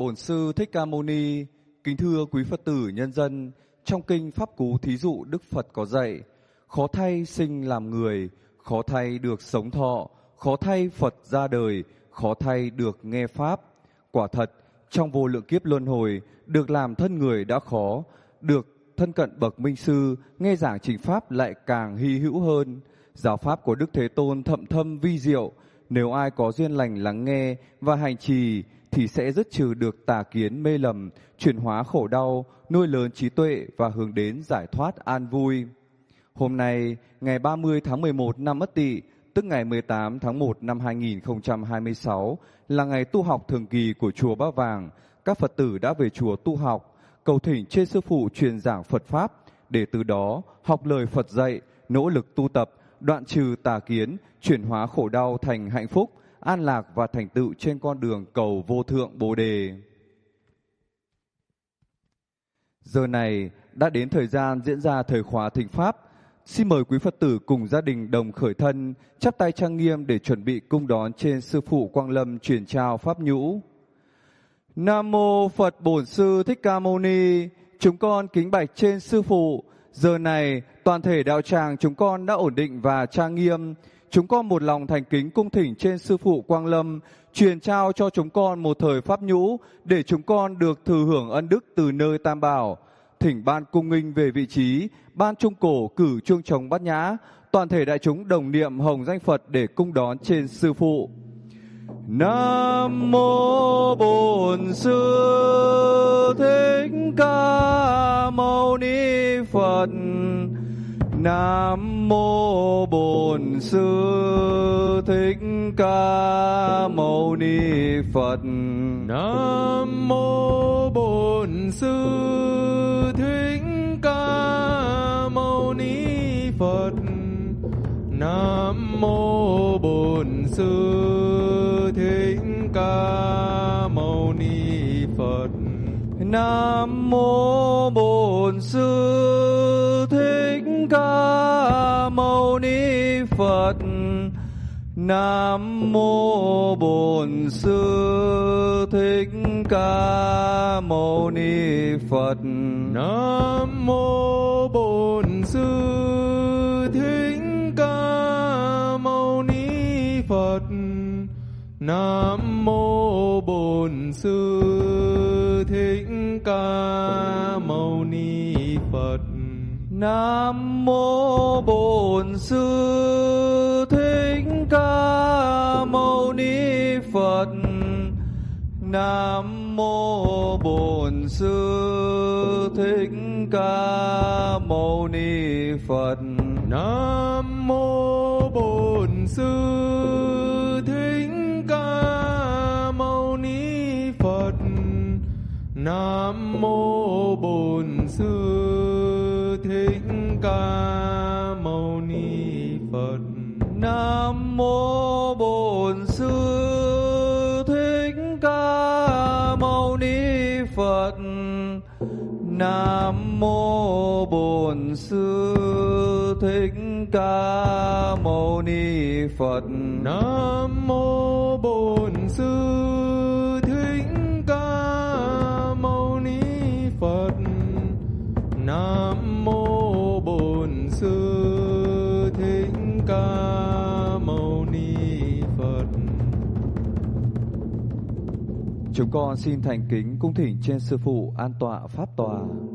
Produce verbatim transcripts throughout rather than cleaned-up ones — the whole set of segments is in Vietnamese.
Bổn Sư Thích Ca Mâu Ni. Kính thưa quý Phật tử nhân dân, trong kinh Pháp Cú thí dụ Đức Phật có dạy: khó thay sinh làm người, khó thay được sống thọ, khó thay Phật ra đời, khó thay được nghe Pháp. Quả thật, trong vô lượng kiếp luân hồi, được làm thân người đã khó, được thân cận bậc minh sư, nghe giảng chính Pháp lại càng hy hữu hơn. Giáo Pháp của Đức Thế Tôn thậm thâm vi diệu, nếu ai có duyên lành lắng nghe và hành trì thì sẽ dứt trừ được tà kiến mê lầm, chuyển hóa khổ đau, nuôi lớn trí tuệ và hướng đến giải thoát an vui. Hôm nay, ngày ba mươi tháng mười một năm Ất Tỵ, tức ngày mười tám tháng một năm hai nghìn không trăm hai mươi sáu, là ngày tu học thường kỳ của chùa Ba Vàng. Các Phật tử đã về chùa tu học, cầu thỉnh trên sư phụ truyền giảng Phật Pháp, để từ đó học lời Phật dạy, nỗ lực tu tập, đoạn trừ tà kiến, chuyển hóa khổ đau thành hạnh phúc, an lạc và thành tựu trên con đường cầu vô thượng Bồ Đề. Giờ này đã đến thời gian diễn ra thời khóa thỉnh Pháp. Xin mời quý Phật tử cùng gia đình đồng khởi thân, chắp tay trang nghiêm để chuẩn bị cung đón trên sư phụ Quang Lâm truyền trao Pháp nhũ. Nam mô Phật Bổn Sư Thích Ca Mâu Ni. Chúng con kính bạch trên sư phụ. Giờ này toàn thể đạo tràng chúng con đã ổn định và trang nghiêm. Chúng con một lòng thành kính cung thỉnh trên sư phụ Quang Lâm truyền trao cho chúng con một thời Pháp nhũ để chúng con được thừa hưởng ân đức từ nơi Tam Bảo. Thỉnh ban cung nghinh về vị trí, ban trung cổ cử chuông trống bát nhã, toàn thể đại chúng đồng niệm hồng danh Phật để cung đón trên sư phụ. Nam mô Bổn Sư Thích Ca Mâu Ni Phật. Nam mô Bổn Sư Thích Ca Mâu Ni Phật. Nam mô Bổn Sư Thích Ca Mâu Ni Phật. Nam mô Bổn Sư Thích Ca Mâu Ni Phật. Nam mô Bổn Sư Thích Ca Mâu Ni Phật. Nam mô Bổn Sư Thích Ca Mâu Ni Phật. Nam mô Bổn Sư Thích Ca Mâu Ni Phật. Nam mô Bổn Sư Thích Ca Mâu Ni Phật. Nam mô Bổn Sư Thích Ca Mâu Ni Phật. Nam mô Bổn Sư Thích Ca Mâu Ni Phật. Nam mô Bổn Sư Thích Ca Mâu Ni Phật. Nam mô Bổn Sư Thích Ca Mâu Ni Phật. Nam mô Bổn Sư Thích Ca Mâu Ni Phật. Nam mô Bổn Sư Thích Ca Mâu Ni Phật. Nam mô Bổn Sư Thích Ca Mâu Ni Phật. Nam mô Bổn Sư Thích Ca Mâu Ni Phật. Chúng con xin thành kính cung thỉnh trên sư phụ an tọa pháp tòa.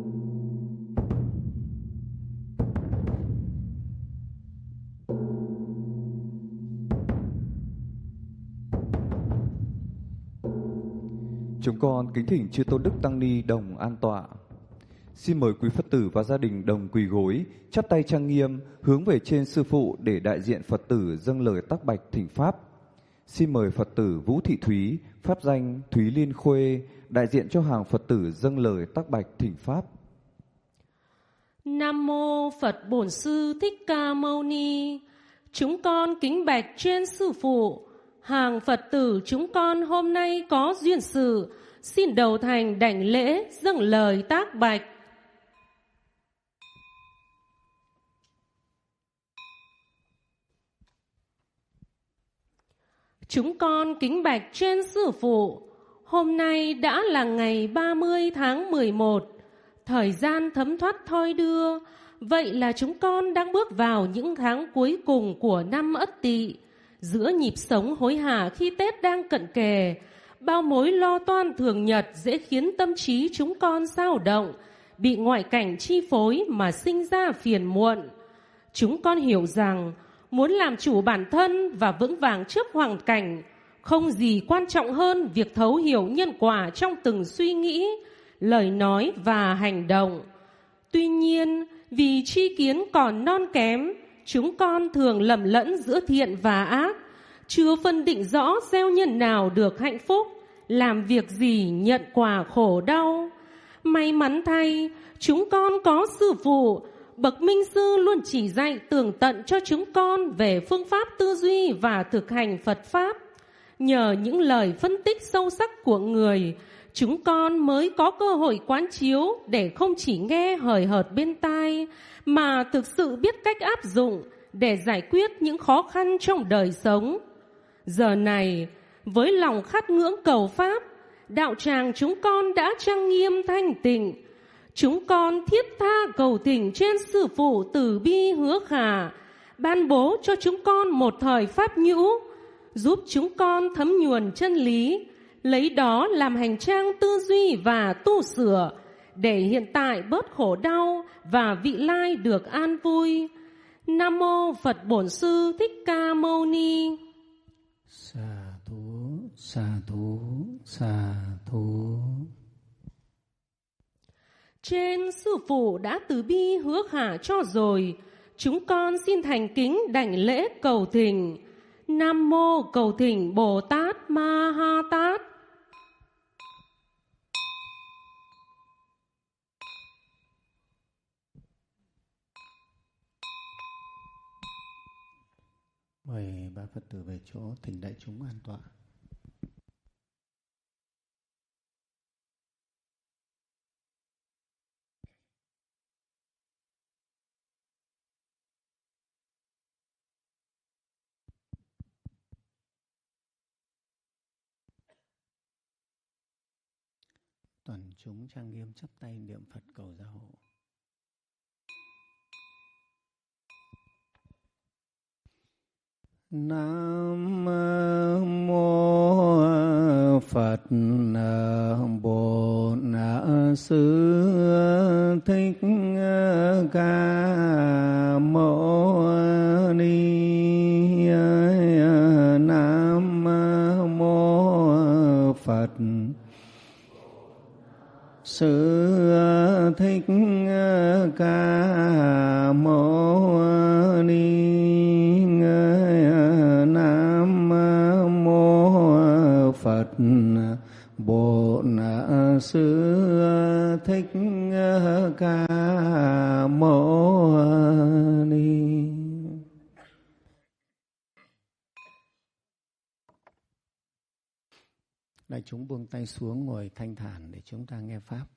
Chúng con kính thỉnh chư Tôn Đức Tăng Ni đồng an tọa. Xin mời quý Phật tử và gia đình đồng quỳ gối, chắp tay trang nghiêm, hướng về trên sư phụ để đại diện Phật tử dâng lời tác bạch thỉnh Pháp. Xin mời Phật tử Vũ Thị Thúy, pháp danh Thúy Liên Khuê, đại diện cho hàng Phật tử dâng lời tác bạch thỉnh Pháp. Nam mô Phật Bổn Sư Thích Ca Mâu Ni. Chúng con kính bạch trên sư phụ. Hàng Phật tử chúng con hôm nay có duyên sự, xin đầu thành đảnh lễ dâng lời tác bạch. Chúng con kính bạch trên sư phụ. Hôm nay đã là ngày ba mươi tháng mười một, thời gian thấm thoát thoi đưa. Vậy là chúng con đang bước vào những tháng cuối cùng của năm Ất Tỵ. Giữa nhịp sống hối hả khi Tết đang cận kề, bao mối lo toan thường nhật dễ khiến tâm trí chúng con dao động, bị ngoại cảnh chi phối mà sinh ra phiền muộn. Chúng con hiểu rằng muốn làm chủ bản thân và vững vàng trước hoàn cảnh, không gì quan trọng hơn việc thấu hiểu nhân quả trong từng suy nghĩ, lời nói và hành động. Tuy nhiên, vì tri kiến còn non kém, chúng con thường lầm lẫn giữa thiện và ác, chưa phân định rõ gieo nhân nào được hạnh phúc, làm việc gì nhận quả khổ đau. May mắn thay, chúng con có sư phụ, bậc minh sư luôn chỉ dạy tường tận cho chúng con về phương pháp tư duy và thực hành Phật Pháp. Nhờ những lời phân tích sâu sắc của người, chúng con mới có cơ hội quán chiếu để không chỉ nghe hời hợt bên tai, mà thực sự biết cách áp dụng để giải quyết những khó khăn trong đời sống. Giờ này, với lòng khát ngưỡng cầu Pháp, đạo tràng chúng con đã trang nghiêm thanh tịnh. Chúng con thiết tha cầu thỉnh trên Sư Phụ Từ Bi Hứa Khả, ban bố cho chúng con một thời Pháp nhũ, giúp chúng con thấm nhuần chân lý, lấy đó làm hành trang tư duy và tu sửa, để hiện tại bớt khổ đau và vị lai được an vui. Nam mô Phật Bổn Sư Thích Ca Mâu Ni. Sa thú, sa thú, sa thú. Trên Sư Phụ đã từ bi hứa khả cho rồi, chúng con xin thành kính đảnh lễ cầu thỉnh. Nam mô cầu thỉnh Bồ Tát Ma Ha Tát. Mời ba Phật tử về chỗ, thỉnh đại chúng an tọa. Toàn chúng trang nghiêm chắp tay niệm Phật cầu gia hộ. Nam mô Phật Bổn Sư Thích Ca Mâu Ni. Nam mô Phật Sư Thích Ca Mâu Ni. Nam mô Phật Bổn Sư Thích Ca Mâu Ni. Đại chúng buông tay xuống, ngồi thanh thản để chúng ta nghe Pháp.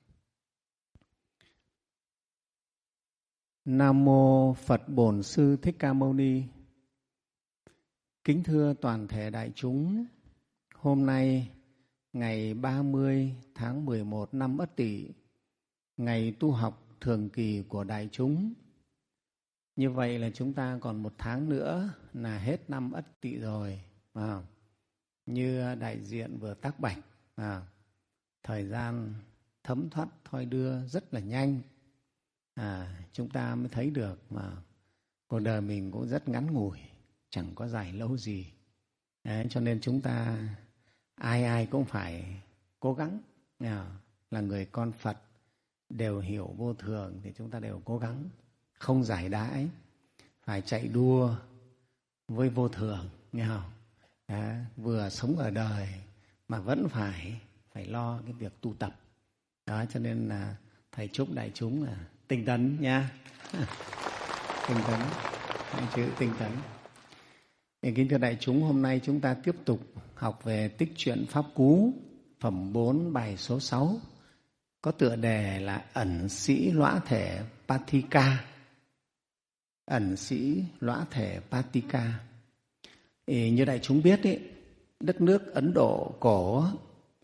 Nam mô Phật Bổn Sư Thích Ca Mâu Ni. Kính thưa toàn thể đại chúng, hôm nay ngày ba mươi tháng mười một năm Ất Tỵ, ngày tu học thường kỳ của đại chúng. Như vậy là chúng ta còn một tháng nữa là hết năm Ất Tỵ rồi. À, như đại diện vừa tác bạch, à, thời gian thấm thoát thoi đưa rất là nhanh. À, chúng ta mới thấy được mà cuộc đời mình cũng rất ngắn ngủi, chẳng có dài lâu gì. Đấy, cho nên chúng ta ai ai cũng phải cố gắng. À, là người con Phật đều hiểu vô thường thì chúng ta đều cố gắng không giải đãi, phải chạy đua với vô thường, nghe không? Đó, vừa sống ở đời mà vẫn phải phải lo cái việc tu tập. Đó, cho nên là thầy chúc đại chúng là tinh tấn nha. Tinh tấn, hai chữ tinh tấn. Kính thưa đại chúng, hôm nay chúng ta tiếp tục học về tích truyện Pháp Cú, phẩm bốn, bài số sáu, có tựa đề là ẩn sĩ lõa thể Patika. Ẩn sĩ lõa thể Patika. Thì như đại chúng biết ý, đất nước Ấn Độ cổ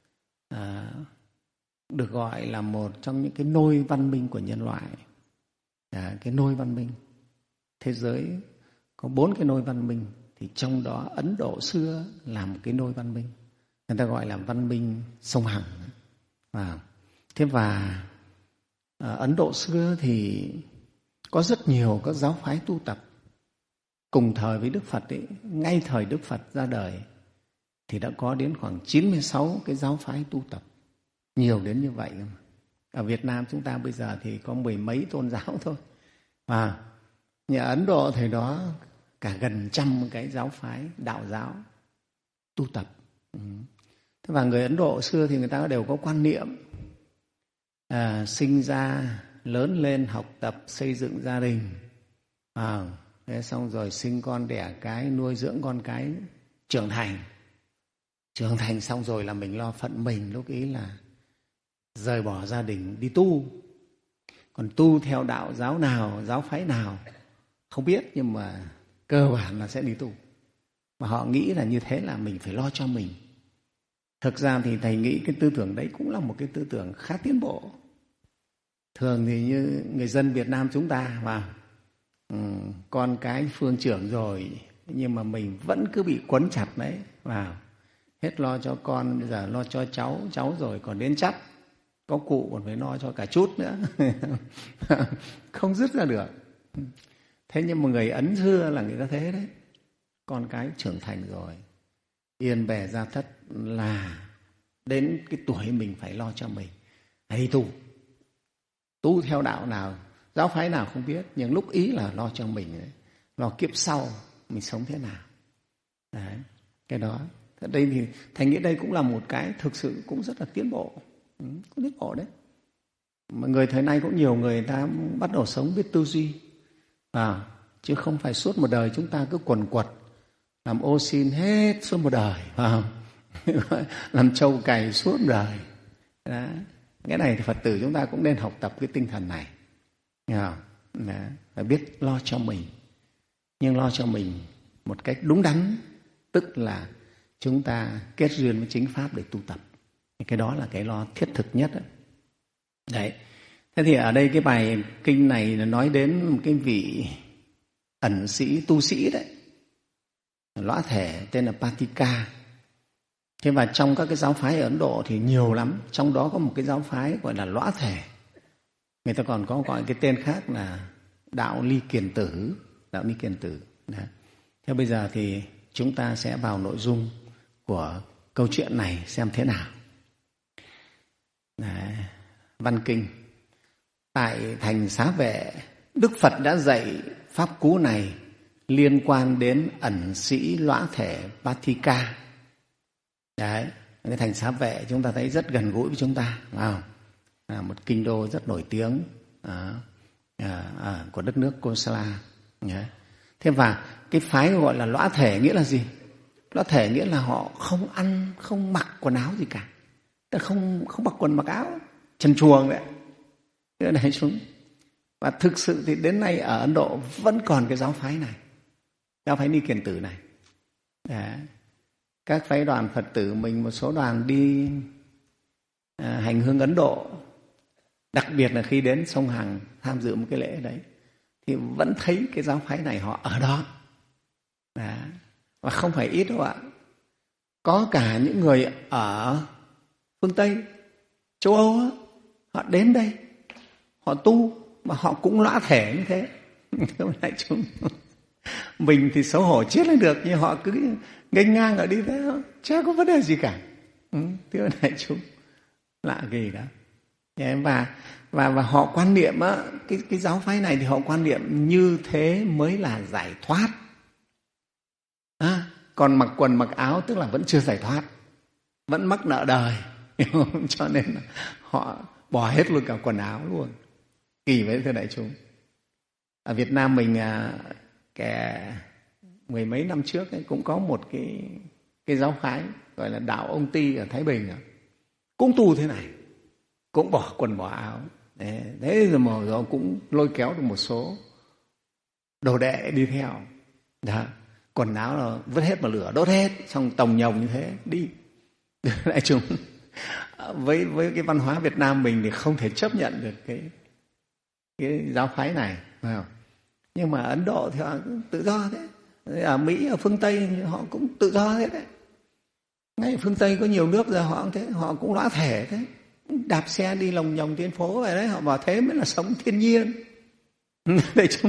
à, được gọi là một trong những cái nôi văn minh của nhân loại. À, cái nôi văn minh thế giới có bốn cái nôi văn minh, thì trong đó Ấn Độ xưa là một cái nôi văn minh, người ta gọi là văn minh sông Hằng. À, thế và à, Ấn Độ xưa thì có rất nhiều các giáo phái tu tập. Cùng thời với Đức Phật ấy, ngay thời Đức Phật ra đời thì đã có đến khoảng chín mươi sáu cái giáo phái tu tập, nhiều đến như vậy. Ở Việt Nam chúng ta bây giờ thì có mười mấy tôn giáo thôi, và nhà Ấn Độ thời đó cả gần trăm cái giáo phái đạo giáo tu tập. Ừ. Thế và người Ấn Độ xưa thì người ta đều có quan niệm à, sinh ra, lớn lên, học tập, xây dựng gia đình, à, thế xong rồi sinh con đẻ cái, nuôi dưỡng con cái trưởng thành. Trưởng thành xong rồi là mình lo phận mình, lúc ý là rời bỏ gia đình đi tu. Còn tu theo đạo giáo nào, giáo phái nào không biết, nhưng mà cơ bản là sẽ đi tu. Mà họ nghĩ là như thế là mình phải lo cho mình. Thực ra thì thầy nghĩ cái tư tưởng đấy cũng là một cái tư tưởng khá tiến bộ. Thường thì như người dân Việt Nam chúng ta mà ừ, con cái phương trưởng rồi, nhưng mà mình vẫn cứ bị quấn chặt đấy, vào hết lo cho con, bây giờ lo cho cháu, cháu rồi còn đến chắt, có cụ còn phải lo cho cả chút nữa. Không dứt ra được. Thế nhưng mà người Ấn xưa là người ta thế đấy, con cái trưởng thành rồi, yên bề gia thất, là đến cái tuổi mình phải lo cho mình, phải đi tu. Tu theo đạo nào, giáo phái nào không biết, nhưng lúc ý là lo cho mình đấy, lo kiếp sau mình sống thế nào. Đấy, cái đó. Ở đây thì thầy nghĩ đây cũng là một cái thực sự cũng rất là tiến bộ, ừ, cũng tiến bộ đấy. Mà người thời nay cũng nhiều người ta bắt đầu sống biết tư duy, à, chứ không phải suốt một đời chúng ta cứ quần quật làm ô xin hết suốt một đời, à, làm trâu cày suốt một đời. Đó. Cái này thì Phật tử chúng ta cũng nên học tập cái tinh thần này, à, phải biết lo cho mình, nhưng lo cho mình một cách đúng đắn, tức là chúng ta kết duyên với chính pháp để tu tập. Cái đó là cái lo thiết thực nhất đấy. Đấy. Thế thì ở đây cái bài kinh này nói đến một cái vị ẩn sĩ, tu sĩ đấy, lõa thể tên là Patika. Thế và trong các cái giáo phái ở Ấn Độ thì nhiều lắm, trong đó có một cái giáo phái gọi là lõa thể. Người ta còn có gọi cái tên khác là đạo Ly Kiền Tử, đạo Ly Kiền Tử. Đấy. Thế bây giờ thì chúng ta sẽ vào nội dung của câu chuyện này xem thế nào. Đấy. Văn kinh. Tại thành Xá Vệ, Đức Phật đã dạy pháp cú này liên quan đến ẩn sĩ lõa thể Patika. Đấy, cái thành Xá Vệ chúng ta thấy rất gần gũi với chúng ta, phải không? À, một kinh đô rất nổi tiếng à, à, à, của đất nước Kosala. Đấy. Thế và cái phái gọi là lõa thể nghĩa là gì? Lõa thể nghĩa là họ không ăn, không mặc quần áo gì cả, tức là không không mặc quần mặc áo, trần truồng đấy. Cái này chúng. Và thực sự thì đến nay ở Ấn Độ vẫn còn cái giáo phái này, giáo phái Ni Kiền Tử này. Đấy. Các phái đoàn Phật tử mình, một số đoàn đi à, hành hương Ấn Độ, đặc biệt là khi đến sông Hằng tham dự một cái lễ đấy, thì vẫn thấy cái giáo phái này họ ở đó. Đấy. Và không phải ít đâu ạ. Có cả những người ở phương Tây, châu Âu á, họ đến đây, họ tu, mà họ cũng lõa thể như thế. Đại chúng, mình thì xấu hổ chết lên được, nhưng họ cứ nghênh ngang ở đi thế, chả có vấn đề gì cả. Ừ, thưa đại chúng, lạ kỳ đó. Và và và họ quan niệm á, cái cái giáo phái này thì họ quan niệm như thế mới là giải thoát. À, còn mặc quần mặc áo tức là vẫn chưa giải thoát, vẫn mắc nợ đời, cho nên là họ bỏ hết luôn cả quần áo luôn. Kỳ vậy thưa đại chúng. Ở Việt Nam mình kẻ mười mấy năm trước ấy, cũng có một cái cái giáo phái gọi là đạo Ông Ty ở Thái Bình, cũng tu thế này, cũng bỏ quần bỏ áo. Thế rồi mà rồi cũng lôi kéo được một số đồ đệ đi theo. Đó. Quần áo là vứt hết vào lửa, đốt hết, xong tòng nhồng như thế đi. Đại chúng, với với cái văn hóa Việt Nam mình thì không thể chấp nhận được cái cái giáo phái này, phải không? Nhưng mà Ấn Độ thì họ tự do thế, ở Mỹ, ở phương Tây họ cũng tự do thế đấy. Ngay phương Tây có nhiều nước giờ họ cũng thế, họ cũng lõa thể thế, đạp xe đi lồng vòng trên phố vậy đấy, họ bảo thế mới là sống thiên nhiên. Để chúng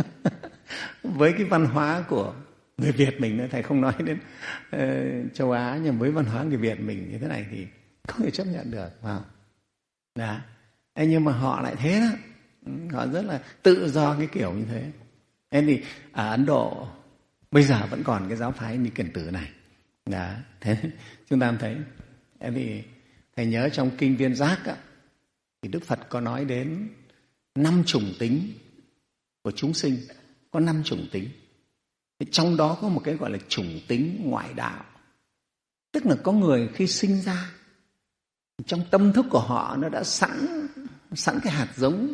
với cái văn hóa của người Việt mình, thầy không nói đến uh, châu Á, nhưng với văn hóa người Việt mình như thế này thì không thể chấp nhận được, phải không? Đó. Ê, nhưng mà họ lại thế đó, họ rất là tự do cái kiểu như thế. Thế thì ở Ấn Độ bây giờ vẫn còn cái giáo phái Ni Kiền Tử này. Đó. Thế chúng ta thấy. Thế thì thầy nhớ trong kinh Viên Giác á, thì Đức Phật có nói đến năm chủng tính của chúng sinh, có năm chủng tính. Trong đó có một cái gọi là chủng tính ngoại đạo, tức là có người khi sinh ra trong tâm thức của họ nó đã sẵn sẵn cái hạt giống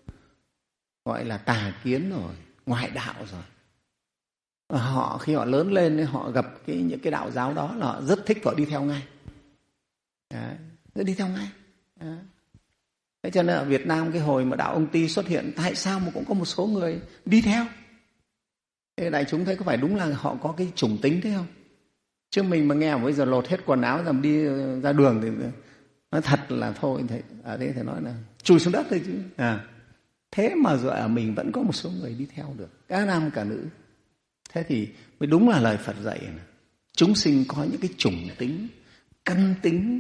gọi là tà kiến rồi, ngoại đạo rồi. Và họ khi họ lớn lên họ gặp cái những cái đạo giáo đó là họ rất thích, họ đi theo ngay. Đấy, rất đi theo ngay. Đấy. Thế cho nên ở Việt Nam cái hồi mà đạo Ông Ty xuất hiện, tại sao mà cũng có một số người đi theo? Thế đại chúng thấy có phải đúng là họ có cái chủng tính thế không? Chứ mình mà nghe bây giờ lột hết quần áo rồi đi ra đường thì nói thật là thôi, thầy, ở đây thầy nói là chui xuống đất thôi chứ. À, thế mà rồi ở mình vẫn có một số người đi theo được, cả nam cả nữ. Thế thì mới đúng là lời Phật dạy này. Chúng sinh có những cái chủng tính, căn tính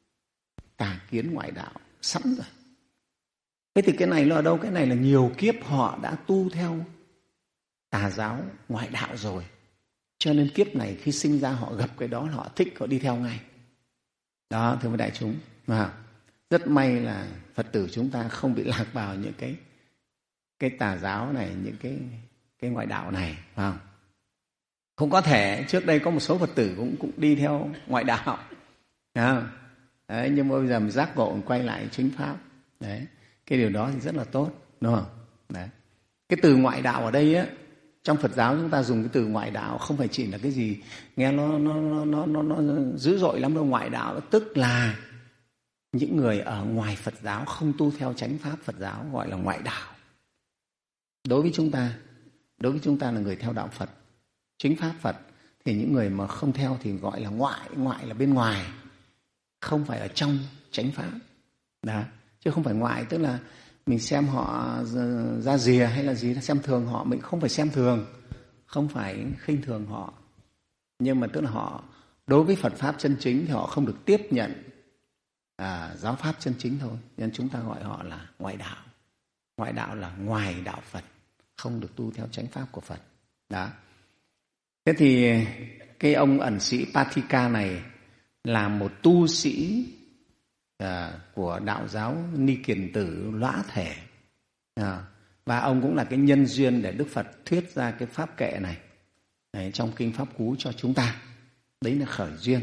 tà kiến ngoại đạo sẵn rồi. Thế thì cái này là ở đâu? Cái này là nhiều kiếp họ đã tu theo tà giáo ngoại đạo rồi, cho nên kiếp này khi sinh ra họ gặp cái đó họ thích, họ đi theo ngay. Đó, thưa với đại chúng, à, rất may là Phật tử chúng ta không bị lạc vào những cái cái tà giáo này, những cái cái ngoại đạo này, phải không? Không có thể trước đây có một số Phật tử cũng cũng đi theo ngoại đạo, à, đấy, nhưng mà bây giờ mình giác ngộ, mình quay lại chính pháp, đấy, cái điều đó thì rất là tốt, đúng không? Đấy, cái từ ngoại đạo ở đây á, trong Phật giáo chúng ta dùng cái từ ngoại đạo không phải chỉ là cái gì nghe nó nó nó nó nó dữ dội lắm đâu. Ngoại đạo tức là những người ở ngoài Phật giáo, không tu theo chánh pháp Phật giáo, gọi là ngoại đạo. Đối với chúng ta, đối với chúng ta là người theo đạo Phật, chính pháp Phật, thì những người mà không theo thì gọi là ngoại. Ngoại là bên ngoài, không phải ở trong chánh pháp. Đó. Chứ không phải ngoại tức là mình xem họ ra rìa hay là gì, xem thường họ. Mình không phải xem thường, không phải khinh thường họ, nhưng mà tức là họ đối với Phật pháp chân chính thì họ không được tiếp nhận à, giáo pháp chân chính thôi, nên chúng ta gọi họ là ngoại đạo. Ngoại đạo là ngoài đạo Phật, không được tu theo chánh pháp của Phật. Đó. Thế thì cái ông ẩn sĩ Pathika này là một tu sĩ à, của đạo giáo Ni Kiền Tử lõa thể, à, và ông cũng là cái nhân duyên để Đức Phật thuyết ra cái pháp kệ này. Đấy, trong kinh Pháp Cú cho chúng ta. Đấy là khởi duyên.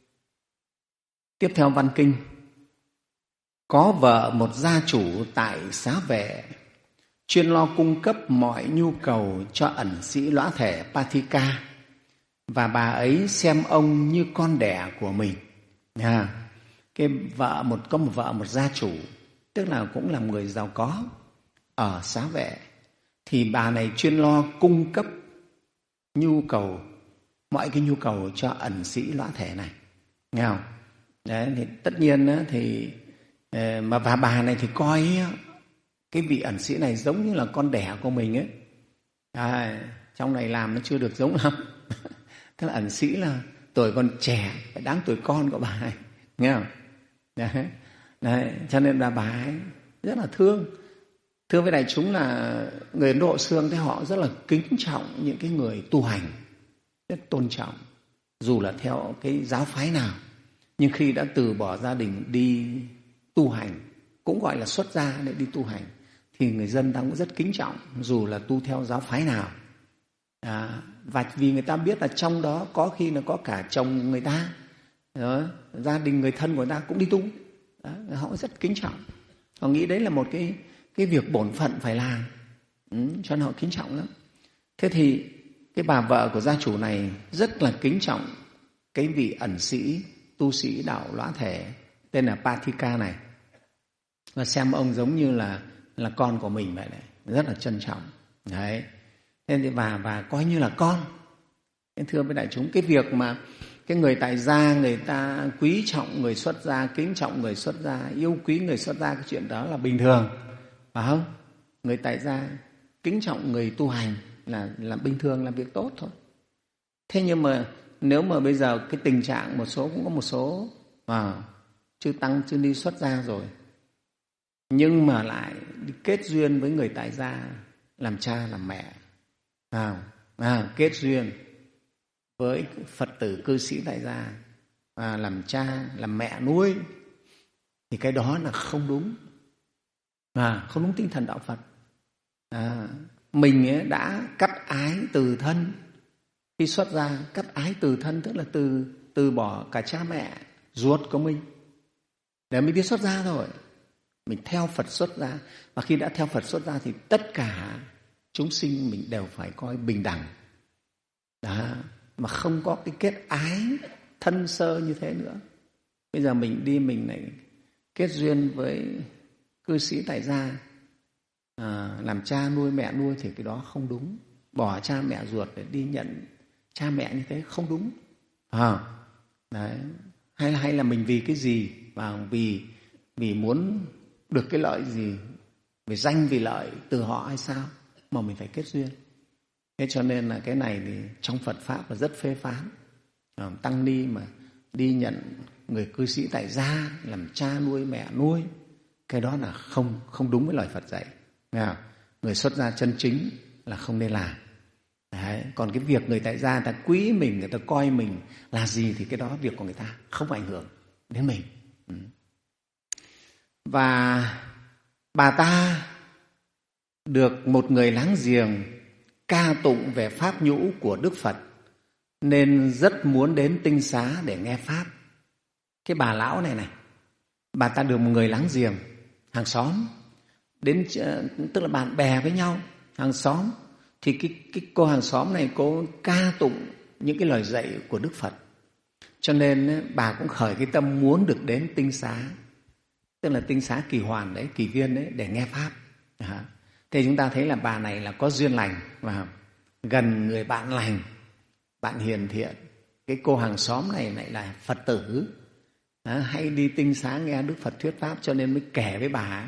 Tiếp theo văn kinh. Có vợ một gia chủ tại Xá Vệ, chuyên lo cung cấp mọi nhu cầu cho ẩn sĩ lõa thể Pathika, và bà ấy xem ông như con đẻ của mình. À, cái vợ một có một vợ một gia chủ, tức là cũng là người giàu có ở Xá Vệ, thì bà này chuyên lo cung cấp nhu cầu, mọi cái nhu cầu cho ẩn sĩ lõa thể này, nghe không? Đấy, thì tất nhiên đó, thì mà bà bà này thì coi cái vị ẩn sĩ này giống như là con đẻ của mình ấy. À, trong này làm nó chưa được giống lắm. Thế là ẩn sĩ là tuổi còn trẻ, phải đáng tuổi con của bà ấy, nghe không? Đấy. Đấy, cho nên là bà ấy rất là thương. Thưa với đại chúng là người Ấn Độ xưa thì họ rất là kính trọng những cái người tu hành, rất tôn trọng, dù là theo cái giáo phái nào. Nhưng khi đã từ bỏ gia đình đi tu hành, cũng gọi là xuất gia để đi tu hành, thì người dân ta cũng rất kính trọng, dù là tu theo giáo phái nào. À, và vì người ta biết là trong đó có khi là có cả chồng người ta, đó, gia đình người thân của người ta cũng đi tu. Đó, họ rất kính trọng. Họ nghĩ đấy là một cái, cái việc bổn phận phải làm, ừ, cho nên họ kính trọng lắm. Thế thì cái bà vợ của gia chủ này rất là kính trọng cái vị ẩn sĩ, tu sĩ đạo lõa thể tên là Pathika này, và xem ông giống như là là con của mình vậy đấy, rất là trân trọng. Đấy. Thế thì và và coi như là con. Thế thưa với đại chúng, cái việc mà cái người tại gia người ta quý trọng người xuất gia, kính trọng người xuất gia, yêu quý người xuất gia, cái chuyện đó là bình thường, phải không? Người tại gia kính trọng người tu hành là là bình thường, là việc tốt thôi. Thế nhưng mà nếu mà bây giờ cái tình trạng một số cũng có một số à, chư tăng chư ni xuất gia rồi, nhưng mà lại đi kết duyên với người tại gia làm cha làm mẹ, à, à, kết duyên với Phật tử cư sĩ tại gia à, làm cha làm mẹ nuôi, thì cái đó là không đúng, à, không đúng tinh thần đạo Phật. À, mình ấy đã cắt ái từ thân. Khi xuất gia cắt ái từ thân tức là từ từ bỏ cả cha mẹ ruột của mình để mới biết xuất gia rồi. Mình theo Phật xuất gia, và khi đã theo Phật xuất gia thì tất cả chúng sinh mình đều phải coi bình đẳng. Đó, mà không có cái kết ái thân sơ như thế nữa. Bây giờ mình đi mình lại kết duyên với cư sĩ tại gia, à, làm cha nuôi mẹ nuôi thì cái đó không đúng. Bỏ cha mẹ ruột để đi nhận cha mẹ như thế không đúng. À, đấy. Hay, hay là mình vì cái gì, và vì vì muốn được cái lợi gì, vì danh vì lợi từ họ hay sao mà mình phải kết duyên. Thế cho nên là cái này thì trong Phật Pháp là rất phê phán. À, tăng ni mà đi nhận người cư sĩ tại gia làm cha nuôi mẹ nuôi, cái đó là không không đúng với lời Phật dạy. À, người xuất gia chân chính là không nên làm. Đấy. Còn cái việc người tại gia người ta quý mình, người ta coi mình là gì thì cái đó việc của người ta, không ảnh hưởng đến mình. Ừ. Và bà ta được một người láng giềng ca tụng về pháp nhũ của Đức Phật nên rất muốn đến tinh xá để nghe pháp. Cái bà lão này này, bà ta được một người láng giềng, hàng xóm, đến tức là bạn bè với nhau, hàng xóm, thì cái, cái cô hàng xóm này cô ca tụng những cái lời dạy của Đức Phật, cho nên bà cũng khởi cái tâm muốn được đến tinh xá, tức là tinh xá Kỳ Hoàn đấy, Kỳ Viên đấy, để nghe pháp. À, thế chúng ta thấy là bà này là có duyên lành và gần người bạn lành, bạn hiền thiện. Cái cô hàng xóm này lại là Phật tử, à, hay đi tinh xá nghe Đức Phật thuyết pháp, cho nên mới kể với bà: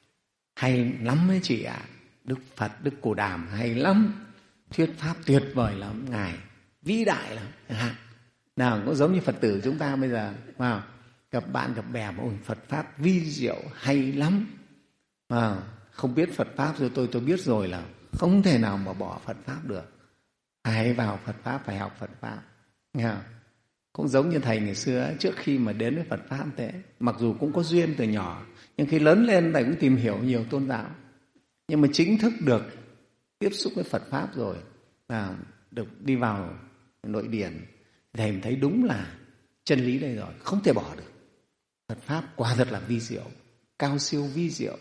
hay lắm đấy chị ạ, à. Đức Phật, Đức Cù Đàm hay lắm, thuyết pháp tuyệt vời lắm, Ngài vĩ đại lắm. À, nào cũng giống như Phật tử chúng ta bây giờ, à, gặp bạn gặp bè mà ôi, Phật pháp vi diệu hay lắm, à, không biết Phật pháp rồi tôi tôi biết rồi là không thể nào mà bỏ Phật pháp được, phải vào Phật pháp, phải học Phật pháp. Nghe không? Cũng giống như thầy ngày xưa trước khi mà đến với Phật pháp thế, mặc dù cũng có duyên từ nhỏ, nhưng khi lớn lên thầy cũng tìm hiểu nhiều tôn giáo, nhưng mà chính thức được tiếp xúc với Phật pháp rồi, và được đi vào nội điển, thầy thấy đúng là chân lý đây rồi, không thể bỏ được. Phật pháp quả thật là vi diệu, cao siêu vi diệu.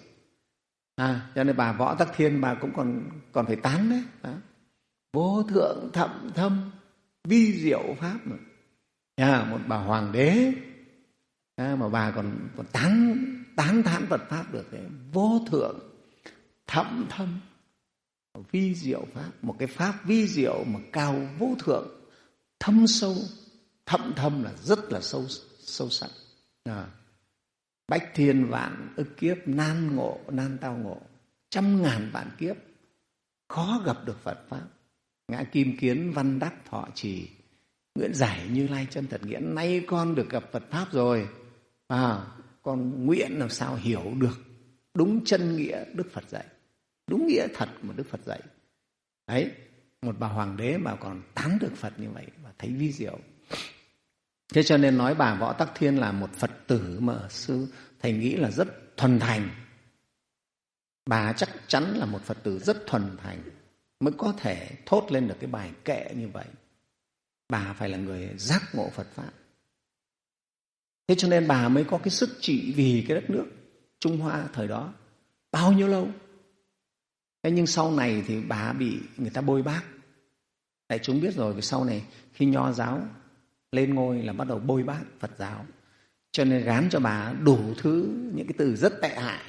À, cho nên bà Võ Tắc Thiên bà cũng còn còn phải tán đấy. Đó. Vô thượng thậm thâm vi diệu pháp mà. À, một bà hoàng đế, à, mà bà còn còn tán tán thán Phật pháp được đấy. Vô thượng thậm thâm vi diệu pháp, một cái pháp vi diệu mà cao vô thượng, thâm sâu, thậm thâm là rất là sâu sâu sắc. À, bách thiên vạn ức kiếp nan ngộ nan tao ngộ, trăm ngàn vạn kiếp khó gặp được Phật pháp. Ngã Kim Kiến văn đắc thọ trì, nguyện giải Như Lai chân thật nghĩa. Nay con được gặp Phật pháp rồi, à, con nguyện làm sao hiểu được đúng chân nghĩa Đức Phật dạy, đúng nghĩa thật mà Đức Phật dạy. Đấy, một bà hoàng đế mà còn tán được Phật như vậy và thấy vi diệu. Thế cho nên nói bà Võ Tắc Thiên là một Phật tử mà sư thầy nghĩ là rất thuần thành. Bà chắc chắn là một Phật tử rất thuần thành mới có thể thốt lên được cái bài kệ như vậy. Bà phải là người giác ngộ Phật pháp. Thế cho nên bà mới có cái sức trị vì cái đất nước Trung Hoa thời đó bao nhiêu lâu. Thế nhưng sau này thì bà bị người ta bôi bác. Đại chúng biết rồi, vì sau này khi Nho giáo lên ngôi là bắt đầu bôi bác Phật giáo. cho nên gán cho bà đủ thứ những cái từ rất tệ hại.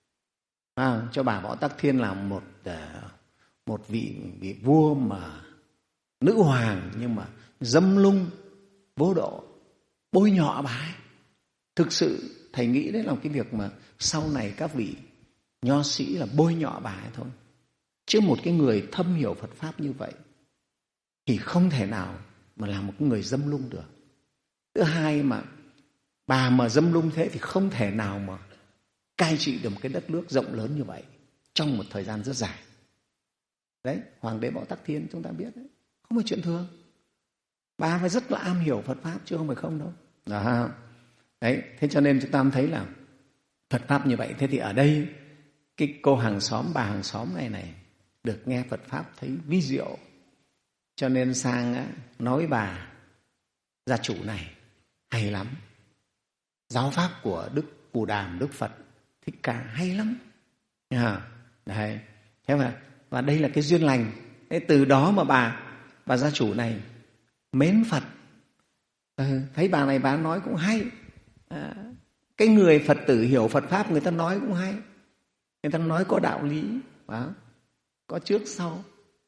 À, cho bà Võ Tắc Thiên là một một vị, vị vua mà nữ hoàng nhưng mà dâm lung vô độ, bôi nhọ bà ấy. Thực sự thầy nghĩ đấy là cái việc mà sau này các vị nho sĩ là bôi nhọ bà ấy thôi. Chứ một cái người thâm hiểu Phật Pháp như vậy thì không thể nào mà là một người dâm lung được. Thứ hai, mà bà mà dâm lung thế thì không thể nào mà cai trị được một cái đất nước rộng lớn như vậy trong một thời gian rất dài. Đấy, Hoàng đế Võ Tắc Thiên chúng ta biết đấy, không phải chuyện thường. Bà phải rất là am hiểu Phật Pháp chứ không phải không đâu. Đó. Đấy, thế cho nên chúng ta thấy là Phật Pháp như vậy. Thế thì ở đây cái cô hàng xóm, bà hàng xóm này này được nghe Phật Pháp thấy vi diệu, cho nên sang á, nói với bà gia chủ này hay lắm, giáo pháp của Đức Phù Đàm, Đức Phật Thích Ca hay lắm. À, đấy. Thế mà và đây là cái duyên lành. Thế từ đó mà bà bà gia chủ này mến Phật. Ừ, thấy bà này bà nói cũng hay. À, cái người Phật tử hiểu Phật Pháp người ta nói cũng hay, người ta nói có đạo lý, đó, có trước sau,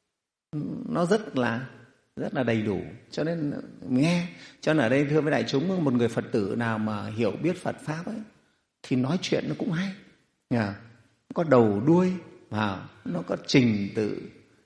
nó rất là rất là đầy đủ. Cho nên nghe, cho nên ở đây thưa với đại chúng, một người Phật tử nào mà hiểu biết Phật Pháp ấy, thì nói chuyện nó cũng hay, nó có đầu đuôi, nó có trình tự,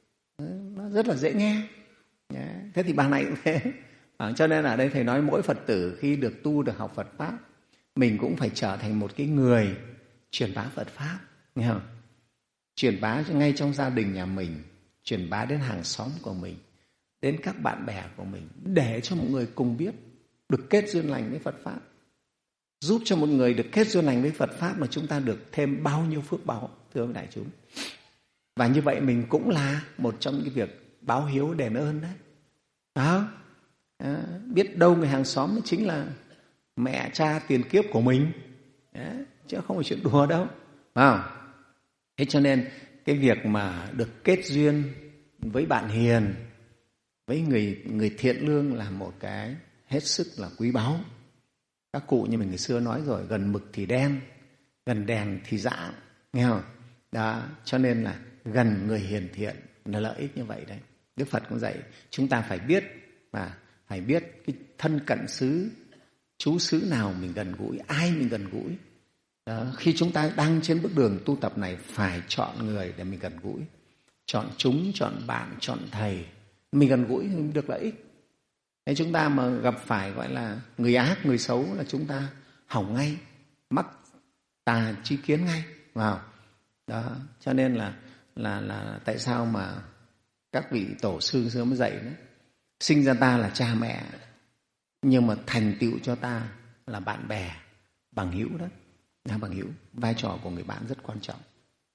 nó rất là dễ nghe. Thế thì bà này cũng thế. À, cho nên ở đây thầy nói mỗi Phật tử khi được tu, được học Phật Pháp, mình cũng phải trở thành một cái người truyền bá Phật Pháp, nghe không? Truyền bá ngay trong gia đình nhà mình, truyền bá đến hàng xóm của mình, đến các bạn bè của mình, để cho mọi người cùng biết, được kết duyên lành với Phật Pháp. Giúp cho một người được kết duyên lành với Phật Pháp mà chúng ta được thêm bao nhiêu phước báu, thưa đại chúng. Và như vậy mình cũng là một trong những việc báo hiếu đền ơn đấy. Đó. À, biết đâu người hàng xóm chính là mẹ cha tiền kiếp của mình, đấy, chứ không phải chuyện đùa đâu. À, thế cho nên cái việc mà được kết duyên với bạn hiền, với người người thiện lương là một cái hết sức là quý báu. Các cụ như mình ngày xưa nói rồi, gần mực thì đen, gần đèn thì rạng, nghe không? Đó, cho nên là gần người hiền thiện là lợi ích như vậy đấy. Đức Phật cũng dạy chúng ta phải biết, mà phải biết cái thân cận xứ, chú xứ nào mình gần gũi, ai mình gần gũi. Đó, khi chúng ta đang trên bước đường tu tập này phải chọn người để mình gần gũi, chọn chúng, chọn bạn, chọn thầy, mình gần gũi thì mình được lợi ích. Thế chúng ta mà gặp phải gọi là người ác, người xấu là chúng ta hỏng ngay, mắc tà chi kiến ngay. Wow. Đó, cho nên là là là tại sao mà các vị tổ sư xưa mới dạy đấy, sinh ra ta là cha mẹ, nhưng mà thành tựu cho ta là bạn bè, bằng hữu đó. Là bằng hữu, vai trò của người bạn rất quan trọng.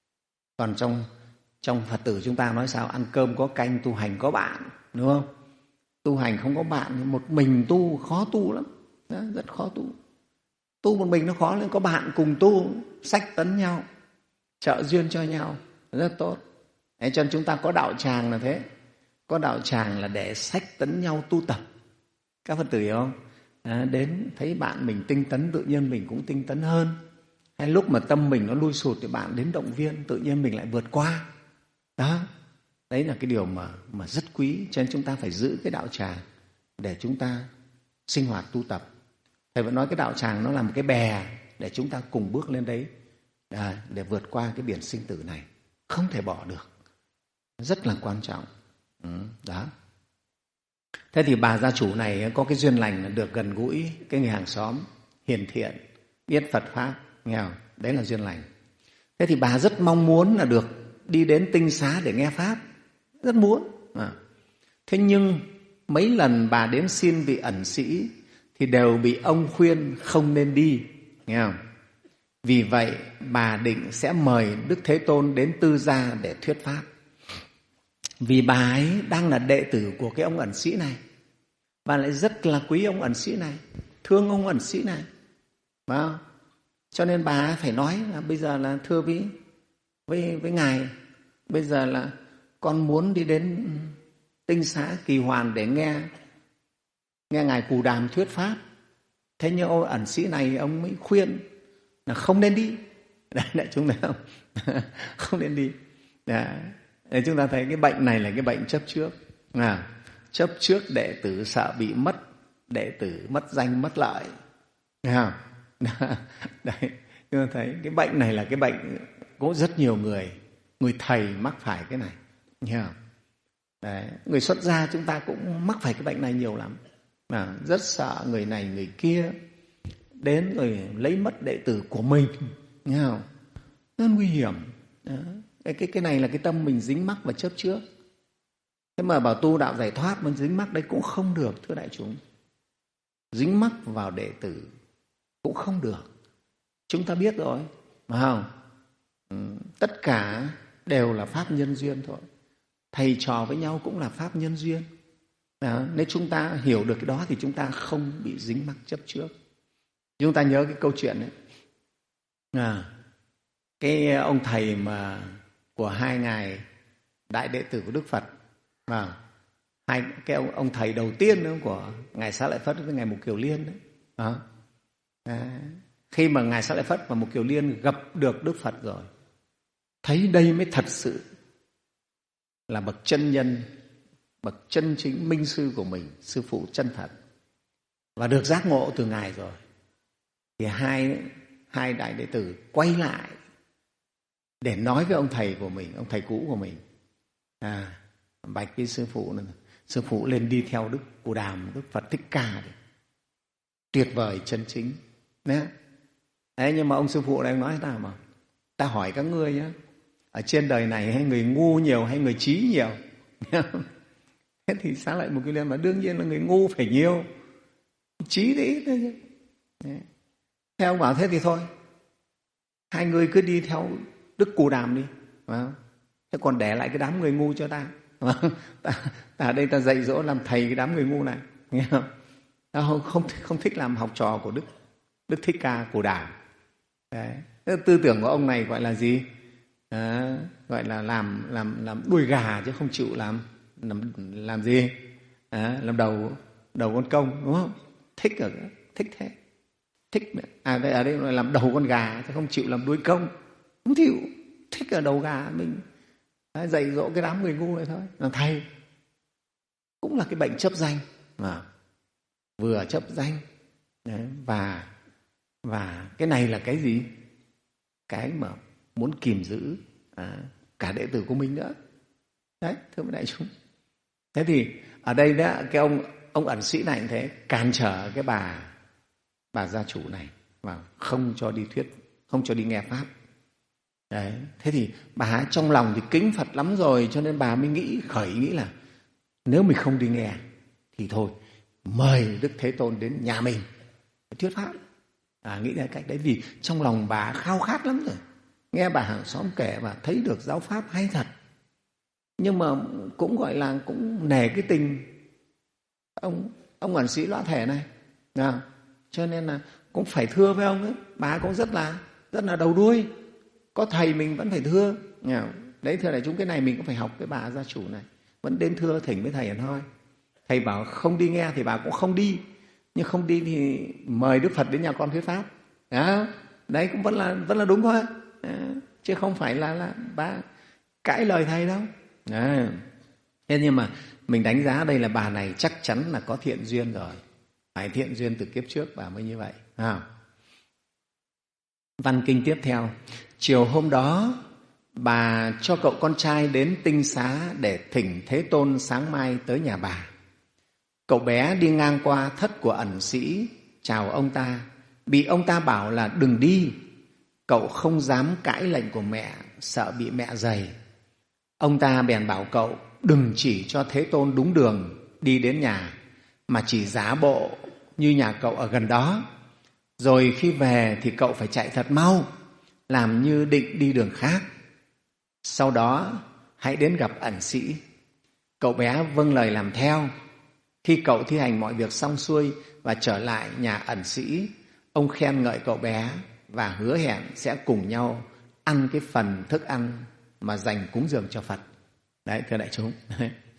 Còn trong trong Phật tử chúng ta nói sao? Ăn cơm có canh, tu hành có bạn, đúng không? Tu hành không có bạn, một mình tu khó tu lắm, đó, rất khó tu. Tu một mình nó khó, nên có bạn cùng tu, sách tấn nhau, trợ duyên cho nhau, rất tốt. Thế cho nên chúng ta có đạo tràng là thế. Có đạo tràng là để sách tấn nhau tu tập. Các Phật tử hiểu không? À, đến thấy bạn mình tinh tấn, tự nhiên mình cũng tinh tấn hơn. Hay lúc mà tâm mình nó lui sụt thì bạn đến động viên, tự nhiên mình lại vượt qua. Đó, đấy là cái điều mà, mà rất quý. Cho nên chúng ta phải giữ cái đạo tràng để chúng ta sinh hoạt tu tập. Thầy vẫn nói cái đạo tràng nó là một cái bè để chúng ta cùng bước lên đấy, à, để vượt qua cái biển sinh tử này. Không thể bỏ được, rất là quan trọng. Ừ, đó. Thế thì bà gia chủ này có cái duyên lành là được gần gũi cái người hàng xóm hiền thiện, biết Phật Pháp, nghe không? Đấy là duyên lành. Thế thì bà rất mong muốn là được đi đến tinh xá để nghe Pháp, rất muốn. À. Thế nhưng mấy lần bà đến xin vị ẩn sĩ thì đều bị ông khuyên không nên đi, nghe không? Vì vậy bà định sẽ mời Đức Thế Tôn đến Tư Gia để thuyết Pháp. Vì bà ấy đang là đệ tử của cái ông ẩn sĩ này, bà lại rất là quý ông ẩn sĩ này, thương ông ẩn sĩ này, phải. Cho nên bà phải nói là bây giờ là thưa với, với, với Ngài, bây giờ là con muốn đi đến Tinh Xá Kỳ Hoàn để nghe, nghe Ngài Phù Đàm thuyết Pháp. Thế nhưng ông ẩn sĩ này ông mới khuyên là không nên đi. Đấy, đại chúng thấy không? Không nên đi. Đấy, chúng ta thấy cái bệnh này là cái bệnh chấp trước. À, chấp trước đệ tử sợ bị mất, đệ tử mất danh mất lợi. Thấy không? Đấy, chúng ta thấy cái bệnh này là cái bệnh có rất nhiều người, người thầy mắc phải cái này. Hiểu không? Đấy, người xuất gia chúng ta cũng mắc phải cái bệnh này nhiều lắm. À, rất sợ người này người kia đến rồi lấy mất đệ tử của mình. Nghe không? Rất nguy hiểm. Đó. Cái, cái, cái này là cái tâm mình dính mắc và chấp trước. Thế mà bảo tu đạo giải thoát mà dính mắc đấy cũng không được, thưa đại chúng. Dính mắc vào đệ tử cũng không được. Chúng ta biết rồi, phải không? Ừ, tất cả đều là pháp nhân duyên thôi. Thầy trò với nhau cũng là pháp nhân duyên. Đó, nếu chúng ta hiểu được cái đó thì chúng ta không bị dính mắc chấp trước. Chúng ta nhớ cái câu chuyện đấy. À, cái ông thầy mà của hai ngài đại đệ tử của Đức Phật, à, hai cái ông, ông thầy đầu tiên đó của ngài Xá Lợi Phất với ngài Mục Kiều Liên đấy. À, à, khi mà ngài Xá Lợi Phất và Mục Kiều Liên gặp được Đức Phật rồi, thấy đây mới thật sự là bậc chân nhân, bậc chân chính minh sư của mình, sư phụ chân thật, và được giác ngộ từ ngài rồi, thì hai hai đại đệ tử quay lại để nói với ông thầy của mình, ông thầy cũ của mình, à, bạch với sư phụ này, sư phụ lên đi theo Đức Cù Đàm, Đức Phật Thích Ca đi. Tuyệt vời chân chính. Đấy. Đấy, nhưng mà ông sư phụ đang nói ta mà, ta hỏi các ngươi nhé, ở trên đời này hay người ngu nhiều hay người trí nhiều? Thế thì Xá Lợi Mục Kiều Liên mà đương nhiên là người ngu phải nhiều, trí thì ít thôi chứ. Đấy. Thế ông bảo thế thì thôi, hai người cứ đi theo Đức Cù Đàm đi, phải không? Thế còn để lại cái đám người ngu cho ta. ta, ta ở đây ta dạy dỗ làm thầy cái đám người ngu này, nghe không? Ta không, không, không thích làm học trò của Đức Đức Thích Ca Cù Đàm. Đấy. Tư tưởng của ông này gọi là gì? À, gọi là làm làm làm đuôi gà chứ không chịu làm làm làm gì? À, làm đầu đầu con công, đúng không? Thích ở thích thế. Thích à đây ở đây là làm đầu con gà chứ không chịu làm đuôi công. Không chịu, thích ở đầu gà mình. Đấy, dạy dỗ cái đám người ngu này thôi. Làm thầy cũng là cái bệnh chấp danh mà, vừa chấp danh. Đấy, và và cái này là cái gì? Cái mà muốn kìm giữ à, cả đệ tử của mình nữa. Đấy, thưa đại chúng. Thế thì ở đây đó, cái ông ông ẩn sĩ này thế cản trở cái bà bà gia chủ này và không cho đi thuyết, không cho đi nghe pháp. Đấy, thế thì bà trong lòng thì kính Phật lắm rồi, cho nên bà mới nghĩ khởi nghĩ là nếu mình không đi nghe thì thôi mời Đức Thế Tôn đến nhà mình thuyết pháp. À, nghĩ ra cách đấy vì trong lòng bà khao khát lắm rồi, nghe bà hàng xóm kể và thấy được giáo pháp hay thật, nhưng mà cũng gọi là cũng nể cái tình ông ông ẩn sĩ lõa thể này, à, cho nên là cũng phải thưa với ông ấy. Bà cũng rất là rất là đầu đuôi, có thầy mình vẫn phải thưa. Đấy, thưa đại chúng, cái này mình cũng phải học cái bà gia chủ này, vẫn đến thưa thỉnh với thầy hẳn hoi. Thầy bảo không đi nghe thì bà cũng không đi, nhưng không đi thì mời Đức Phật đến nhà con thuyết pháp. Đó, đấy cũng vẫn là vẫn là đúng thôi. Đó, chứ không phải là là bà cãi lời thầy đâu. Đó. Thế nhưng mà mình đánh giá đây là bà này chắc chắn là có thiện duyên rồi, phải thiện duyên từ kiếp trước bà mới như vậy. À. Văn kinh tiếp theo. Chiều hôm đó, bà cho cậu con trai đến tinh xá để thỉnh Thế Tôn sáng mai tới nhà bà. Cậu bé đi ngang qua thất của ẩn sĩ, chào ông ta, bị ông ta bảo là đừng đi. Cậu không dám cãi lệnh của mẹ, sợ bị mẹ giày. Ông ta bèn bảo cậu đừng chỉ cho Thế Tôn đúng đường đi đến nhà, mà chỉ giả bộ như nhà cậu ở gần đó. Rồi khi về thì cậu phải chạy thật mau, làm như định đi đường khác. Sau đó hãy đến gặp ẩn sĩ. Cậu bé vâng lời làm theo. Khi cậu thi hành mọi việc xong xuôi và trở lại nhà ẩn sĩ, ông khen ngợi cậu bé và hứa hẹn sẽ cùng nhau ăn cái phần thức ăn mà dành cúng dường cho Phật. Đấy, thưa đại chúng.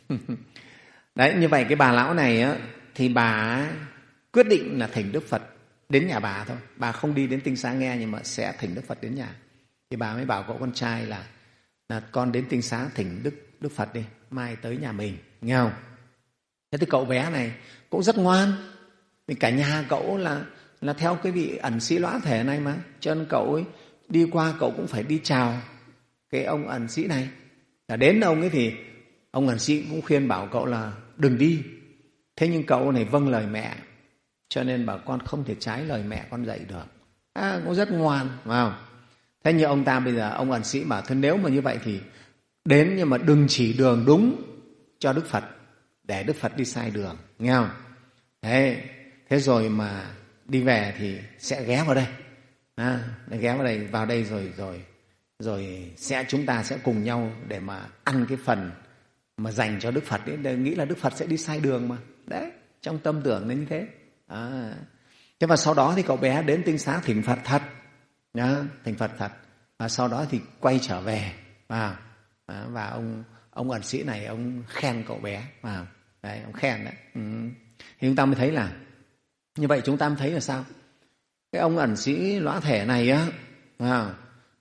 Đấy, như vậy cái bà lão này á, thì bà quyết định là thỉnh Đức Phật đến nhà bà thôi, bà không đi đến Tinh Xá nghe nhưng mà sẽ thỉnh Đức Phật đến nhà. Thì bà mới bảo cậu con trai là, là con đến Tinh Xá thỉnh Đức, Đức Phật đi, mai tới nhà mình, nghe không? Thế thì cậu bé này cũng rất ngoan, vì cả nhà cậu là, là theo cái vị ẩn sĩ lõa thể này mà, cho nên cậu ấy đi qua cậu cũng phải đi chào cái ông ẩn sĩ này. Và đến ông ấy thì ông ẩn sĩ cũng khuyên bảo cậu là đừng đi. Thế nhưng cậu này vâng lời mẹ, cho nên bảo con không thể trái lời mẹ con dạy được. À, cũng rất ngoan, phải không? Thế nhưng ông ta bây giờ, ông ẩn sĩ bảo, thôi nếu mà như vậy thì đến nhưng mà đừng chỉ đường đúng cho Đức Phật, để Đức Phật đi sai đường, nghe không? Thế, thế rồi mà đi về thì sẽ ghé vào đây, à, ghé vào đây, vào đây rồi rồi rồi sẽ chúng ta sẽ cùng nhau để mà ăn cái phần mà dành cho Đức Phật ấy, để nghĩ là Đức Phật sẽ đi sai đường mà. Đấy, trong tâm tưởng nên như thế. À. Thế và sau đó thì cậu bé đến Tinh Xá thỉnh Phật thật, nhá, thỉnh Phật thật, và sau đó thì quay trở về, và và ông ông ẩn sĩ này ông khen cậu bé, và đấy, ông khen đấy. Ừ. Thì chúng ta mới thấy là như vậy, chúng ta mới thấy là sao? Cái ông ẩn sĩ lõa thể này á, à,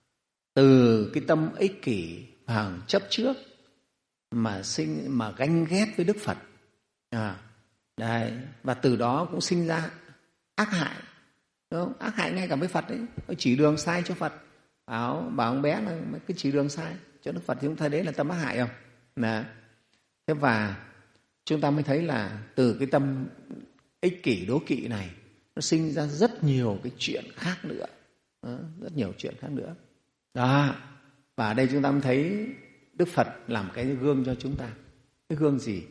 từ cái tâm ích kỷ và chấp trước mà sinh mà ganh ghét với Đức Phật, à, đấy, và từ đó cũng sinh ra ác hại, đúng không? Ác hại ngay cả với Phật đấy, chỉ đường sai cho Phật, bảo bảo ông bé là cái chỉ đường sai cho Đức Phật, thì chúng ta đấy là tâm ác hại không? Nè. Thế và chúng ta mới thấy là từ cái tâm ích kỷ đố kỵ này nó sinh ra rất nhiều cái chuyện khác nữa, đó, rất nhiều chuyện khác nữa. Đó. Và ở đây chúng ta mới thấy Đức Phật làm cái gương cho chúng ta. Cái gương gì?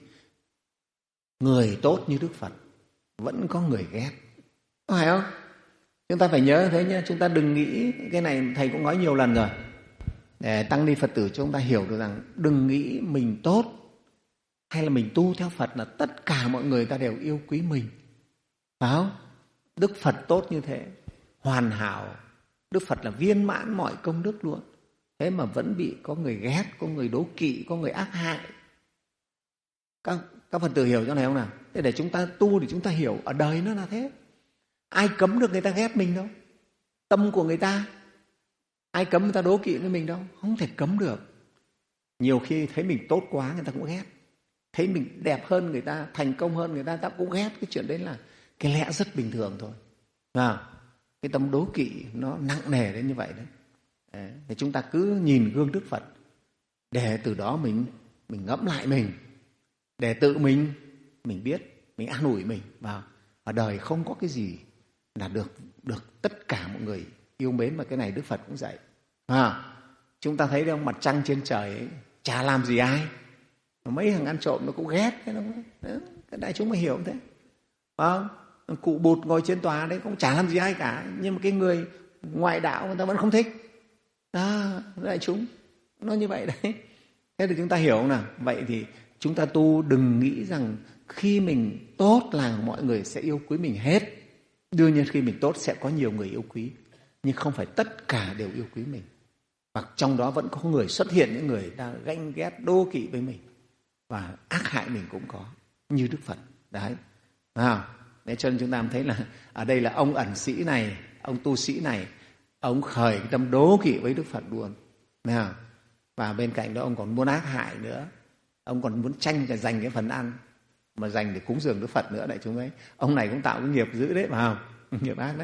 Người tốt như Đức Phật vẫn có người ghét, có phải không? Chúng ta phải nhớ thế nhé. Chúng ta đừng nghĩ, cái này thầy cũng nói nhiều lần rồi, để tăng ni Phật tử chúng ta hiểu được rằng đừng nghĩ mình tốt hay là mình tu theo Phật là tất cả mọi người ta đều yêu quý mình, phải không? Đức Phật tốt như thế, hoàn hảo, Đức Phật là viên mãn mọi công đức luôn, thế mà vẫn bị có người ghét, có người đố kỵ, có người ác hại. Các, các Phật tử hiểu chỗ này không nào? Thế để chúng ta tu thì chúng ta hiểu ở đời nó là thế. Ai cấm được người ta ghét mình đâu, tâm của người ta. Ai cấm người ta đố kỵ với mình đâu, không thể cấm được. Nhiều khi thấy mình tốt quá người ta cũng ghét, thấy mình đẹp hơn người ta, thành công hơn người ta, ta cũng ghét. Cái chuyện đấy là cái lẽ rất bình thường thôi. À, cái tâm đố kỵ nó nặng nề đến như vậy đấy. Đấy, thì chúng ta cứ nhìn gương Đức Phật để từ đó mình mình ngẫm lại mình, để tự mình mình biết, mình an ủi mình. Và ở đời không có cái gì là được được tất cả mọi người yêu mến, mà cái này Đức Phật cũng dạy. À, chúng ta thấy không, mặt trăng trên trời ấy, chả làm gì ai, mấy thằng ăn trộm nó cũng ghét, thế nó cái đại chúng mới hiểu thế. À, cụ Bụt ngồi trên tòa đấy cũng chả làm gì ai cả, nhưng mà cái người ngoại đạo người ta vẫn không thích. À, đại chúng nó như vậy đấy. Thế thì chúng ta hiểu không nào? Vậy thì chúng ta tu đừng nghĩ rằng khi mình tốt là mọi người sẽ yêu quý mình hết. Đương nhiên khi mình tốt sẽ có nhiều người yêu quý, nhưng không phải tất cả đều yêu quý mình. Và trong đó vẫn có người xuất hiện, những người đang ganh ghét đố kỵ với mình và ác hại mình cũng có, như Đức Phật đấy. À, để cho nên chúng ta thấy là ở đây là ông ẩn sĩ này, ông tu sĩ này, ông khởi cái tâm đố kỵ với Đức Phật luôn. Nào, và bên cạnh đó ông còn muốn ác hại nữa, ông còn muốn tranh để giành cái phần ăn mà dành để cúng dường Đức Phật nữa. Đại chúng ấy, ông này cũng tạo cái nghiệp dữ đấy, phải không? Nghiệp ác đấy.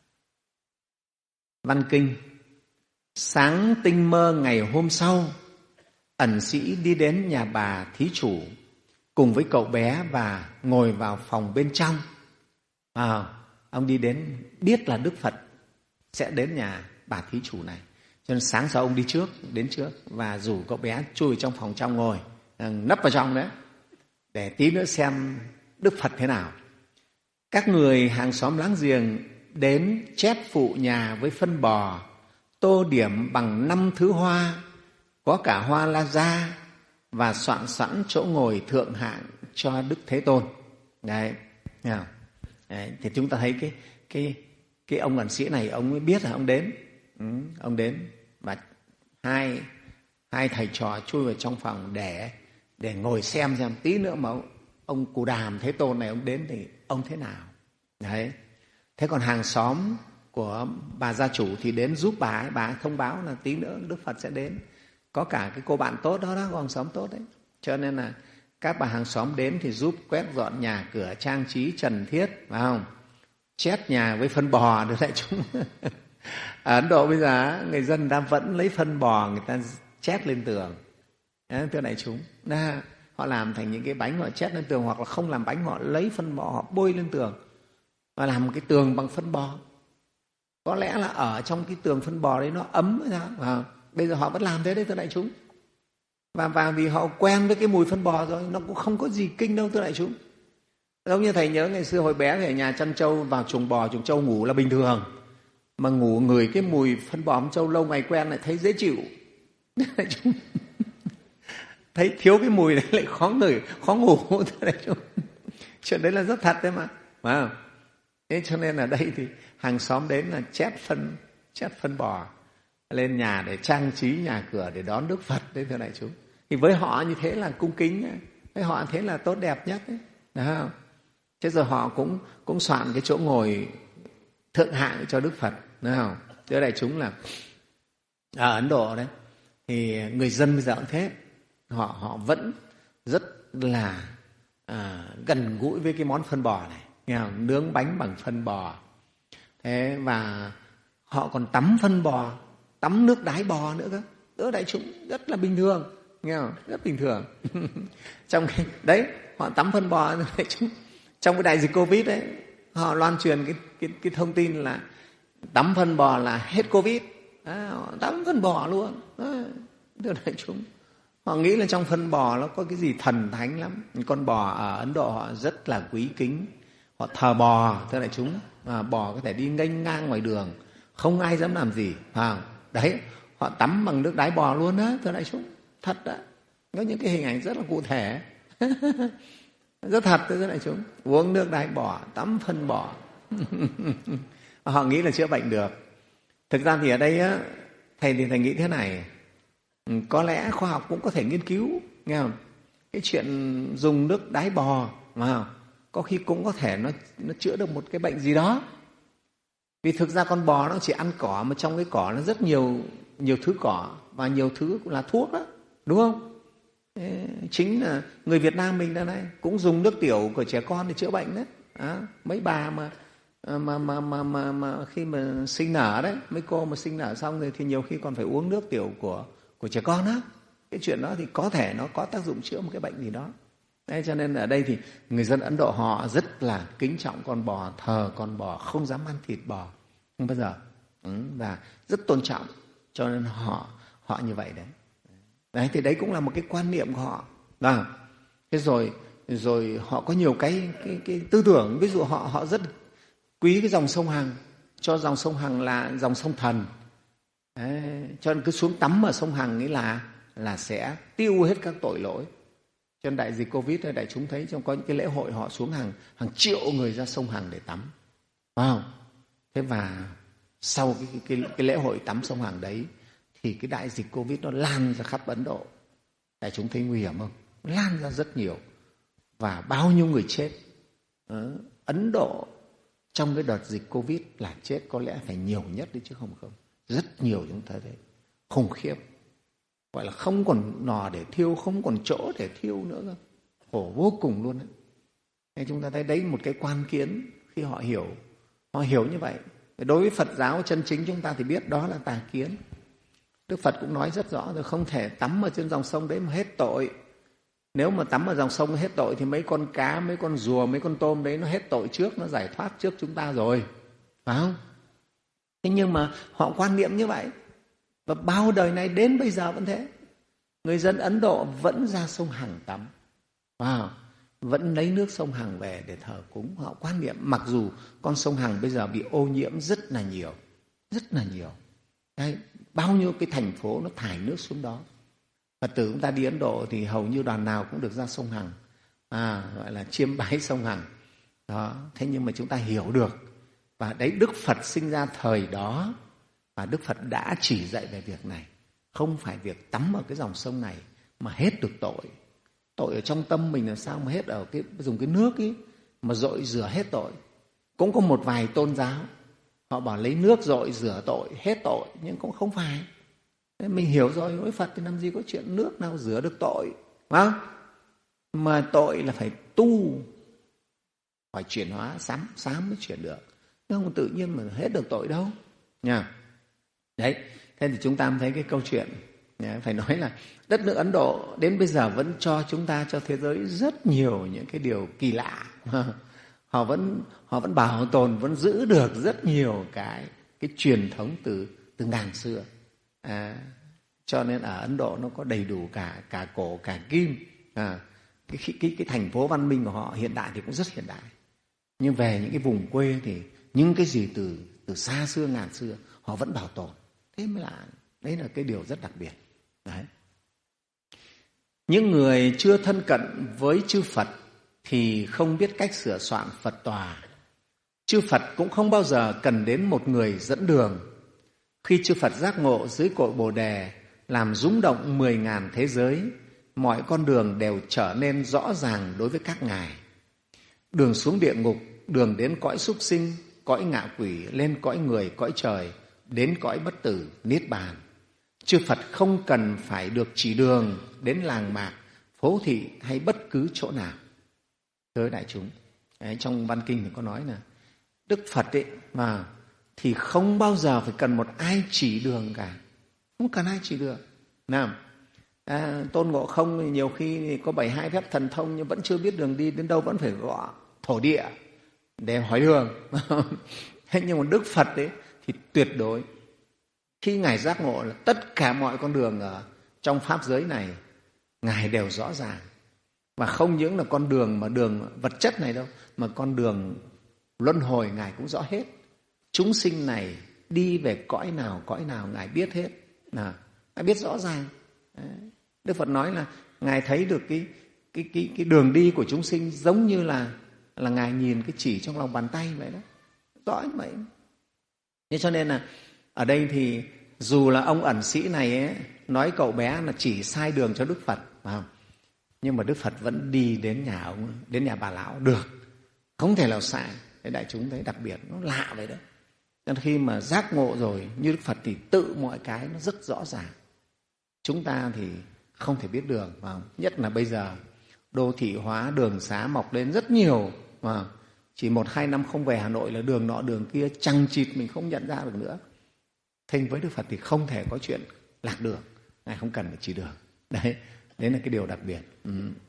Văn kinh: sáng tinh mơ ngày hôm sau, ẩn sĩ đi đến nhà bà thí chủ cùng với cậu bé và ngồi vào phòng bên trong. À, ông đi đến biết là Đức Phật sẽ đến nhà bà thí chủ này, cho nên sáng sau ông đi trước, đến trước và rủ cậu bé chui trong phòng trong ngồi, nấp vào trong đấy, để tí nữa xem Đức Phật thế nào. Các người hàng xóm láng giềng đến chép phụ nhà với phân bò, tô điểm bằng năm thứ hoa, có cả hoa la gia, và soạn sẵn chỗ ngồi thượng hạng cho Đức Thế Tôn. Đấy, đấy, thì chúng ta thấy cái cái cái ông ẩn sĩ này, ông mới biết là ông đến, ừ, ông đến và hai hai thầy trò chui vào trong phòng để để ngồi xem xem tí nữa mà ông, ông Cù Đàm Thế Tôn này ông đến thì ông thế nào. Đấy, Thế còn hàng xóm của bà gia chủ thì đến giúp bà ấy, bà ấy thông báo là tí nữa Đức Phật sẽ đến. Có cả cái cô bạn tốt đó, đó cô hàng xóm tốt đấy. Cho nên là các bà hàng xóm đến thì giúp quét dọn nhà cửa, trang trí trần thiết, phải không? Chét nhà với phân bò được đại chúng. Ở Ấn Độ bây giờ người dân ta vẫn lấy phân bò người ta chét lên tường. Đấy, thưa đại chúng. Đó, họ làm thành những cái bánh họ chét lên tường, hoặc là không làm bánh họ lấy phân bò họ bôi lên tường và làm cái tường bằng phân bò. Có lẽ là ở trong cái tường phân bò đấy nó ấm hay sao? À, bây giờ họ vẫn làm thế đấy thưa đại chúng. Và, và vì họ quen với cái mùi phân bò rồi, nó cũng không có gì kinh đâu thưa đại chúng. Giống như thầy nhớ ngày xưa hồi bé thì ở nhà chăn trâu vào chuồng bò, chuồng trâu ngủ là bình thường. Mà ngủ ngửi cái mùi phân bò trâu lâu ngày quen lại thấy dễ chịu. Đại chúng. Thấy thiếu cái mùi đấy lại khó ngửi, khó ngủ thưa đại chúng. Chuyện đấy là rất thật đấy mà. Phải không? Thế cho nên ở đây thì hàng xóm đến là chét phân, chét phân bò lên nhà để trang trí nhà cửa để đón Đức Phật đấy thưa đại chúng. Thì với họ như thế là cung kính, với họ thế là tốt đẹp nhất đấy. Đúng không? Thế rồi họ cũng cũng soạn cái chỗ ngồi thượng hạng cho Đức Phật, đúng không? Thưa đại chúng là ở Ấn Độ đấy thì người dân bây giờ cũng thế, họ họ vẫn rất là à, gần gũi với cái món phân bò này, nghe không? Nướng bánh bằng phân bò. Thế và họ còn tắm phân bò, tắm nước đái bò nữa cơ. Đỡ đại chúng rất là bình thường, nghe không? Rất bình thường. Trong cái đấy họ tắm phân bò đại chúng. Trong cái đại dịch Covid đấy, họ loan truyền cái cái cái thông tin là tắm phân bò là hết Covid. À, họ tắm phân bò luôn. Thưa đại chúng, họ nghĩ là trong phân bò nó có cái gì thần thánh lắm. Con bò ở Ấn Độ họ rất là quý kính, họ thờ bò thưa đại chúng. À, bò có thể đi nghênh ngang ngoài đường, không ai dám làm gì. À, đấy, họ tắm bằng nước đái bò luôn đó thưa đại chúng, thật đó. Có những cái hình ảnh rất là cụ thể. Rất thật thưa đại chúng, uống nước đái bò, tắm phân bò. Họ nghĩ là chữa bệnh được. Thực ra thì ở đây á, thầy thì thầy nghĩ thế này, có lẽ khoa học cũng có thể nghiên cứu, nghe không? Cái chuyện dùng nước đái bò mà có khi cũng có thể nó nó chữa được một cái bệnh gì đó. Vì thực ra con bò nó chỉ ăn cỏ, mà trong cái cỏ nó rất nhiều nhiều thứ cỏ và nhiều thứ cũng là thuốc đó, đúng không? Chính là người Việt Nam mình đây này cũng dùng nước tiểu của trẻ con để chữa bệnh đấy. À, mấy bà mà mà, mà mà mà mà khi mà sinh nở đấy, mấy cô mà sinh nở xong rồi thì nhiều khi còn phải uống nước tiểu của của trẻ con á. Cái chuyện đó thì có thể nó có tác dụng chữa một cái bệnh gì đó. Đấy, cho nên ở đây thì người dân Ấn Độ họ rất là kính trọng con bò, thờ con bò, không dám ăn thịt bò, không bao giờ. Ừ, và rất tôn trọng, cho nên họ họ như vậy đấy. Đấy, thì đấy cũng là một cái quan niệm của họ. À, thế rồi rồi họ có nhiều cái cái cái tư tưởng, ví dụ họ họ rất quý cái dòng sông Hằng, cho dòng sông Hằng là dòng sông thần. Đấy, cho nên cứ xuống tắm ở sông Hằng ấy là là sẽ tiêu hết các tội lỗi. Cho nên đại dịch Covid đại chúng thấy trong có những cái lễ hội họ xuống hàng hàng triệu người ra sông Hằng để tắm, phải không? Thế và sau cái, cái, cái lễ hội tắm sông Hằng đấy thì cái đại dịch Covid nó lan ra khắp Ấn Độ. Đại chúng thấy nguy hiểm không? Lan ra rất nhiều. Và bao nhiêu người chết. Ờ, Ấn Độ trong cái đợt dịch Covid là chết có lẽ phải nhiều nhất đấy chứ không không. Rất nhiều chúng ta thấy. Khủng khiếp. Gọi là không còn nò để thiêu, không còn chỗ để thiêu nữa cơ. Khổ vô cùng luôn đấy. Nên chúng ta thấy đấy một cái quan kiến khi họ hiểu. Họ hiểu như vậy. Đối với Phật giáo chân chính chúng ta thì biết đó là tà kiến. Đức Phật cũng nói rất rõ rồi, không thể tắm ở trên dòng sông đấy mà hết tội. Nếu mà tắm ở dòng sông hết tội thì mấy con cá, mấy con rùa, mấy con tôm đấy nó hết tội trước, nó giải thoát trước chúng ta rồi. Phải không? Thế nhưng mà họ quan niệm như vậy. Và bao đời này đến bây giờ vẫn thế. Người dân Ấn Độ vẫn ra sông Hằng tắm. Wow. Vẫn lấy nước sông Hằng về để thờ cúng. Họ quan niệm mặc dù con sông Hằng bây giờ bị ô nhiễm rất là nhiều. Rất là nhiều. Đấy, bao nhiêu cái thành phố nó thải nước xuống đó. Phật tử chúng ta đi Ấn Độ thì hầu như đoàn nào cũng được ra sông Hằng. À, gọi là chiêm bái sông Hằng. Đó. Thế nhưng mà chúng ta hiểu được. Và đấy Đức Phật sinh ra thời đó. Và Đức Phật đã chỉ dạy về việc này. Không phải việc tắm ở cái dòng sông này mà hết được tội. Tội ở trong tâm mình làm sao mà hết ở cái dùng cái nước ấy mà dội rửa hết tội. Cũng có một vài tôn giáo họ bảo lấy nước dội rửa tội hết tội, nhưng cũng không phải. Mình hiểu rồi, với Phật thì làm gì có chuyện nước nào rửa được tội, phải không? Mà tội là phải tu, phải chuyển hóa, sám sám mới chuyển được, chứ không tự nhiên mà hết được tội đâu nha. Đấy, thế thì chúng ta thấy cái câu chuyện, phải nói là đất nước Ấn Độ đến bây giờ vẫn cho chúng ta, cho thế giới rất nhiều những cái điều kỳ lạ. Họ vẫn họ vẫn bảo tồn, vẫn giữ được rất nhiều cái cái truyền thống từ từ ngàn xưa. À, cho nên ở Ấn Độ nó có đầy đủ cả cả cổ cả kim. À, cái, cái cái thành phố văn minh của họ hiện đại thì cũng rất hiện đại. Nhưng về những cái vùng quê thì những cái gì từ từ xa xưa ngàn xưa họ vẫn bảo tồn. Thế mới là đấy là cái điều rất đặc biệt. Đấy. Những người chưa thân cận với chư Phật thì không biết cách sửa soạn Phật tòa. Chư Phật cũng không bao giờ cần đến một người dẫn đường. Khi chư Phật giác ngộ dưới cội Bồ Đề, làm rung động mười ngàn thế giới, mọi con đường đều trở nên rõ ràng đối với các ngài. Đường xuống địa ngục, đường đến cõi súc sinh, cõi ngạ quỷ, lên cõi người, cõi trời, đến cõi bất tử, niết bàn. Chư Phật không cần phải được chỉ đường đến làng mạc, phố thị hay bất cứ chỗ nào. Thưa đại chúng, đấy, trong văn kinh thì có nói là Đức Phật ấy mà thì không bao giờ phải cần một ai chỉ đường cả, không cần ai chỉ đường. Nào, à, Tôn Ngộ Không nhiều khi có bảy hai phép thần thông nhưng vẫn chưa biết đường đi đến đâu, vẫn phải gõ thổ địa để hỏi đường. Nhưng mà Đức Phật ấy thì tuyệt đối, khi ngài giác ngộ là tất cả mọi con đường ở trong pháp giới này ngài đều rõ ràng. Và không những là con đường mà đường vật chất này đâu, mà con đường luân hồi ngài cũng rõ hết. Chúng sinh này đi về cõi nào cõi nào ngài biết hết, nào, ngài biết rõ ràng. Đấy. Đức Phật nói là ngài thấy được cái cái cái cái đường đi của chúng sinh giống như là là ngài nhìn cái chỉ trong lòng bàn tay vậy đó, rõ như vậy. Thế cho nên là ở đây thì dù là ông ẩn sĩ này ấy, nói cậu bé là chỉ sai đường cho Đức Phật, phải không? Nhưng mà Đức Phật vẫn đi đến nhà ông, đến nhà bà lão được, không thể nào sai. Thế đại chúng thấy đặc biệt, nó lạ vậy đó. Nên khi mà giác ngộ rồi như Đức Phật thì tự mọi cái nó rất rõ ràng. Chúng ta thì không thể biết đường, phải không? Nhất là bây giờ đô thị hóa, đường xá mọc lên rất nhiều, phải không? Chỉ một hai năm không về Hà Nội là đường nọ đường kia chằng chịt mình không nhận ra được nữa. Thế với Đức Phật thì không thể có chuyện lạc đường, ngài không cần phải chỉ đường. Đấy, đấy là cái điều đặc biệt. Ừ.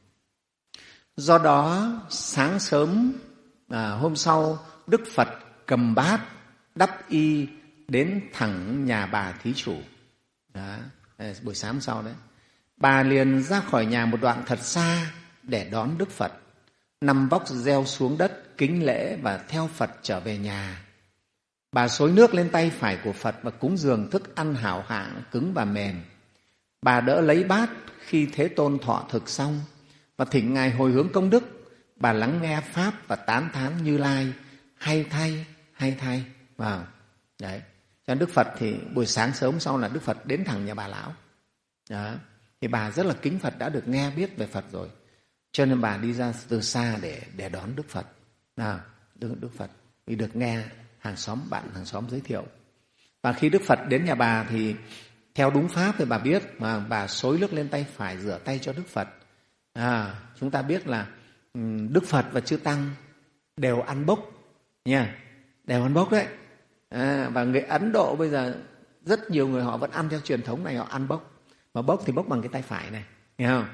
Do đó sáng sớm à, hôm sau, Đức Phật cầm bát đắp y đến thẳng nhà bà thí chủ. Đó, buổi sáng sau đấy, bà liền ra khỏi nhà một đoạn thật xa để đón Đức Phật, nằm vóc gieo xuống đất kính lễ và theo Phật trở về nhà. Bà xối nước lên tay phải của Phật và cúng dường thức ăn hảo hạng, cứng và mềm. Bà đỡ lấy bát khi Thế Tôn thọ thực xong và thỉnh ngài hồi hướng công đức. Bà lắng nghe pháp và tán thán Như Lai, hay thay, hay thay. Wow. Đấy. Cho nên Đức Phật thì buổi sáng sớm sau là Đức Phật đến thẳng nhà bà lão. Đó. Thì bà rất là kính Phật, đã được nghe biết về Phật rồi. Cho nên bà đi ra từ xa để để đón Đức Phật. Nào, Đức, Đức Phật vì được nghe hàng xóm, bạn hàng xóm giới thiệu. Và khi Đức Phật đến nhà bà thì theo đúng pháp thì bà biết, mà bà xối nước lên tay phải rửa tay cho Đức Phật. À, chúng ta biết là Đức Phật và Chư Tăng đều ăn bốc nha, đều ăn bốc đấy. À, và người Ấn Độ bây giờ rất nhiều người họ vẫn ăn theo truyền thống này, họ ăn bốc. Mà bốc thì bốc bằng cái tay phải này, nghe không?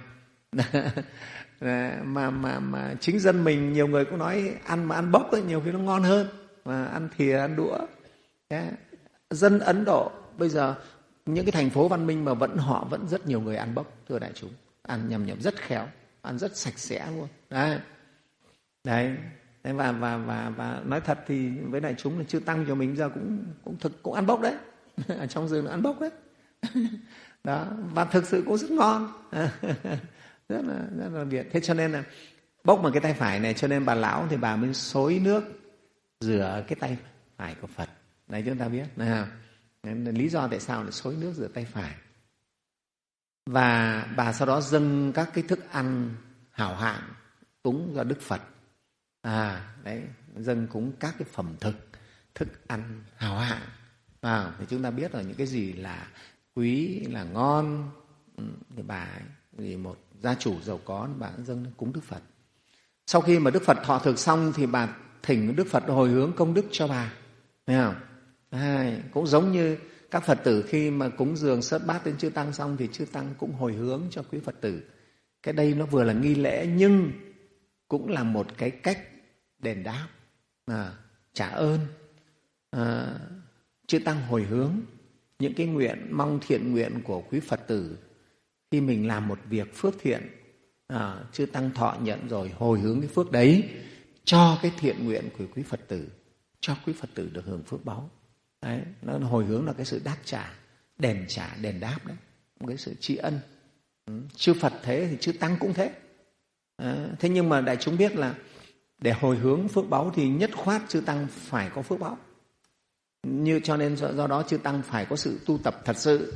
mà mà mà chính dân mình nhiều người cũng nói ăn mà ăn bốc ấy, nhiều khi nó ngon hơn mà ăn thìa ăn đũa. Yeah. Dân Ấn Độ bây giờ những cái thành phố văn minh mà vẫn họ vẫn rất nhiều người ăn bốc, thưa đại chúng, ăn nhầm nhầm rất khéo, ăn rất sạch sẽ luôn. Đấy. Đấy. Và và và và nói thật thì với đại chúng là Chư Tăng cho mình giờ cũng cũng thực cũng ăn bốc đấy. Ở trong rừng ăn bốc đấy. Đó, và thực sự cũng rất ngon. rất là rất là biệt. Thế cho nên là bốc bằng cái tay phải này, cho nên bà lão thì bà mới xối nước rửa cái tay phải của Phật. Đấy chúng ta biết, nào. Lý do tại sao lại xối nước rửa tay phải. Và bà sau đó dâng các cái thức ăn hảo hạng cúng cho Đức Phật. À, đấy, dâng cúng các cái phẩm thực, thức ăn hào hạng. À, thì chúng ta biết rồi những cái gì là quý, là ngon, thì bà ấy, thì một gia chủ giàu có, bà cũng dâng cúng Đức Phật. Sau khi mà Đức Phật thọ thực xong thì bà thỉnh Đức Phật hồi hướng công đức cho bà. Thấy không? À, cũng giống như các Phật tử khi mà cúng dường sớt bát đến chư Tăng xong thì chư Tăng cũng hồi hướng cho quý Phật tử. Cái đây nó vừa là nghi lễ nhưng cũng là một cái cách đền đáp, à, trả ơn. À, chư Tăng hồi hướng những cái nguyện, mong thiện nguyện của quý Phật tử. Khi mình làm một việc phước thiện, à, chư Tăng thọ nhận rồi hồi hướng cái phước đấy cho cái thiện nguyện của quý Phật tử, cho quý Phật tử được hưởng phước báu. Đấy, nó hồi hướng là cái sự đáp trả, đền trả, đền đáp đấy, một cái sự tri ân. Ừ. Chư Phật thế thì chư Tăng cũng thế. À, thế nhưng mà đại chúng biết là để hồi hướng phước báu thì nhất khoát chư Tăng phải có phước báu. Như cho nên do, do đó chư Tăng phải có sự tu tập thật sự,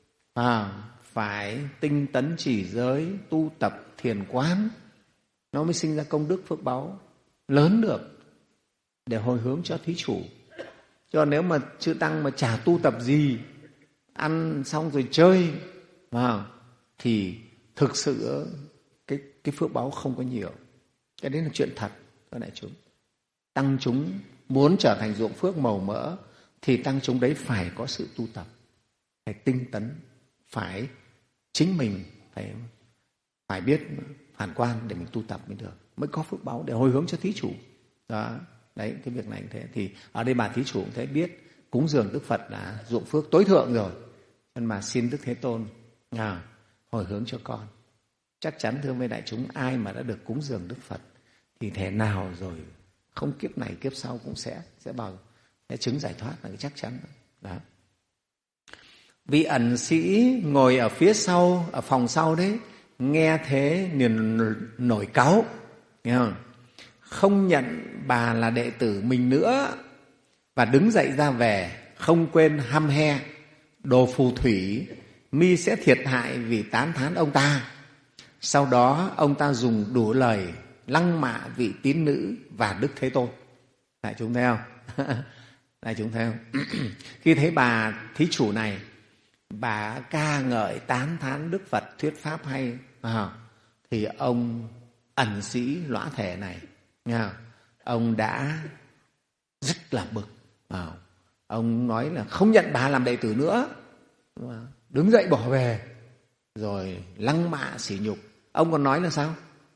à, phải tinh tấn chỉ giới, tu tập thiền quán, nó mới sinh ra công đức phước báu lớn được để hồi hướng cho thí chủ. Cho nếu mà chư Tăng mà chả tu tập gì, ăn xong rồi chơi, à, thì thực sự cái, cái phước báu không có nhiều. Cái đấy là chuyện thật các đại chúng. Tăng chúng muốn trở thành ruộng phước màu mỡ thì tăng chúng đấy phải có sự tu tập, phải tinh tấn, phải chính mình phải, phải biết phản quan để mình tu tập mới được, mới có phước báu để hồi hướng cho thí chủ. Đó, đấy, cái việc này như thế. Thì ở đây bà thí chủ cũng thấy biết cúng dường Đức Phật là ruộng phước tối thượng rồi, nên mà xin Đức Thế Tôn à, hồi hướng cho con. Chắc chắn thưa với đại chúng, ai mà đã được cúng dường Đức Phật thì thể nào rồi không kiếp này kiếp sau cũng sẽ sẽ bảo sẽ chứng giải thoát là cái chắc chắn. Đó. Vị ẩn sĩ ngồi ở phía sau, ở phòng sau đấy, nghe thế liền nổi cáu, nghe không? Không nhận bà là đệ tử mình nữa, và đứng dậy ra về, không quên hăm he: đồ phù thủy, mi sẽ thiệt hại vì tán thán ông ta. Sau đó ông ta dùng đủ lời lăng mạ vị tín nữ và Đức Thế Tôn. Đại chúng thấy không? Đại chúng thấy không? Khi thấy bà thí chủ này, bà ca ngợi tán thán Đức Phật thuyết pháp hay, à, thì ông ẩn sĩ lõa thể này, à, ông đã rất là bực. À, ông nói là không nhận bà làm đệ tử nữa, đứng dậy bỏ về, rồi lăng mạ sỉ nhục. Ông còn nói là sao?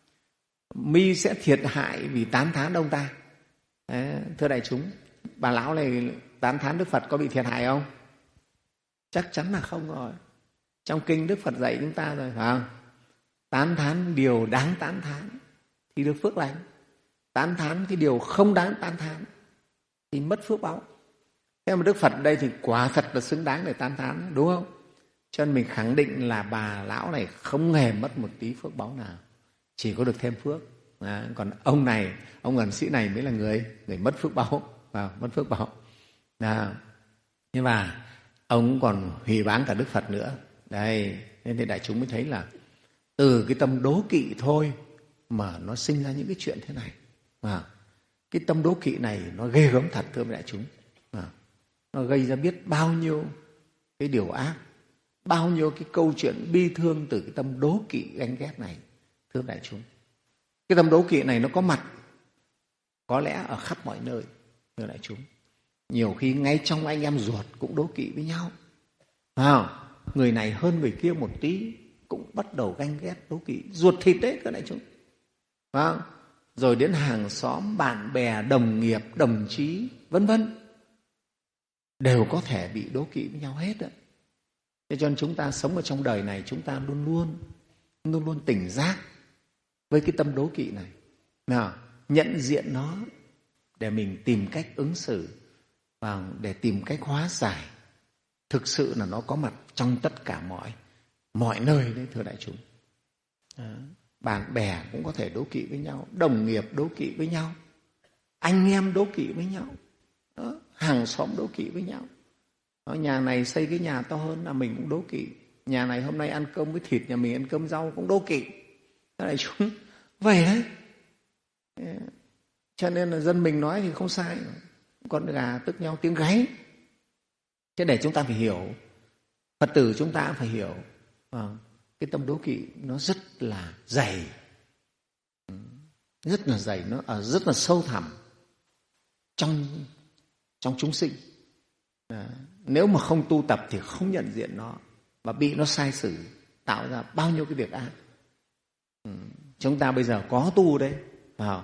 Mi sẽ thiệt hại vì tán thán ông ta. Đấy, thưa đại chúng, bà lão này tán thán Đức Phật có bị thiệt hại không? Chắc chắn là không rồi. Trong kinh Đức Phật dạy chúng ta rồi, phải không? Tán thán điều đáng tán thán thì được phước lành, tán thán cái điều không đáng tán thán thì mất phước báu. Thế mà Đức Phật đây thì quả thật là xứng đáng để tán thán, đúng không? Cho nên mình khẳng định là bà lão này không hề mất một tí phước báu nào, chỉ có được thêm phước. À, còn ông này, ông ẩn sĩ này mới là người người mất phước báu, à, mất phước báu. À, nhưng mà ông còn hủy báng cả Đức Phật nữa. Đây, nên thì đại chúng mới thấy là từ cái tâm đố kỵ thôi mà nó sinh ra những cái chuyện thế này. À, cái tâm đố kỵ này nó ghê gớm thật, thưa đại chúng. À, nó gây ra biết bao nhiêu cái điều ác, bao nhiêu cái câu chuyện bi thương từ cái tâm đố kỵ ganh ghét này, thưa đại chúng. Cái tâm đố kỵ này nó có mặt có lẽ ở khắp mọi nơi, thưa đại chúng. Nhiều khi ngay trong anh em ruột cũng đố kỵ với nhau. À, người này hơn người kia một tí cũng bắt đầu ganh ghét đố kỵ, ruột thịt đấy, thưa đại chúng. À, rồi đến hàng xóm, bạn bè, đồng nghiệp, đồng chí, vân vân, đều có thể bị đố kỵ với nhau hết đấy. Thế cho nên chúng ta sống ở trong đời này, chúng ta luôn luôn luôn luôn tỉnh giác với cái tâm đố kỵ này. Nào, nhận diện nó để mình tìm cách ứng xử và để tìm cách hóa giải. Thực sự là nó có mặt trong tất cả mọi mọi nơi đấy, thưa đại chúng. À, bạn bè cũng có thể đố kỵ với nhau, đồng nghiệp đố kỵ với nhau, anh em đố kỵ với nhau, đó, hàng xóm đố kỵ với nhau. Đó, nhà này xây cái nhà to hơn là mình cũng đố kỵ, nhà này hôm nay ăn cơm với thịt, nhà mình ăn cơm rau cũng đố kỵ. Thưa đại chúng, vậy đấy. Cho nên là dân mình nói thì không sai, con gà tức nhau tiếng gáy. Thế để chúng ta phải hiểu, Phật tử chúng ta phải hiểu à, cái tâm đố kỵ nó rất là dày, rất là dày, nó ở rất là sâu thẳm trong trong chúng sinh. À, nếu mà không tu tập thì không nhận diện nó, và bị nó sai sử, tạo ra bao nhiêu cái việc ác. Ừ, chúng ta bây giờ có tu đấy, à,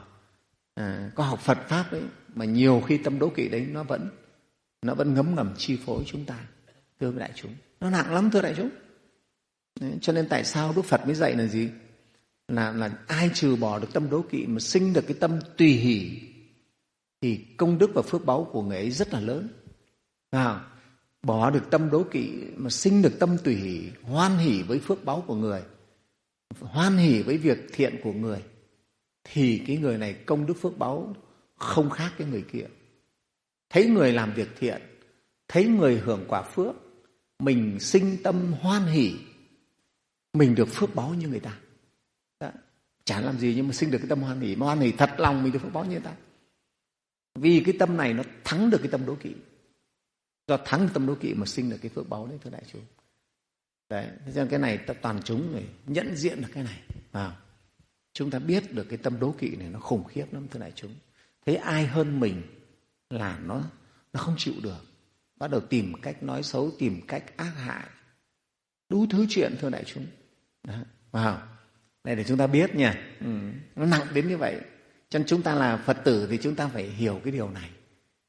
à, có học Phật pháp đấy, mà nhiều khi tâm đố kỵ đấy nó vẫn nó vẫn ngấm ngầm chi phối chúng ta, thưa đại chúng. Nó nặng lắm, thưa đại chúng. Đấy, cho nên tại sao Đức Phật mới dạy là gì? Là, là ai trừ bỏ được tâm đố kỵ mà sinh được cái tâm tùy hỷ thì công đức và phước báu của người ấy rất là lớn. À, bỏ được tâm đố kỵ mà sinh được tâm tùy hỷ, hoan hỷ với phước báu của người, hoan hỷ với việc thiện của người, thì cái người này công đức phước báu không khác cái người kia. Thấy người làm việc thiện, thấy người hưởng quả phước, mình sinh tâm hoan hỷ, mình được phước báu như người ta. Đó. Chả làm gì nhưng mà sinh được cái tâm hoan hỷ, mà hoan hỷ thật lòng mình được phước báu như người ta. Vì cái tâm này nó thắng được cái tâm đố kỵ. Do thắng tâm đố kỵ mà sinh được cái phước báu đấy, thưa đại chúng. Đấy, thế nên cái này toàn chúng phải nhận diện được cái này. À, chúng ta biết được cái tâm đố kỵ này nó khủng khiếp lắm, thưa đại chúng. Thấy ai hơn mình là nó nó không chịu được, bắt đầu tìm cách nói xấu, tìm cách ác hại, đủ thứ chuyện, thưa đại chúng. Đó, vào đây để chúng ta biết nha. Ừ, nó nặng đến như vậy. Cho nên chúng ta là Phật tử thì chúng ta phải hiểu cái điều này.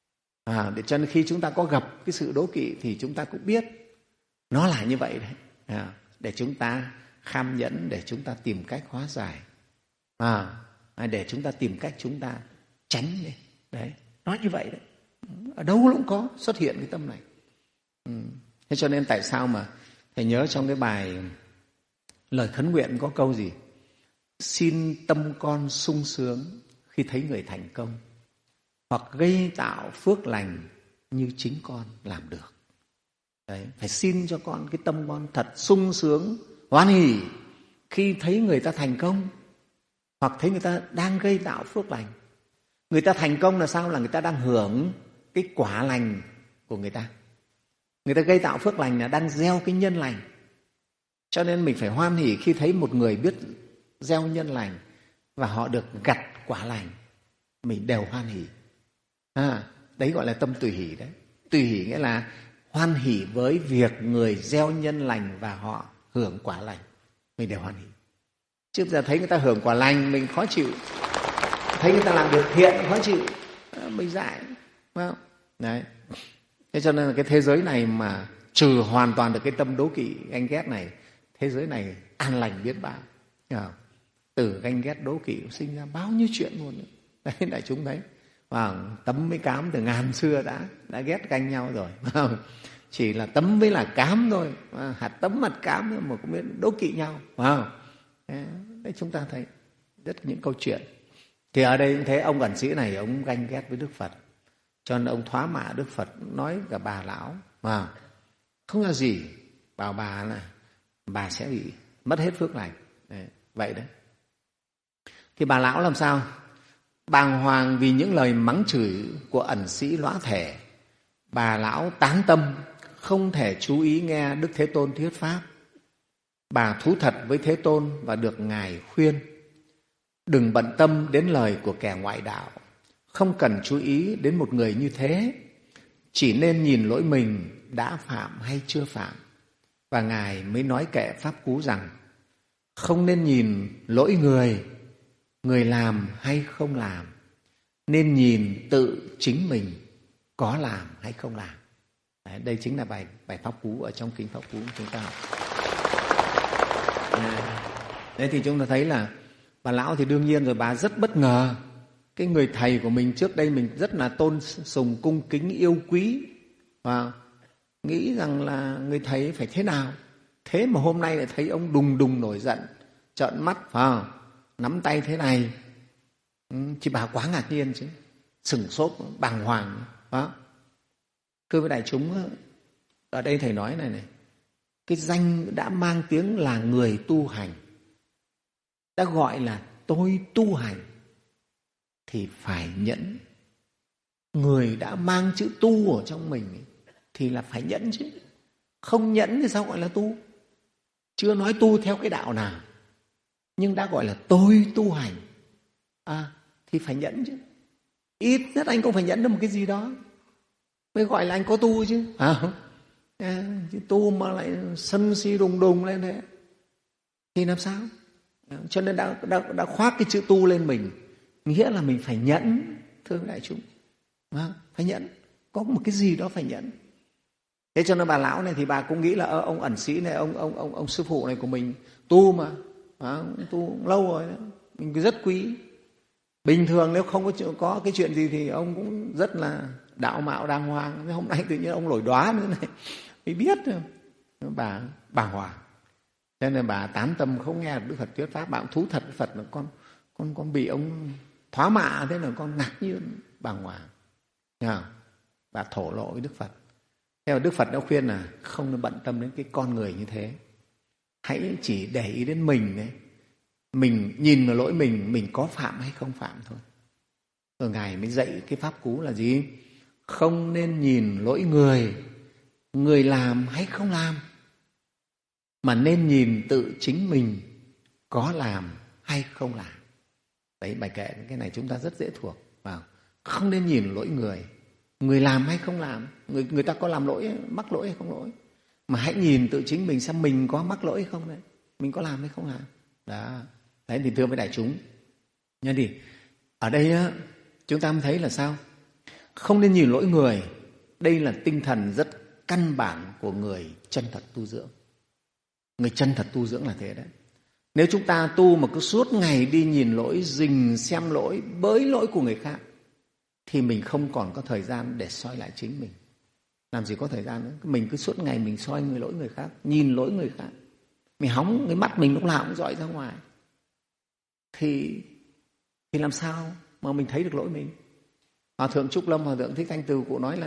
À, để cho nên khi chúng ta có gặp cái sự đố kỵ thì chúng ta cũng biết nó là như vậy đấy. À, để chúng ta kham nhẫn, để chúng ta tìm cách hóa giải. À, để chúng ta tìm cách chúng ta tránh đi. Đấy, nói như vậy đấy. Ở đâu cũng có xuất hiện cái tâm này. Ừ. Thế cho nên tại sao mà thầy nhớ trong cái bài lời khấn nguyện có câu gì? Xin tâm con sung sướng khi thấy người thành công, hoặc gây tạo phước lành như chính con làm được. Đấy, phải xin cho con cái tâm con thật sung sướng, hoan hỷ khi thấy người ta thành công, hoặc thấy người ta đang gây tạo phước lành. Người ta thành công là sao? Là người ta đang hưởng cái quả lành của người ta. Người ta gây tạo phước lành là đang gieo cái nhân lành. Cho nên mình phải hoan hỷ khi thấy một người biết gieo nhân lành và họ được gặt quả lành, mình đều hoan hỷ. À, đấy gọi là tâm tùy hỷ đấy. Tùy hỷ nghĩa là hoan hỷ với việc người gieo nhân lành và họ hưởng quả lành, mình đều hoan hỷ. Chứ giờ thấy người ta hưởng quả lành mình khó chịu, thấy người ta làm được thiện khó chịu, mình dại, phải không? Đấy. Thế cho nên là cái thế giới này mà trừ hoàn toàn được cái tâm đố kỵ, ganh ghét này, thế giới này an lành biết bao. Từ ganh ghét đố kỵ sinh ra bao nhiêu chuyện luôn. Đấy, đại chúng thấy. Và tấm với cám từ ngàn xưa đã đã ghét ganh nhau rồi. Chỉ là tấm với là cám thôi, hạt tấm hạt cám mà cũng biết đố kỵ nhau. Đấy, chúng ta thấy rất những câu chuyện. Thì ở đây thấy ông ẩn sĩ này ông ganh ghét với Đức Phật, cho nên ông thoá mạ Đức Phật, nói cả bà lão mà không là gì, bảo bà là bà sẽ bị mất hết phước lành. Đấy, vậy đấy. Thì bà lão làm sao? Bàng hoàng vì những lời mắng chửi của ẩn sĩ lõa thể, bà lão tán tâm, không thể chú ý nghe Đức Thế Tôn thuyết pháp. Bà thú thật với Thế Tôn và được Ngài khuyên: đừng bận tâm đến lời của kẻ ngoại đạo, không cần chú ý đến một người như thế, chỉ nên nhìn lỗi mình đã phạm hay chưa phạm. Và Ngài mới nói kệ Pháp Cú rằng: không nên nhìn lỗi người, người làm hay không làm, nên nhìn tự chính mình có làm hay không làm. Đấy, đây chính là bài bài Pháp Cú ở trong kinh Pháp Cú chúng ta học. Đấy thì chúng ta thấy là bà lão thì đương nhiên rồi, bà rất bất ngờ. Cái người thầy của mình trước đây mình rất là tôn sùng, cung kính, yêu quý, và nghĩ rằng là người thầy phải thế nào. Thế mà hôm nay lại thấy ông đùng đùng nổi giận, trợn mắt, phải không? Nắm tay thế này. Ừ, chị bà quá ngạc nhiên chứ, sửng sốt, bàng hoàng. Đó. Thưa với đại chúng, ở đây thầy nói này này, cái danh đã mang tiếng là người tu hành, đã gọi là tôi tu hành, thì phải nhẫn. Người đã mang chữ tu ở trong mình thì là phải nhẫn chứ. Không nhẫn thì sao gọi là tu? Chưa nói tu theo cái đạo nào, nhưng đã gọi là tôi tu hành à, thì phải nhẫn chứ. Ít nhất anh cũng phải nhẫn được một cái gì đó mới gọi là anh có tu chứ. À, à, chứ tu mà lại sân si đùng đùng lên thế thì làm sao? Cho nên đã, đã, đã khoác cái chữ tu lên mình, nghĩa là mình phải nhẫn, thưa đại chúng. À, phải nhẫn, có một cái gì đó phải nhẫn. Thế cho nên bà lão này thì bà cũng nghĩ là ông ẩn sĩ này, ông ông ông ông sư phụ này của mình tu mà, à, tu lâu rồi, mình rất quý. Bình thường nếu không có có cái chuyện gì thì ông cũng rất là đạo mạo đàng hoàng. Hôm nay tự nhiên ông nổi đoá nữa này, mới biết bà bà hòa. Cho nên bà tán tâm không nghe được Đức Phật thuyết pháp, bà cũng thú thật với Phật là con con con bị ông thoá mạ, thế là con ngạc nhiên bàng hoàng. À, bà thổ lộ với Đức Phật. Thế mà Đức Phật đã khuyên là không nên bận tâm đến cái con người như thế, hãy chỉ để ý đến mình đấy. Mình nhìn vào lỗi mình, mình có phạm hay không phạm thôi. Rồi Ngài mới dạy cái pháp cú là gì? Không nên nhìn lỗi người, người làm hay không làm, mà nên nhìn tự chính mình có làm hay không làm. Đấy, bài kệ cái này chúng ta rất dễ thuộc vào. Không nên nhìn lỗi người, người làm hay không làm, người, người ta có làm lỗi, mắc lỗi hay không lỗi, mà hãy nhìn tự chính mình xem mình có mắc lỗi hay không đấy, mình có làm hay không làm. Đó. Đấy thì thưa với đại chúng, nhân thì ở đây á, chúng ta mới thấy là sao? Không nên nhìn lỗi người. Đây là tinh thần rất căn bản của người chân thật tu dưỡng. Người chân thật tu dưỡng là thế đấy. Nếu chúng ta tu mà cứ suốt ngày đi nhìn lỗi, rình xem lỗi, bới lỗi của người khác, thì mình không còn có thời gian để soi lại chính mình. Làm gì có thời gian nữa. Mình cứ suốt ngày mình soi người lỗi người khác, nhìn lỗi người khác, mình hóng cái mắt mình lúc nào cũng dọi ra ngoài, thì thì làm sao mà mình thấy được lỗi mình? Hòa thượng Trúc Lâm, Hòa thượng Thích Thanh Từ cụ nói là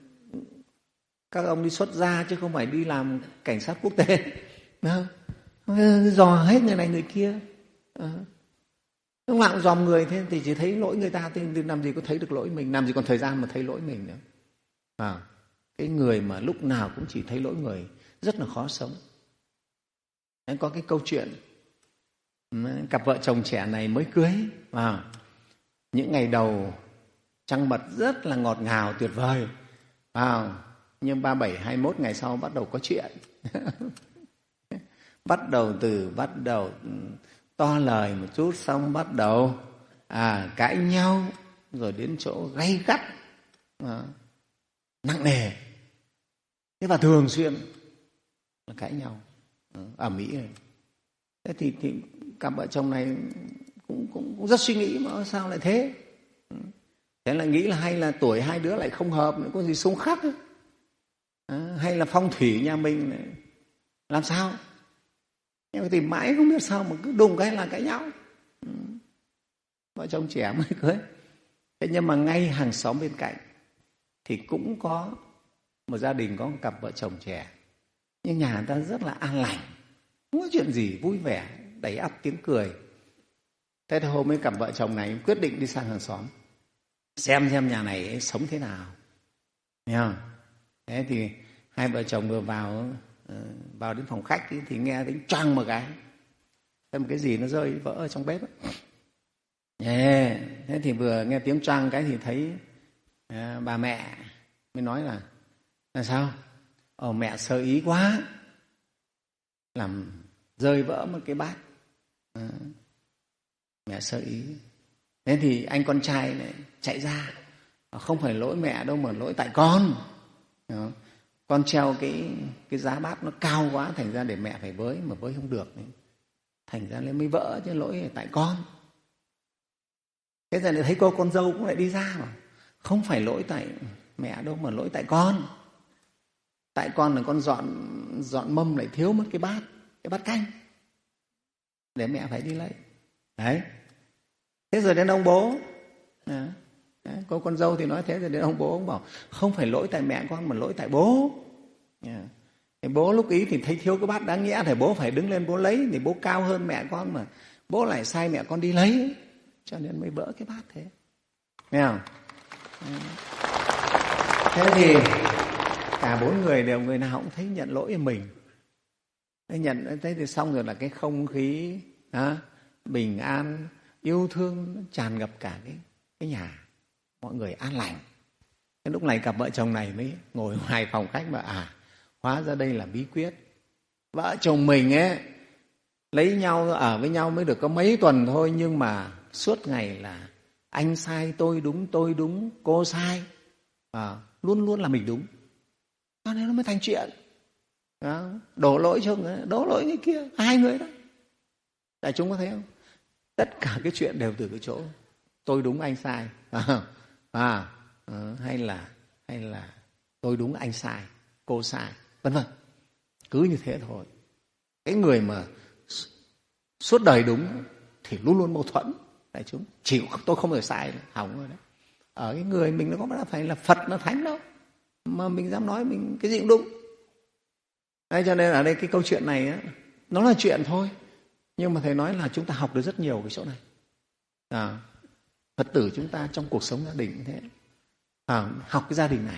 các ông đi xuất gia chứ không phải đi làm cảnh sát quốc tế. Dò hết người này người kia, lúc nào cũng dòm người, thế thì chỉ thấy lỗi người ta, thì làm gì có thấy được lỗi mình, làm gì còn thời gian mà thấy lỗi mình nữa. À, cái người mà lúc nào cũng chỉ thấy lỗi người rất là khó sống. Đấy, có cái câu chuyện cặp vợ chồng trẻ này mới cưới, à, những ngày đầu trăng mật rất là ngọt ngào tuyệt vời, à, nhưng ba bảy hai mốt ngày sau bắt đầu có chuyện. Bắt đầu từ bắt đầu to lời một chút, xong bắt đầu à, cãi nhau, rồi đến chỗ gay gắt, à, nặng nề. Thế và thường xuyên là cãi nhau ở Mỹ này. Thế thì, thì cặp vợ chồng này cũng, cũng, cũng rất suy nghĩ mà sao lại thế. Thế là nghĩ là hay là tuổi hai đứa lại không hợp, có gì xung khắc, à, hay là phong thủy nhà mình này, làm sao. Nhưng mà tìm mãi không biết sao mà cứ đùng cái là cãi nhau. Ừ. Vợ chồng trẻ mới cưới. Thế nhưng mà ngay hàng xóm bên cạnh thì cũng có một gia đình có một cặp vợ chồng trẻ, nhưng nhà người ta rất là an lành, không có chuyện gì, vui vẻ, đầy ắp tiếng cười. Thế thì hôm ấy cặp vợ chồng này quyết định đi sang hàng xóm xem xem nhà này ấy sống thế nào. Nghe không? Thế thì hai vợ chồng vừa vào vào đến phòng khách ấy, thì nghe tiếng choang một cái, thế một cái gì nó rơi vỡ ở trong bếp ấy. Yeah. Thế thì vừa nghe tiếng choang cái thì thấy à, bà mẹ mới nói là là sao? Ồ, mẹ sơ ý quá, làm rơi vỡ một cái bát. À, mẹ sơ ý. Thế thì anh con trai này chạy ra, không phải lỗi mẹ đâu mà lỗi tại con. Đó. Con treo cái cái giá bát nó cao quá, thành ra để mẹ phải với, mà với không được, thành ra lên mới vỡ, chứ lỗi là tại con. Thế rồi lại thấy cô con dâu cũng lại đi ra mà, không phải lỗi tại mẹ đâu mà lỗi tại con. Tại con là con dọn dọn mâm lại thiếu mất cái bát, cái bát canh, để mẹ phải đi lấy. Đấy. Thế rồi đến ông bố, à, đấy, cô con dâu thì nói thế, rồi đến ông bố, ông bảo không phải lỗi tại mẹ con mà lỗi tại bố. Yeah. Thì bố lúc ý thì thấy thiếu cái bát, đáng nghĩa thì bố phải đứng lên bố lấy, thì bố cao hơn mẹ con mà bố lại sai mẹ con đi lấy, cho nên mới vỡ cái bát thế. Nghe không? Thế thì cả bốn người đều người nào cũng thấy nhận lỗi với mình. Thế nhận thế thì xong rồi là cái không khí đó, bình an, yêu thương tràn ngập cả cái, cái nhà. Mọi người an lành. Cái lúc này cặp vợ chồng này mới ngồi ngoài phòng khách mà à, hóa ra đây là bí quyết. Vợ chồng mình ấy lấy nhau ở với nhau mới được có mấy tuần thôi, nhưng mà suốt ngày là anh sai, tôi đúng, tôi đúng, cô sai, à, luôn luôn là mình đúng, cho nên nó mới thành chuyện. Đó, đổ lỗi cho người, đổ lỗi người kia, hai người đó. Đại chúng có thấy không? Tất cả cái chuyện đều từ cái chỗ tôi đúng anh sai, à, à, à, hay là hay là tôi đúng anh sai, cô sai, vân vân. Cứ như thế thôi. Cái người mà suốt đời đúng thì luôn luôn mâu thuẫn. Đại chúng chịu tôi không thể sai, hỏng rồi đấy. Ở cái người mình nó có phải là Phật nó thánh đâu mà mình dám nói mình cái gì cũng đúng. Đấy, cho nên ở đây cái câu chuyện này á, nó là chuyện thôi, nhưng mà thầy nói là chúng ta học được rất nhiều cái chỗ này. À, Phật tử chúng ta trong cuộc sống gia đình như thế, à, học cái gia đình này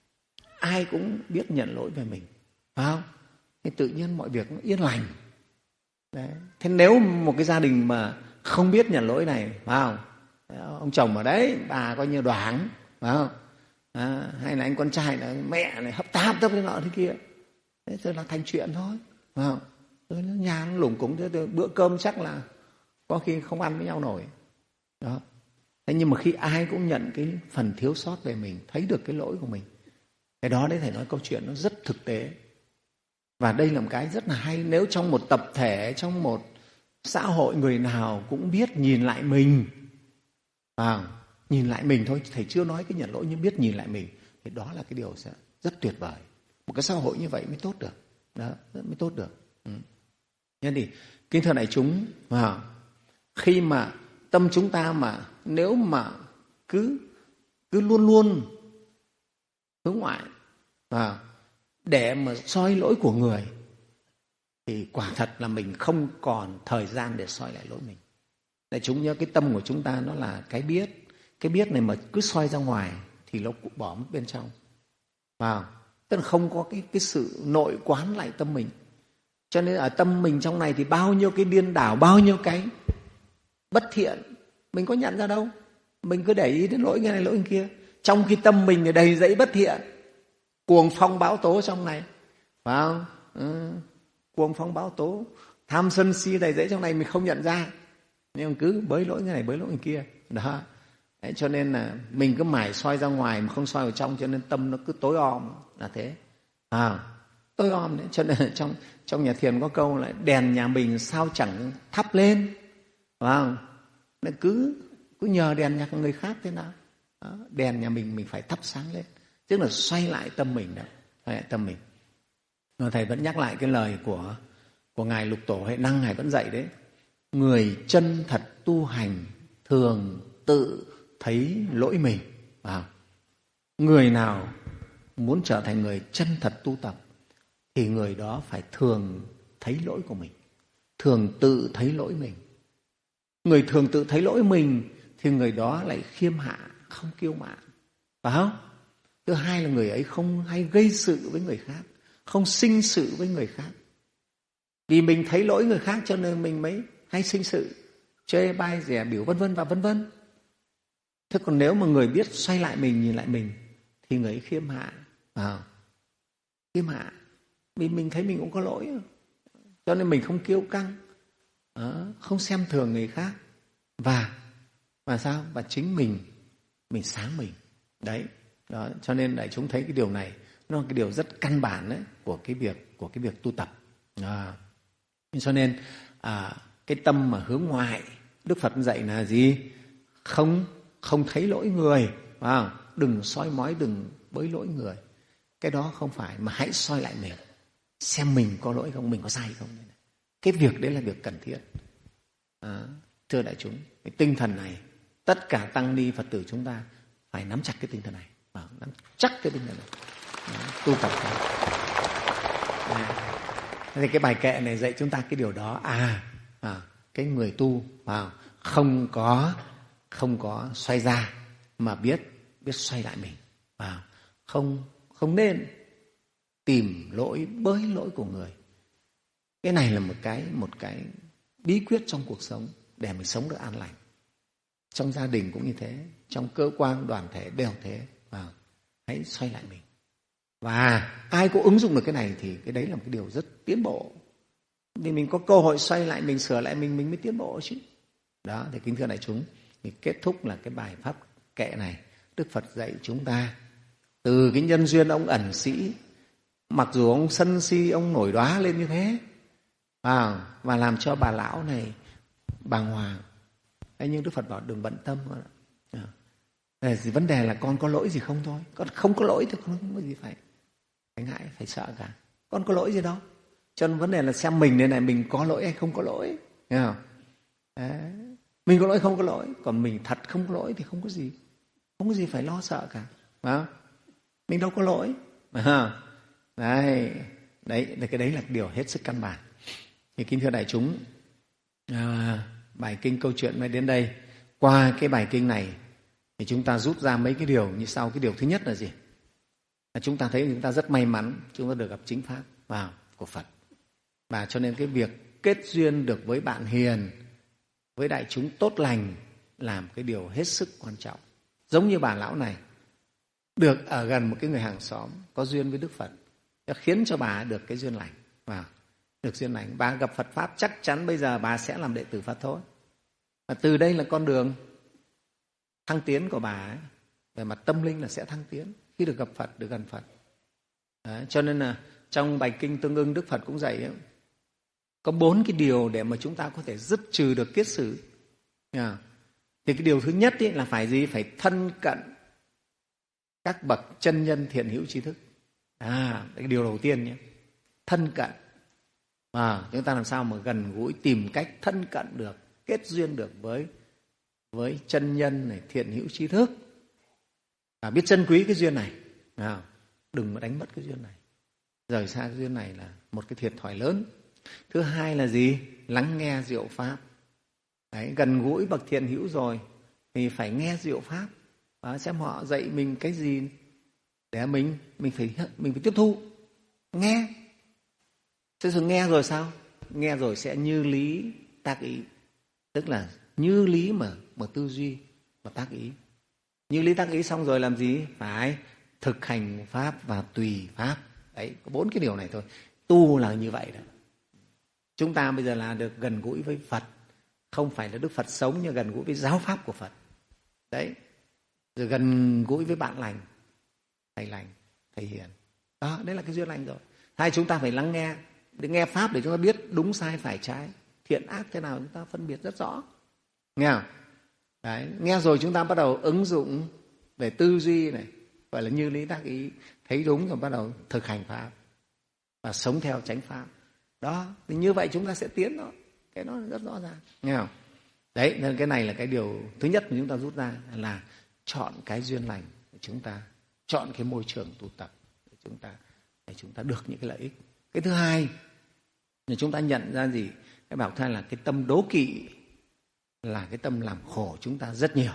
ai cũng biết nhận lỗi về mình, phải không? Thì tự nhiên mọi việc nó yên lành. Đấy. Thế nếu một cái gia đình mà không biết nhận lỗi này, phải không? Ông chồng ở đấy, bà coi như đoảng, phải không? À, hay là anh con trai là mẹ này hấp táp tấp cái nọ thế kia, thế thôi là thành chuyện thôi, phải không? Rồi nhà nó lủng củng thế, bữa cơm chắc là có khi không ăn với nhau nổi. Đó. Thế nhưng mà khi ai cũng nhận cái phần thiếu sót về mình, thấy được cái lỗi của mình, cái đó đấy thầy nói câu chuyện nó rất thực tế. Và đây là một cái rất là hay. Nếu trong một tập thể, trong một xã hội, người nào cũng biết nhìn lại mình, à, nhìn lại mình thôi, thầy chưa nói cái nhận lỗi, nhưng biết nhìn lại mình, thì đó là cái điều sẽ rất tuyệt vời. Một cái xã hội như vậy mới tốt được. Đó, mới tốt được. Ừ. Nên thì kính thưa đại chúng, à, khi mà tâm chúng ta mà nếu mà cứ cứ luôn luôn hướng ngoại, à, để mà soi lỗi của người, thì quả thật là mình không còn thời gian để soi lại lỗi mình. Đại chúng nhớ cái tâm của chúng ta nó là cái biết. Cái biết này mà cứ soi ra ngoài thì nó cũng bỏ mất bên trong. Wow. Tức là không có cái, cái sự nội quán lại tâm mình. Cho nên ở tâm mình trong này thì bao nhiêu cái điên đảo, bao nhiêu cái bất thiện, mình có nhận ra đâu. Mình cứ để ý đến lỗi người này, lỗi người kia. Trong khi tâm mình thì đầy dẫy bất thiện, cuồng phong bão tố trong này, phải không? Ừ. Cuồng phong bão tố, tham sân si đầy dẫy trong này mình không nhận ra, nhưng cứ bới lỗi người này, bới lỗi người kia. Đó. Đấy, cho nên là mình cứ mải soi ra ngoài mà không soi vào trong, cho nên tâm nó cứ tối om là thế. À, tối om đấy. Cho nên trong trong nhà thiền có câu là đèn nhà mình sao chẳng thắp lên, phải không? Nên cứ cứ nhờ đèn nhà người khác thế nào. Đó, đèn nhà mình mình phải thắp sáng lên, tức là xoay lại tâm mình đó, xoay lại tâm mình. Mà thầy vẫn nhắc lại cái lời của của ngài Lục Tổ Huệ Năng, ngài vẫn dạy đấy: người chân thật tu hành thường tự thấy lỗi mình. À, người nào muốn trở thành người chân thật tu tập thì người đó phải thường thấy lỗi của mình, thường tự thấy lỗi mình. Người thường tự thấy lỗi mình thì người đó lại khiêm hạ, không kiêu mạn, phải không? Thứ hai là người ấy không hay gây sự với người khác, không sinh sự với người khác. Vì mình thấy lỗi người khác cho nên mình mới hay sinh sự, chê bai dè biểu vân vân và vân vân. Thế còn nếu mà người biết xoay lại mình, nhìn lại mình thì người ấy khiêm hạ, à, khiêm hạ. Vì mình thấy mình cũng có lỗi, cho nên mình không kiêu căng, à, không xem thường người khác, và và sao? Và chính mình mình sáng mình. Đấy. Đó, cho nên đại chúng thấy cái điều này nó là cái điều rất căn bản đấy của cái việc của cái việc tu tập. À, cho nên à, cái tâm mà hướng ngoại, Đức Phật dạy là gì? Không không thấy lỗi người, à, đừng soi mói, đừng bới lỗi người. Cái đó không phải, mà hãy soi lại mình, xem mình có lỗi không, mình có sai không. Cái việc đấy là việc cần thiết. À, thưa đại chúng, cái tinh thần này tất cả tăng ni Phật tử chúng ta phải nắm chặt cái tinh thần này, à, nắm chắc cái tinh thần này. À, tu tập này. À, thì cái bài kệ này dạy chúng ta cái điều đó. À, à cái người tu à, không có không có xoay ra, mà biết biết xoay lại mình, và không không nên tìm lỗi bới lỗi của người. Cái này là một cái một cái bí quyết trong cuộc sống để mình sống được an lành. Trong gia đình cũng như thế, trong cơ quan đoàn thể đều thế. Và hãy xoay lại mình. Và ai cũng ứng dụng được cái này thì cái đấy là một cái điều rất tiến bộ. Vì mình có cơ hội xoay lại mình, sửa lại mình, mình mới tiến bộ chứ. Đó, thì kính thưa đại chúng, thì kết thúc là cái bài pháp kệ này. Đức Phật dạy chúng ta từ cái nhân duyên ông ẩn sĩ, mặc dù ông sân si, ông nổi đoá lên như thế, à, và làm cho bà lão này bàng hoàng. Thế nhưng Đức Phật bảo đừng bận tâm. À, vấn đề là con có lỗi gì không thôi. Con không có lỗi thì không có gì phải phải ngại, phải sợ cả. Con có lỗi gì đâu. Cho nên vấn đề là xem mình đây này, mình có lỗi hay không có lỗi. Nghe không? Đấy. Mình có lỗi không có lỗi, còn mình thật không có lỗi thì không có gì, không có gì phải lo sợ cả. Phải mình đâu có lỗi. À, đấy, đấy, cái đấy là điều hết sức căn bản. Thì kính thưa đại chúng, à, bài kinh câu chuyện mới đến đây. Qua cái bài kinh này thì chúng ta rút ra mấy cái điều như sau. Cái điều thứ nhất là gì? Là chúng ta thấy chúng ta rất may mắn, chúng ta được gặp chính pháp vào của Phật. Và cho nên cái việc kết duyên được với bạn hiền, với đại chúng tốt lành là một cái điều hết sức quan trọng. Giống như bà lão này, được ở gần một cái người hàng xóm có duyên với Đức Phật, đã khiến cho bà được cái duyên lành. Và được duyên lành, bà gặp Phật Pháp chắc chắn bây giờ bà sẽ làm đệ tử Phật thôi. Và từ đây là con đường thăng tiến của bà ấy. Về mặt tâm linh là sẽ thăng tiến khi được gặp Phật, được gần Phật. Đấy, cho nên là trong bài kinh Tương Ưng, Đức Phật cũng dạy ấy, có bốn cái điều để mà chúng ta có thể dứt trừ được kiết sử. À, thì cái điều thứ nhất ấy là phải gì? Phải thân cận các bậc chân nhân thiện hữu tri thức. À, cái điều đầu tiên nhé, thân cận. À, chúng ta làm sao mà gần gũi, tìm cách thân cận được, kết duyên được với với chân nhân này, thiện hữu tri thức. À, biết trân quý cái duyên này. À, đừng có đánh mất cái duyên này. Rời xa cái duyên này là một cái thiệt thòi lớn. Thứ hai là gì? Lắng nghe diệu pháp. Đấy, gần gũi bậc thiện hữu rồi thì phải nghe diệu pháp. Và xem họ dạy mình cái gì để mình mình phải mình phải tiếp thu. Nghe. Thế rồi nghe rồi sao? Nghe rồi sẽ như lý tác ý. Tức là như lý mà, mà tư duy và tác ý. Như lý tác ý xong rồi làm gì? Phải thực hành pháp và tùy pháp. Đấy, có bốn cái điều này thôi. Tu là như vậy đó. Chúng ta bây giờ là được gần gũi với Phật, không phải là Đức Phật sống, nhưng gần gũi với giáo pháp của Phật. Đấy, rồi gần gũi với bạn lành, thầy lành, thầy hiền. Đó, đấy là cái duyên lành rồi. Hai, chúng ta phải lắng nghe, để nghe pháp để chúng ta biết đúng sai phải trái, thiện ác thế nào chúng ta phân biệt rất rõ. Nghe không? Đấy, nghe rồi chúng ta bắt đầu ứng dụng về tư duy này, gọi là như lý tác ý, thấy đúng rồi bắt đầu thực hành pháp và sống theo chánh pháp. Đó, thì như vậy chúng ta sẽ tiến đó. Cái đó rất rõ ràng. Nghe không? Đấy, nên cái này là cái điều thứ nhất mà chúng ta rút ra là chọn cái duyên lành để chúng ta, chọn cái môi trường tu tập để chúng ta, để chúng ta được những cái lợi ích. Cái thứ hai là chúng ta nhận ra gì? Cái bảo thay là cái tâm đố kỵ là cái tâm làm khổ chúng ta rất nhiều.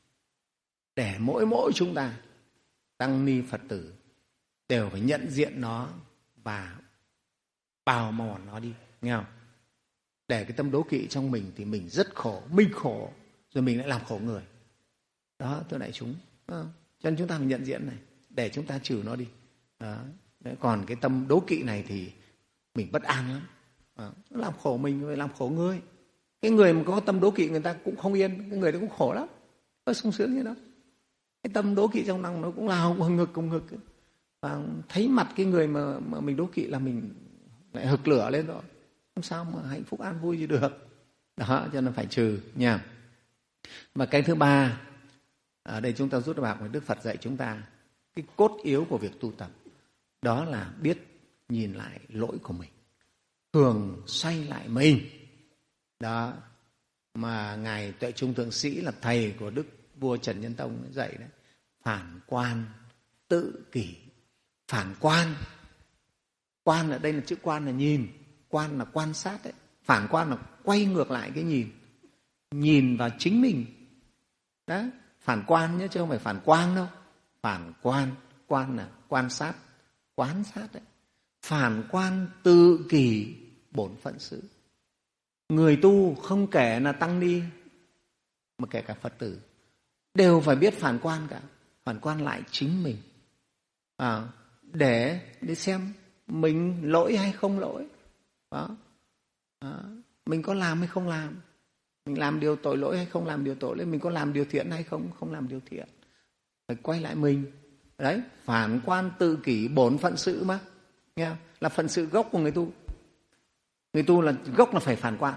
Để mỗi mỗi chúng ta, tăng ni Phật tử, đều phải nhận diện nó và bào mòn nó đi. Nghe không? Để cái tâm đố kỵ trong mình thì mình rất khổ, mình khổ, rồi mình lại làm khổ người. Đó, thưa đại chúng. Đó. Cho nên chúng ta phải nhận diện này, để chúng ta trừ nó đi. Đó. Đấy, còn cái tâm đố kỵ này thì mình bất an lắm. Đó. Nó làm khổ mình, rồi làm khổ người. Cái người mà có tâm đố kỵ người ta cũng không yên, cái người đó cũng khổ lắm. Có sung sướng như đó. Cái tâm đố kỵ trong lòng nó cũng là hừng hực, hừng hực. Và thấy mặt cái người mà, mà mình đố kỵ là mình lại hực lửa lên rồi. Không sao mà hạnh phúc an vui gì được. Đó, cho nên phải trừ nha. Mà cái thứ ba, ở đây chúng ta rút ra bài Đức Phật dạy chúng ta, cái cốt yếu của việc tu tập, đó là biết nhìn lại lỗi của mình, thường xoay lại mình. Đó, mà Ngài Tuệ Trung Thượng Sĩ là thầy của Đức Vua Trần Nhân Tông dạy đấy. Phản quan, tự kỷ. Phản quan, quan ở đây là chữ quan là nhìn, quan là quan sát đấy. Phản quan là quay ngược lại cái nhìn, nhìn vào chính mình. Đó, phản quan nhé, chứ không phải phản quang đâu. Phản quan, quan là quan sát, quán sát đấy. Phản quan tự kỷ bổn phận sự. Người tu không kể là tăng ni mà kể cả Phật tử đều phải biết phản quan cả. Phản quan lại chính mình, à, để để xem mình lỗi hay không lỗi. Đó. Đó. Mình có làm hay không làm, mình làm điều tội lỗi hay không làm điều tội lỗi, mình có làm điều thiện hay không không làm điều thiện. Phải quay lại mình. Đấy, phản quan tự kỷ bổn phận sự mà. Nghe không? Là phận sự gốc của người tu. Người tu là gốc là phải phản quan.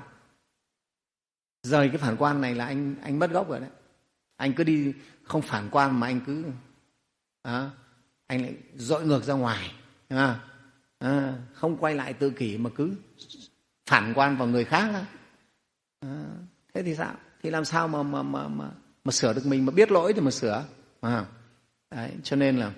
Rời cái phản quan này là anh anh mất gốc rồi đấy. Anh cứ đi không phản quan mà anh cứ à, anh lại dội ngược ra ngoài, à, à, không quay lại tự kỷ mà cứ phản quan vào người khác. À, thế thì sao? Thì làm sao mà mà mà mà, mà sửa được mình, mà biết lỗi thì mà sửa. À, đấy, cho nên là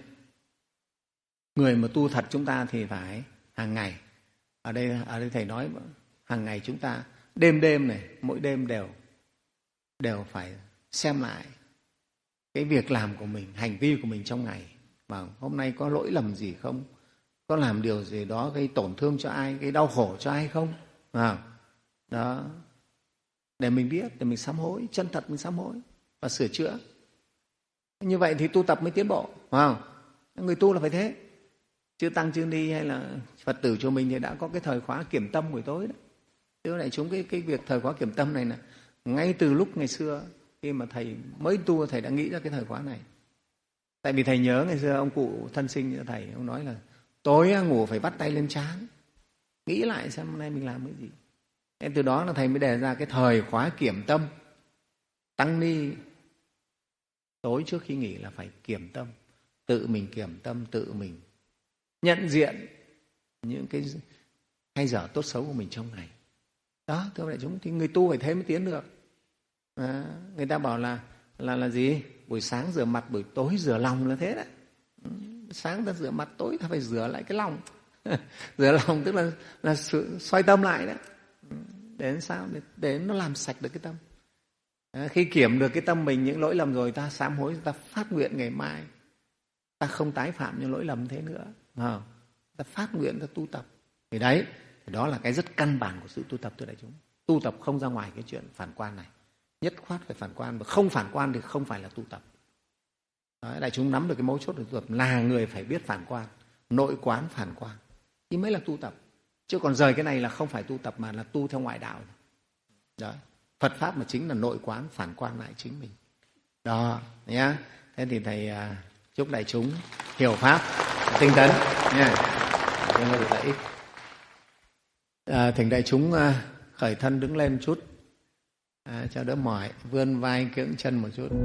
người mà tu thật chúng ta thì phải hàng ngày. Ở đây ở đây thầy nói hàng ngày chúng ta đêm đêm này, mỗi đêm đều đều phải xem lại cái việc làm của mình, hành vi của mình trong ngày. Và hôm nay có lỗi lầm gì không? Có làm điều gì đó gây tổn thương cho ai, gây đau khổ cho ai không? À, đó. Để mình biết, để mình sám hối, chân thật mình sám hối và sửa chữa. Như vậy thì tu tập mới tiến bộ, phải không? Người tu là phải thế. Chứ tăng chư ni hay là Phật tử cho mình thì đã có cái thời khóa kiểm tâm buổi tối đó. Chứ lại chúng cái, cái việc thời khóa kiểm tâm này là ngay từ lúc ngày xưa khi mà thầy mới tu, thầy đã nghĩ ra cái thời khóa này. Tại vì thầy nhớ ngày xưa ông cụ thân sinh cho thầy, ông nói là tối ngủ phải bắt tay lên trán, nghĩ lại xem hôm nay mình làm cái gì. Nên từ đó là thầy mới đề ra cái thời khóa kiểm tâm. Tăng ni tối trước khi nghỉ là phải kiểm tâm, tự mình kiểm tâm, tự mình nhận diện những cái hay dở tốt xấu của mình trong ngày. Đó, thưa đại chúng, thì người tu phải thế mới tiến được. À, người ta bảo là là là gì? Buổi sáng rửa mặt, buổi tối rửa lòng là thế đấy. Sáng ta rửa mặt, tối ta phải rửa lại cái lòng. Rửa lòng tức là là sự xoay tâm lại đấy. Để làm sao? Để, để nó làm sạch được cái tâm. À, khi kiểm được cái tâm mình những lỗi lầm rồi, ta sám hối, ta phát nguyện ngày mai ta không tái phạm những lỗi lầm thế nữa. À, ta phát nguyện, ta tu tập. Thì đấy, thì đó là cái rất căn bản của sự tu tập, thưa đại chúng. Tu tập không ra ngoài cái chuyện phản quan này. Nhất khoát phải phản quan, và không phản quan thì không phải là tu tập. Đấy, đại chúng nắm được cái mấu chốt của tu tập là người phải biết phản quan, nội quán phản quan, thì mới là tu tập. Chứ còn rời cái này là không phải tu tập mà là tu theo ngoại đạo. Đó. Phật Pháp mà chính là nội quán, phản quan lại chính mình. Đó, nhá. Thế thì thầy à, chúc đại chúng hiểu Pháp, tinh tấn nha. Chúng ta được lợi ích. À, thỉnh đại chúng à, khởi thân đứng lên chút, à, cho đỡ mỏi, vươn vai kiễng chân một chút.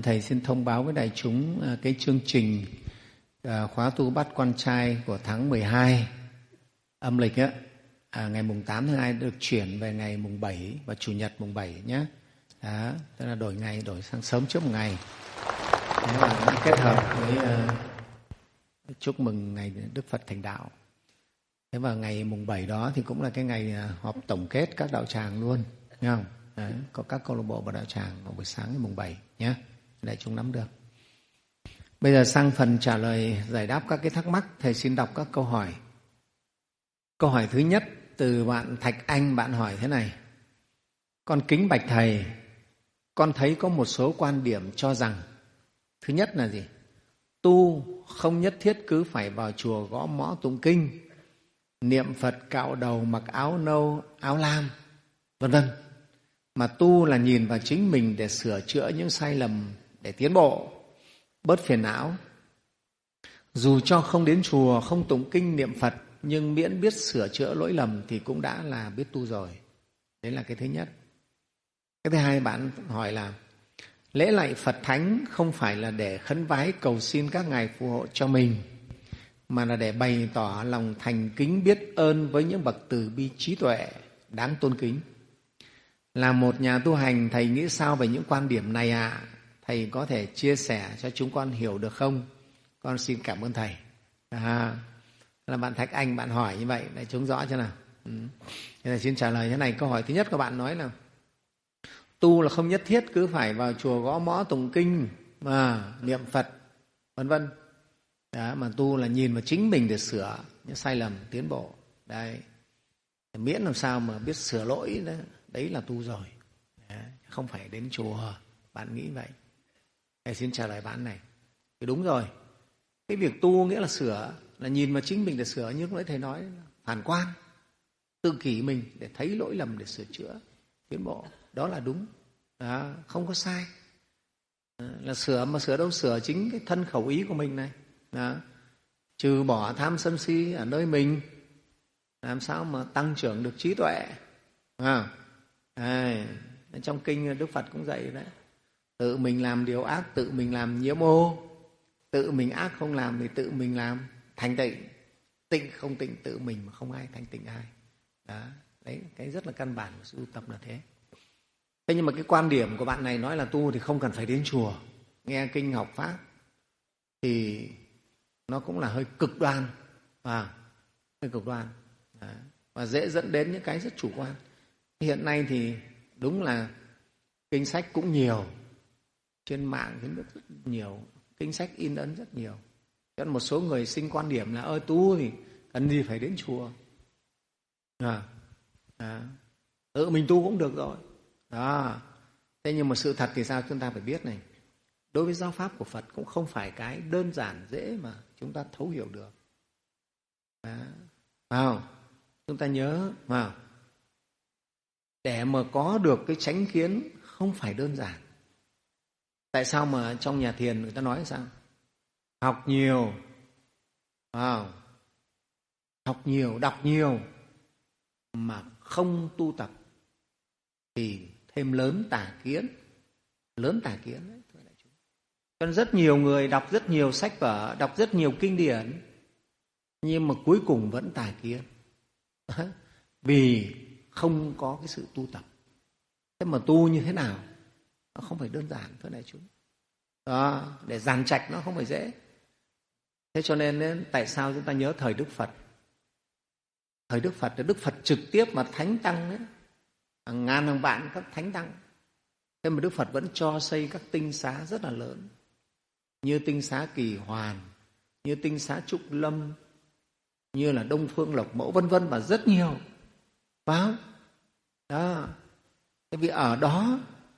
Thầy xin thông báo với đại chúng cái chương trình khóa tu Bát Quan Trai của tháng mười hai âm lịch á, à, ngày mùng tám tháng hai được chuyển về ngày mùng bảy và Chủ nhật mùng bảy nhé. Đó, tức là đổi ngày, đổi sang sớm trước một ngày. Thế là kết hợp với uh, chúc mừng ngày Đức Phật thành đạo. Thế và ngày mùng bảy đó thì cũng là cái ngày họp tổng kết các đạo tràng luôn, nghe không? Đấy, có các câu lạc bộ và đạo tràng vào buổi sáng ngày mùng bảy nhé, để chúng nắm được. Bây giờ sang phần trả lời giải đáp các cái thắc mắc, thầy xin đọc các câu hỏi. Câu hỏi thứ nhất từ bạn Thạch Anh, bạn hỏi thế này: con kính bạch thầy, con thấy có một số quan điểm cho rằng thứ nhất là gì? Tu không nhất thiết cứ phải vào chùa gõ mõ tụng kinh, niệm Phật cạo đầu, mặc áo nâu, áo lam, vân vân, mà tu là nhìn vào chính mình để sửa chữa những sai lầm, để tiến bộ, bớt phiền não. Dù cho không đến chùa, không tụng kinh niệm Phật, nhưng miễn biết sửa chữa lỗi lầm thì cũng đã là biết tu rồi. Đấy là cái thứ nhất. Cái thứ hai, bạn hỏi là lễ lạy Phật Thánh không phải là để khấn vái cầu xin các ngài phù hộ cho mình, mà là để bày tỏ lòng thành kính biết ơn với những bậc từ bi trí tuệ đáng tôn kính. Là một nhà tu hành, thầy nghĩ sao về những quan điểm này ạ? À? Thầy có thể chia sẻ cho chúng con hiểu được không? Con xin cảm ơn thầy. À, là bạn Thạch Anh, bạn hỏi như vậy để chúng rõ cho nào. Ừ. Thế là xin trả lời thế này. Câu hỏi thứ nhất của bạn nói là tu là không nhất thiết cứ phải vào chùa gõ mõ tụng kinh mà niệm Phật vân vân. Đó, mà tu là nhìn vào chính mình để sửa những sai lầm, tiến bộ. Đây, miễn làm sao mà biết sửa lỗi đó, đấy là tu rồi. Đấy, không phải đến chùa. Bạn nghĩ vậy. Thầy xin trả lời bạn này. Thì đúng rồi. Cái việc tu nghĩa là sửa, là nhìn vào chính mình để sửa. Như lúc nãy thầy nói, phản quan, tự kỷ mình để thấy lỗi lầm để sửa chữa, tiến bộ. Đó là đúng. Đó, không có sai. Đó, là sửa mà sửa đâu, sửa chính cái thân khẩu ý của mình này. Đó, trừ bỏ tham sân si ở nơi mình, làm sao mà tăng trưởng được trí tuệ. À, à, trong kinh Đức Phật cũng dạy đấy, tự mình làm điều ác tự mình làm nhiễm ô, tự mình ác không làm thì tự mình làm thành tịnh, tịnh không tịnh tự mình mà không ai thành tịnh ai. Đó, đấy, cái rất là căn bản của sự tu tập là thế. Thế nhưng mà cái quan điểm của bạn này nói là tu thì không cần phải đến chùa, nghe kinh học pháp thì nó cũng là hơi cực đoan, à, hơi cực đoan. Đó, và dễ dẫn đến những cái rất chủ quan. Hiện nay thì đúng là kinh sách cũng nhiều, trên mạng cũng rất nhiều, kinh sách in ấn rất nhiều. Cho nên một số người sinh quan điểm là ơi tu thì cần gì phải đến chùa, à, à, tự mình tu cũng được rồi. Đó. Thế nhưng mà sự thật thì sao? Chúng ta phải biết này, đối với giáo pháp của Phật cũng không phải cái đơn giản dễ mà chúng ta thấu hiểu được. Đó. Wow. Chúng ta nhớ, wow, để mà có được cái chánh kiến không phải đơn giản. Tại sao mà trong nhà thiền người ta nói sao? Học nhiều, wow, học nhiều, đọc nhiều mà không tu tập thì thêm lớn tà kiến, lớn tà kiến đấy. Cho nên rất nhiều người đọc rất nhiều sách vở, đọc rất nhiều kinh điển, nhưng mà cuối cùng vẫn tà kiến. Vì không có cái sự tu tập. Thế mà tu như thế nào? Nó không phải đơn giản, thưa đại chúng. Đó, để dàn trạch nó không phải dễ. Thế cho nên tại sao chúng ta nhớ thời Đức Phật? Thời Đức Phật là Đức Phật trực tiếp mà thánh tăng ấy, hàng ngàn hàng vạn các thánh tăng. Thế mà Đức Phật vẫn cho xây các tinh xá rất là lớn, như tinh xá Kỳ Hoàn, như tinh xá Trúc Lâm, như là Đông Phương Lộc Mẫu, vân vân, và rất nhiều. Phải không? Đó. Thế vì ở đó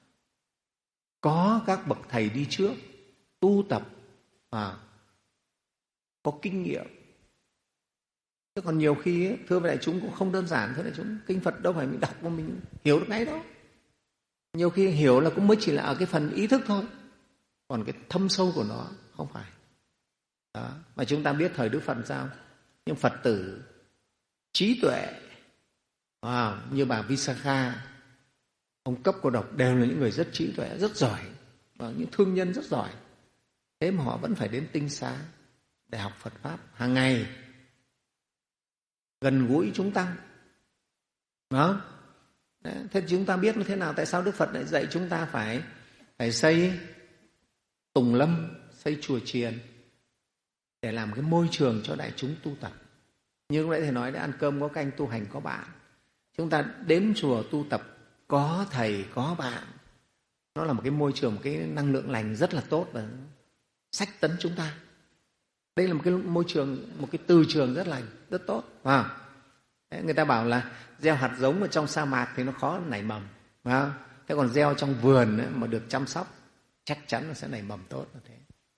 có các bậc thầy đi trước tu tập và có kinh nghiệm. Thế còn nhiều khi ấy, thưa với đại chúng cũng không đơn giản. Thưa đại chúng, kinh Phật đâu phải mình đọc mà mình hiểu được ngay đó. Nhiều khi hiểu là cũng mới chỉ là ở cái phần ý thức thôi, còn cái thâm sâu của nó không phải. Đó. Mà chúng ta biết thời Đức Phật sao? Nhưng Phật tử trí tuệ, wow, như bà Visakha, ông Cấp Cô Độc đều là những người rất trí tuệ, rất giỏi. và những thương nhân rất giỏi, thế mà họ vẫn phải đến Tinh Xá để học Phật Pháp hàng ngày, gần gũi chúng tăng. Đó. Đấy. Thế chúng ta biết như thế nào, tại sao Đức Phật lại dạy chúng ta phải phải xây tùng lâm, xây chùa chiền để làm cái môi trường cho đại chúng tu tập. Như lúc nãy thầy nói, để ăn cơm có canh, tu hành có bạn. Chúng ta đến chùa tu tập có thầy, có bạn. Nó là một cái môi trường, một cái năng lượng lành rất là tốt và xách tấn chúng ta. Đây là một cái môi trường, một cái từ trường rất lành, rất tốt. À, đấy, người ta bảo là gieo hạt giống ở trong sa mạc thì nó khó nảy mầm. À, thế còn gieo trong vườn ấy, mà được chăm sóc chắc chắn nó sẽ nảy mầm tốt. Như thế.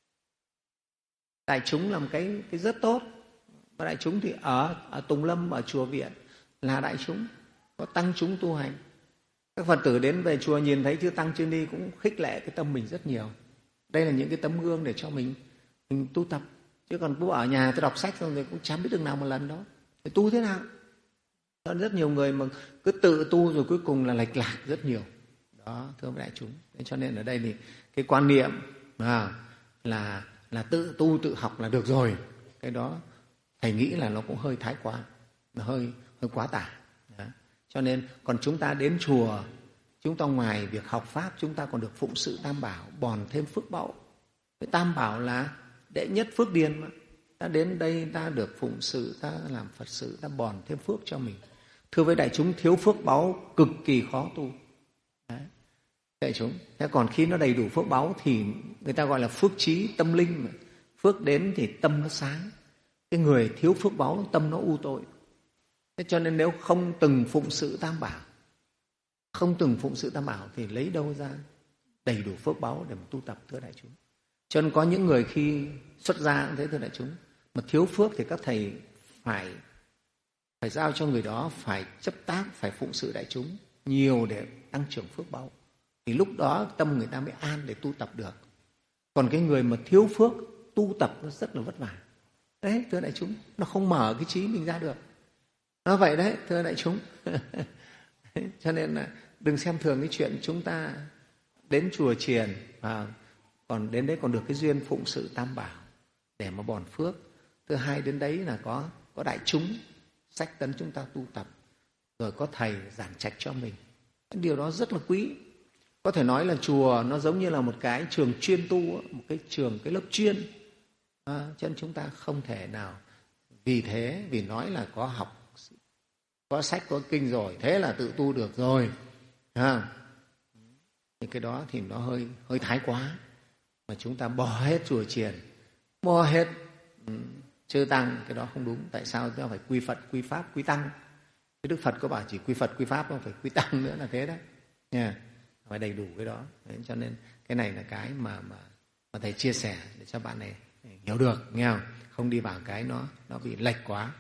Đại chúng là một cái, cái rất tốt. Và đại chúng thì ở, ở Tùng Lâm, ở chùa viện là đại chúng, có tăng chúng tu hành. Các Phật tử đến về chùa nhìn thấy chư tăng chư ni cũng khích lệ cái tâm mình rất nhiều. Đây là những cái tấm gương để cho mình, mình tu tập. Chứ còn cứ ở nhà tôi đọc sách xong rồi cũng chẳng biết được nào một lần đó. Thì tu thế nào? Rất nhiều người mà cứ tự tu rồi cuối cùng là lệch lạc rất nhiều. Đó, thưa đại chúng. Thế cho nên ở đây thì cái quan niệm à, là, là tự tu tự học là được rồi. Cái đó thầy nghĩ là nó cũng hơi thái quá, nó hơi, hơi quá tải. Đó. Cho nên còn chúng ta đến chùa, chúng ta ngoài việc học Pháp, chúng ta còn được phụng sự Tam Bảo, bòn thêm phước báu. Cái Tam Bảo là đệ nhất phước điền mà. Ta đến đây ta được phụng sự, ta làm Phật sự, ta bòn thêm phước cho mình. Thưa với đại chúng, thiếu phước báu cực kỳ khó tu. Đấy. Đại chúng, thế còn khi nó đầy đủ phước báu thì người ta gọi là phước trí tâm linh mà. Phước đến thì tâm nó sáng. Cái người thiếu phước báu tâm nó u tội. Thế cho nên nếu không từng phụng sự Tam Bảo, không từng phụng sự Tam Bảo thì lấy đâu ra đầy đủ phước báu để mà tu tập, thưa đại chúng. Cho nên có những người khi xuất gia cũng thế, thưa đại chúng, mà thiếu phước thì các thầy phải phải giao cho người đó phải chấp tác, phải phụng sự đại chúng nhiều để tăng trưởng phước báu. Thì lúc đó tâm người ta mới an để tu tập được. Còn cái người mà thiếu phước tu tập nó rất là vất vả. Đấy, thưa đại chúng, nó không mở cái trí mình ra được. Nó vậy đấy, thưa đại chúng. Cho nên là đừng xem thường cái chuyện chúng ta đến chùa chiền và còn đến đấy còn được cái duyên phụng sự Tam Bảo để mà bòn phước. Thứ hai, đến đấy là có có đại chúng xách tấn chúng ta tu tập, rồi có thầy giảng trạch cho mình. Điều đó rất là quý. Có thể nói là chùa nó giống như là một cái trường chuyên tu, một cái trường, cái lớp chuyên. À, cho nên chúng ta không thể nào vì thế, vì nói là có học, có sách, có kinh rồi, thế là tự tu được rồi. À, thì cái đó thì nó hơi hơi thái quá. Mà chúng ta bỏ hết chùa chiền, bỏ hết chư tăng, cái đó không đúng. Tại sao chúng ta phải quy Phật, quy Pháp, quy Tăng? Cái Đức Phật có bảo chỉ quy Phật, quy Pháp, không phải quy Tăng nữa, là thế đấy. Yeah. Phải đầy đủ cái đó. Đấy, cho nên cái này là cái mà, mà, mà thầy chia sẻ để cho bạn này hiểu được, nghe không? Không đi vào cái nó, nó bị lệch quá.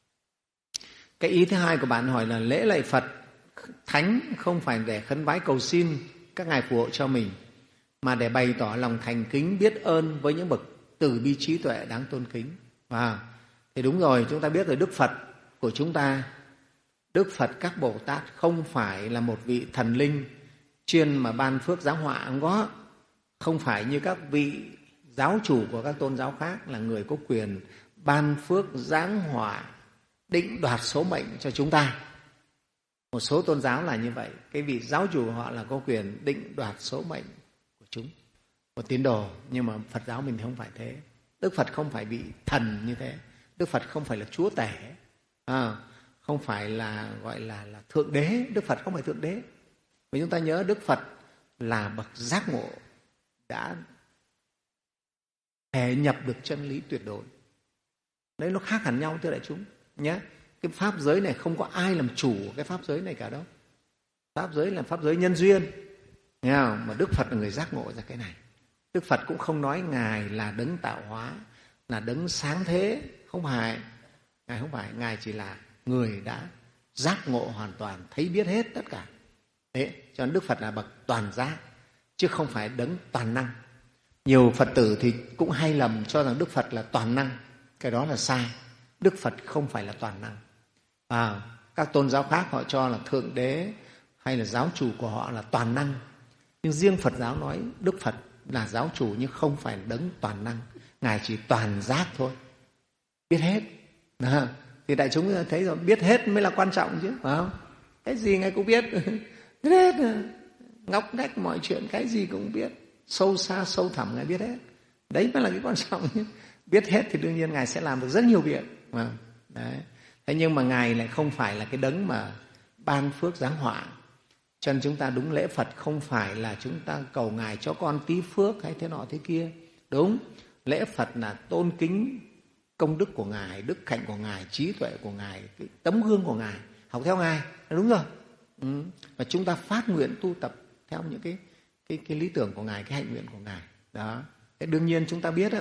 Cái ý thứ hai của bạn hỏi là lễ lạy Phật Thánh không phải để khấn vái cầu xin các ngài phù hộ cho mình, mà để bày tỏ lòng thành kính biết ơn với những bậc từ bi trí tuệ đáng tôn kính. À, thì đúng rồi, chúng ta biết rồi, Đức Phật của chúng ta, Đức Phật các Bồ Tát không phải là một vị thần linh chuyên mà ban phước giáo họa, không có. Không phải như các vị giáo chủ của các tôn giáo khác là người có quyền ban phước giáng họa, định đoạt số mệnh cho chúng ta. Một số tôn giáo là như vậy, cái vị giáo chủ của họ là có quyền định đoạt số mệnh của chúng, một tín đồ. Nhưng mà Phật giáo mình thì không phải thế. Đức Phật không phải vị thần như thế. Đức Phật không phải là chúa tể, à, không phải là gọi là, là thượng đế. Đức Phật không phải thượng đế. Vì chúng ta nhớ Đức Phật là bậc giác ngộ, đã thể nhập được chân lý tuyệt đối. Đấy, nó khác hẳn nhau, thưa đại chúng nhé. Cái pháp giới này không có ai làm chủ cái pháp giới này cả đâu. Pháp giới là pháp giới nhân duyên, nghe không? Mà Đức Phật là người giác ngộ ra cái này. Đức Phật cũng không nói Ngài là đấng tạo hóa, là đấng sáng thế. Không phải. Ngài không phải. Ngài chỉ là người đã giác ngộ hoàn toàn, thấy biết hết tất cả. Thế cho nên Đức Phật là bậc toàn giác, chứ không phải đấng toàn năng. Nhiều Phật tử thì cũng hay lầm cho rằng Đức Phật là toàn năng. Cái đó là sai. Đức Phật không phải là toàn năng. À, các tôn giáo khác họ cho là thượng đế hay là giáo chủ của họ là toàn năng. Nhưng riêng Phật giáo nói Đức Phật là giáo chủ nhưng không phải là đấng toàn năng. Ngài chỉ toàn giác thôi, biết hết. Đó. Thì đại chúng thấy rồi, biết hết mới là quan trọng chứ, phải không? Cái gì Ngài cũng biết, biết hết, ngóc ngách mọi chuyện, cái gì cũng biết, sâu xa sâu thẳm Ngài biết hết. Đấy mới là cái quan trọng chứ. Biết hết thì đương nhiên Ngài sẽ làm được rất nhiều việc. Đấy. Thế nhưng mà Ngài lại không phải là cái đấng mà ban phước giáng họa. Cho nên chúng ta đúng lễ Phật không phải là chúng ta cầu Ngài cho con tí phước hay thế nọ thế kia. Đúng, lễ Phật là tôn kính công đức của Ngài, đức hạnh của Ngài, trí tuệ của Ngài, cái tấm gương của Ngài, học theo Ngài, đúng rồi. Ừ. Và chúng ta phát nguyện tu tập theo những cái, cái, cái lý tưởng của Ngài, cái hạnh nguyện của Ngài. Đó. Thế đương nhiên chúng ta biết đó,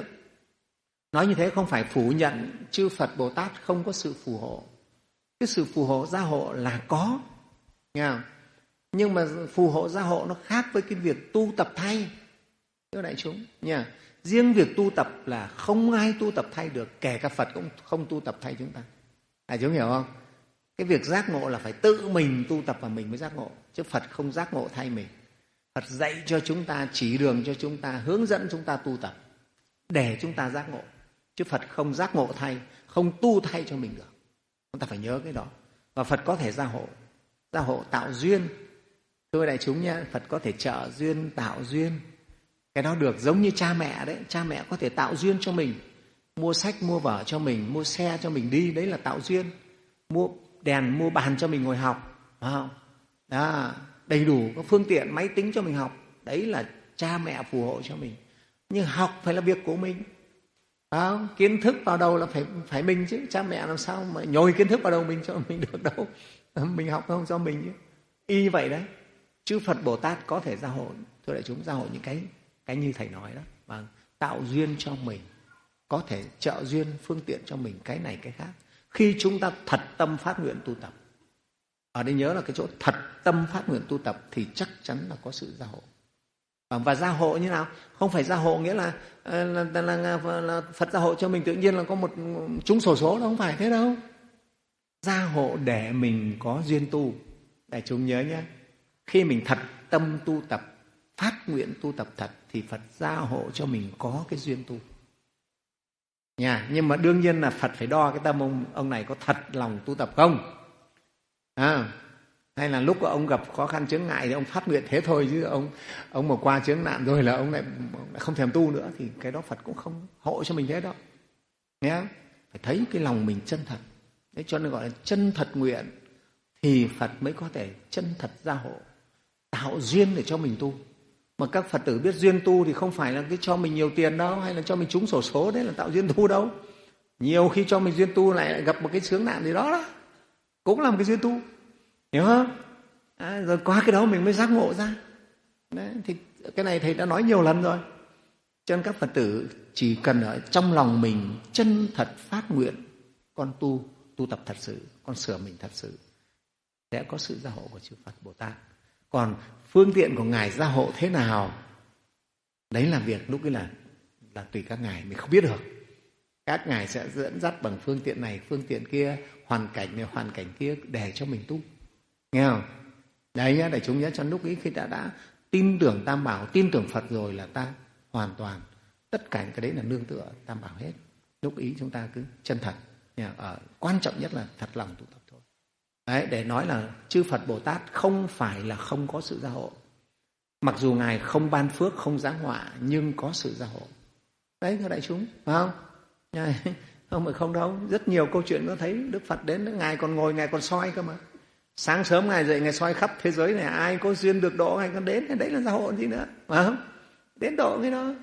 nói như thế không phải phủ nhận chư Phật Bồ Tát không có sự phù hộ. Cái sự phù hộ gia hộ là có, nghe không? Nhưng mà phù hộ gia hộ nó khác với cái việc tu tập thay, thưa đại chúng nha. Riêng việc tu tập là không ai tu tập thay được, kể cả Phật cũng không tu tập thay chúng ta. Đại chúng hiểu không? Cái việc giác ngộ là phải tự mình tu tập và mình mới giác ngộ, chứ Phật không giác ngộ thay mình. Phật dạy cho chúng ta, chỉ đường cho chúng ta, hướng dẫn chúng ta tu tập để chúng ta giác ngộ, chứ Phật không giác ngộ thay, không tu thay cho mình được. Chúng ta phải nhớ cái đó. Và Phật có thể gia hộ, gia hộ tạo duyên. Thưa đại chúng nhé, Phật có thể trợ duyên, tạo duyên. Cái đó được, giống như cha mẹ đấy. Cha mẹ có thể tạo duyên cho mình, mua sách, mua vở cho mình, mua xe cho mình đi, đấy là tạo duyên. Mua đèn, mua bàn cho mình ngồi học, phải không? Đó, đầy đủ các phương tiện, máy tính cho mình học, đấy là cha mẹ phù hộ cho mình. Nhưng học phải là việc của mình, phải không? Kiến thức vào đầu là phải phải mình chứ, cha mẹ làm sao mà nhồi kiến thức vào đầu mình cho mình được đâu. Mình học không cho mình chứ. Y vậy đấy. Chư Phật Bồ Tát có thể gia hộ, thưa đại chúng, gia hộ những cái cái như thầy nói đó, và tạo duyên cho mình, có thể trợ duyên phương tiện cho mình cái này cái khác. Khi chúng ta thật tâm phát nguyện tu tập, ở đây nhớ là cái chỗ thật tâm phát nguyện tu tập thì chắc chắn là có sự gia hộ. Và gia hộ như nào? Không phải gia hộ nghĩa là, là, là, là, là Phật gia hộ cho mình tự nhiên là có một trúng xổ số, đâu, không phải thế đâu. Gia hộ để mình có duyên tu. Đại chúng nhớ nhé, khi mình thật tâm tu tập, phát nguyện tu tập thật thì Phật gia hộ cho mình có cái duyên tu. Nha, nhưng mà đương nhiên là Phật phải đo cái tâm ông, ông này có thật lòng tu tập không? À, hay là lúc ông gặp khó khăn chướng ngại thì ông phát nguyện thế thôi, chứ ông ông mà qua chướng nạn rồi là ông lại không thèm tu nữa, thì cái đó Phật cũng không hộ cho mình thế đâu. Nhé, phải thấy cái lòng mình chân thật. Đấy, cho nên gọi là chân thật nguyện thì Phật mới có thể chân thật gia hộ, tạo duyên để cho mình tu. Mà các Phật tử biết duyên tu thì không phải là cái cho mình nhiều tiền đâu, hay là cho mình trúng xổ số, đấy là tạo duyên tu đâu. Nhiều khi cho mình duyên tu lại gặp một cái chướng nạn gì đó đó, cũng là một cái duyên tu, hiểu không? À, rồi qua cái đó mình mới giác ngộ ra. Đấy, thì cái này thầy đã nói nhiều lần rồi. Cho nên các Phật tử chỉ cần ở trong lòng mình chân thật phát nguyện, con tu, tu tập thật sự, con sửa mình thật sự, sẽ có sự gia hộ của chư Phật Bồ Tát. Còn phương tiện của Ngài gia hộ thế nào, đấy là việc lúc ấy là, là tùy các Ngài, mình không biết được. Các Ngài sẽ dẫn dắt bằng phương tiện này, phương tiện kia, hoàn cảnh này, hoàn cảnh kia để cho mình tu. Nghe không? Đấy nhá, đại chúng nhớ, cho lúc ấy khi đã, đã tin tưởng Tam Bảo, tin tưởng Phật rồi là ta hoàn toàn, tất cả cái đấy là nương tựa Tam Bảo hết. Lúc ý chúng ta cứ chân thật. Ở, quan trọng nhất là thật lòng tu tập thôi. Đấy, để nói là chư Phật Bồ Tát không phải là không có sự gia hộ. Mặc dù Ngài không ban phước, không giáng họa, nhưng có sự gia hộ. Đấy thưa đại chúng, phải không? Không phải không đâu. Rất nhiều câu chuyện có thấy Đức Phật đến, Ngài còn ngồi, Ngài còn soi cơ mà. Sáng sớm Ngài dậy, Ngài soi khắp thế giới này, ai có duyên được độ, Ngài còn đến. Đấy là gia hộ gì nữa, phải không? Đến độ cái đó.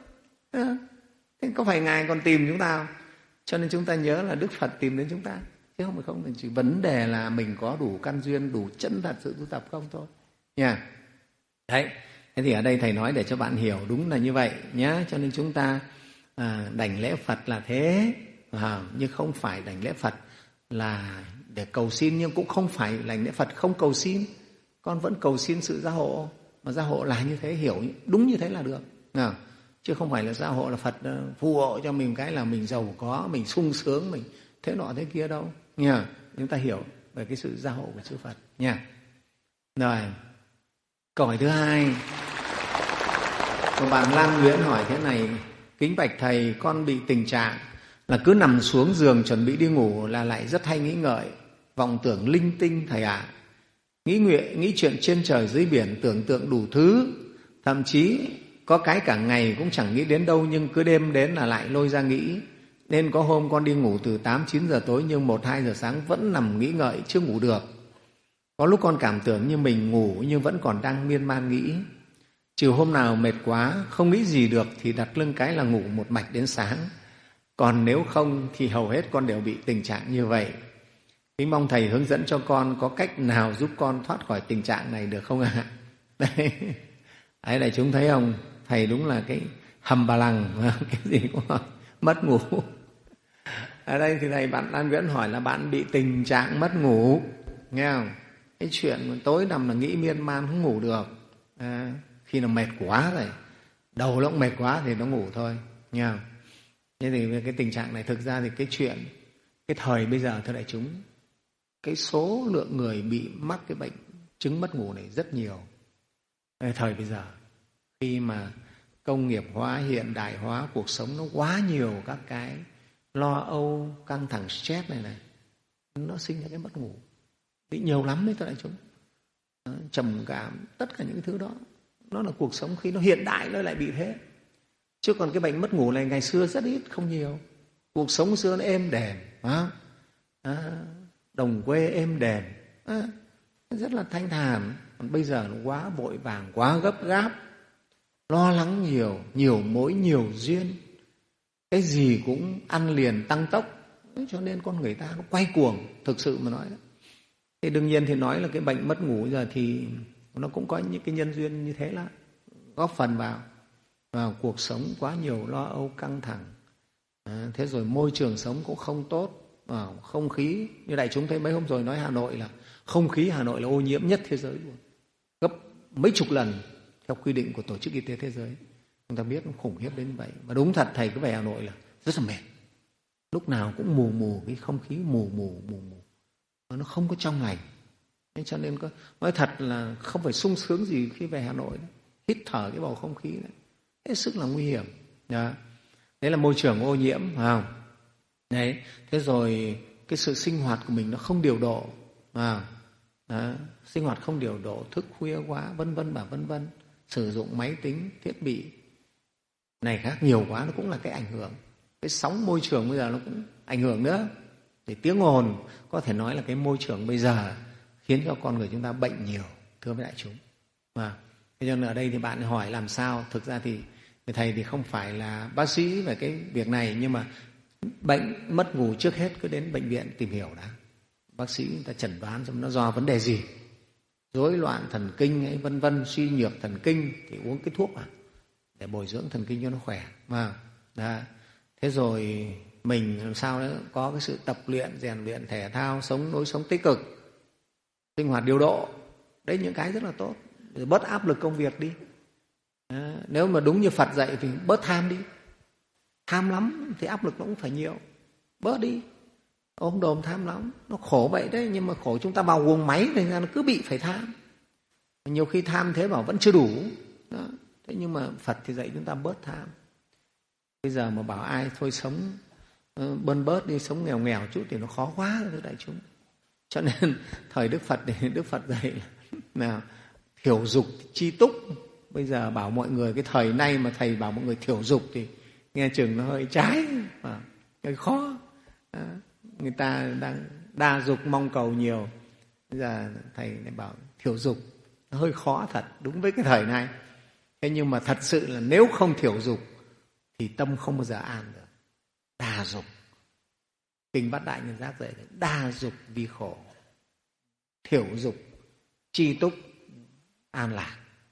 Thế có phải Ngài còn tìm chúng ta không? Cho nên chúng ta nhớ là Đức Phật tìm đến chúng ta, chứ không phải không. Chỉ vấn đề là mình có đủ căn duyên, đủ chân thật sự tu tập không thôi. Nha. Đấy. Thế thì ở đây thầy nói để cho bạn hiểu đúng là như vậy nhé. Cho nên chúng ta à, đảnh lễ Phật là thế, à, nhưng không phải đảnh lễ Phật là để cầu xin, nhưng cũng không phải đảnh lễ Phật không cầu xin. Con vẫn cầu xin sự gia hộ, mà gia hộ là như thế, hiểu đúng như thế là được. À, chứ không phải là gia hộ là Phật phù hộ cho mình cái là mình giàu có, mình sung sướng, mình thế nọ thế kia đâu nha. Chúng ta hiểu về cái sự gia hộ của chư Phật nha. Rồi, câu hỏi thứ hai. Một bạn Lan Nguyễn hỏi thế này: kính bạch thầy, con bị tình trạng là cứ nằm xuống giường chuẩn bị đi ngủ là lại rất hay nghĩ ngợi, vọng tưởng linh tinh thầy ạ. À. Nghĩ nguyện, nghĩ chuyện trên trời dưới biển, tưởng tượng đủ thứ, thậm chí có cái cả ngày cũng chẳng nghĩ đến đâu, nhưng cứ đêm đến là lại lôi ra nghĩ. Nên có hôm con đi ngủ từ tám chín giờ tối nhưng một hai giờ sáng vẫn nằm nghĩ ngợi chưa ngủ được. Có lúc con cảm tưởng như mình ngủ nhưng vẫn còn đang miên man nghĩ. Trừ hôm nào mệt quá, không nghĩ gì được thì đặt lưng cái là ngủ một mạch đến sáng. Còn nếu không thì hầu hết con đều bị tình trạng như vậy. Kính mong thầy hướng dẫn cho con có cách nào giúp con thoát khỏi tình trạng này được không ạ? À? Đấy, đấy này chúng thấy không? Thầy đúng là cái hầm bà lằng, cái gì cũng hỏi, mất ngủ. Ở đây thì thầy bạn Lan Nguyễn hỏi là bạn bị tình trạng mất ngủ, nghe không? Cái chuyện tối nằm là nghĩ miên man không ngủ được. À, khi nào mệt quá rồi, đầu nó cũng mệt quá thì nó ngủ thôi, nghe không? Thế thì cái tình trạng này thực ra thì cái chuyện, cái thời bây giờ thưa đại chúng, cái số lượng người bị mắc cái bệnh chứng mất ngủ này rất nhiều. Cái thời bây giờ khi mà công nghiệp hóa, hiện đại hóa, cuộc sống nó quá nhiều các cái lo âu, căng thẳng, stress này này, nó sinh ra cái mất ngủ. Thì nhiều lắm đấy thưa đại chúng. Đó, trầm cảm, tất cả những thứ đó, nó là cuộc sống khi nó hiện đại nó lại bị thế. Chứ còn cái bệnh mất ngủ này ngày xưa rất ít, không nhiều. Cuộc sống xưa nó êm đềm, à, à, đồng quê êm đềm, à, rất là thanh thản. Còn bây giờ nó quá vội vàng, quá gấp gáp, lo lắng nhiều, nhiều mối, nhiều duyên, cái gì cũng ăn liền tăng tốc, cho nên con người ta nó quay cuồng, thực sự mà nói. Thì đương nhiên thì nói là cái bệnh mất ngủ giờ thì nó cũng có những cái nhân duyên như thế là góp phần vào vào cuộc sống quá nhiều lo âu căng thẳng. À, thế rồi môi trường sống cũng không tốt, à, không khí như đại chúng thấy mấy hôm rồi nói Hà Nội là không khí Hà Nội là ô nhiễm nhất thế giới luôn, gấp mấy chục lần theo quy định của Tổ chức Y tế Thế giới. Chúng ta biết nó khủng khiếp đến như vậy. Và đúng thật thầy cứ về Hà Nội là rất là mệt, lúc nào cũng mù mù, cái không khí mù mù mù mù, nó không có trong lành. Thế cho nên có, nói thật là không phải sung sướng gì khi về Hà Nội đó. Hít thở cái bầu không khí này hết sức là nguy hiểm. Đó. Đấy là môi trường ô nhiễm, phải không? Đấy. Thế rồi cái sự sinh hoạt của mình nó không điều độ, à, đó. Sinh hoạt không điều độ, thức khuya quá, vân vân và vân vân, sử dụng máy tính, thiết bị này khác nhiều quá, nó cũng là cái ảnh hưởng. Cái sóng môi trường bây giờ nó cũng ảnh hưởng nữa. Thì tiếng ồn có thể nói là cái môi trường bây giờ khiến cho con người chúng ta bệnh nhiều, thưa với đại chúng. Mà thế cho nên ở đây thì bạn hỏi làm sao? Thực ra thì thầy thì không phải là bác sĩ về cái việc này, nhưng mà bệnh mất ngủ trước hết cứ đến bệnh viện tìm hiểu đã. Bác sĩ người ta chẩn đoán xem nó do vấn đề gì, rối loạn thần kinh hay vân vân, suy nhược thần kinh thì uống cái thuốc à để bồi dưỡng thần kinh cho nó khỏe. Mà đó. Thế rồi mình làm sao đó có cái sự tập luyện, rèn luyện thể thao, sống lối sống tích cực, sinh hoạt điều độ, đấy những cái rất là tốt. Rồi bớt áp lực công việc đi. À, nếu mà đúng như Phật dạy thì bớt tham đi. Tham lắm thì áp lực nó cũng phải nhiều, bớt đi. Ôm đồm tham lắm, nó khổ vậy đấy, nhưng mà khổ chúng ta vào guồng máy thì ra nó cứ bị phải tham. Nhiều khi tham thế bảo vẫn chưa đủ. Đó. Thế nhưng mà Phật thì dạy chúng ta bớt tham. Bây giờ mà bảo ai thôi sống uh, bơn bớt đi, sống nghèo nghèo chút thì nó khó quá thưa đại chúng. Cho nên thời Đức Phật thì Đức Phật dạy là thiểu dục chi túc. Bây giờ bảo mọi người cái thời nay mà thầy bảo mọi người thiểu dục thì nghe chừng nó hơi trái, à, hơi khó. À, người ta đang đa dục mong cầu nhiều, bây giờ thầy lại bảo thiểu dục, nó hơi khó thật đúng với cái thời này. Thế nhưng mà thật sự là nếu không thiểu dục thì tâm không bao giờ an được. Đa dục, Kinh Bát Đại Nhân Giác dạy đa dục vi khổ, thiểu dục chi túc an lạc.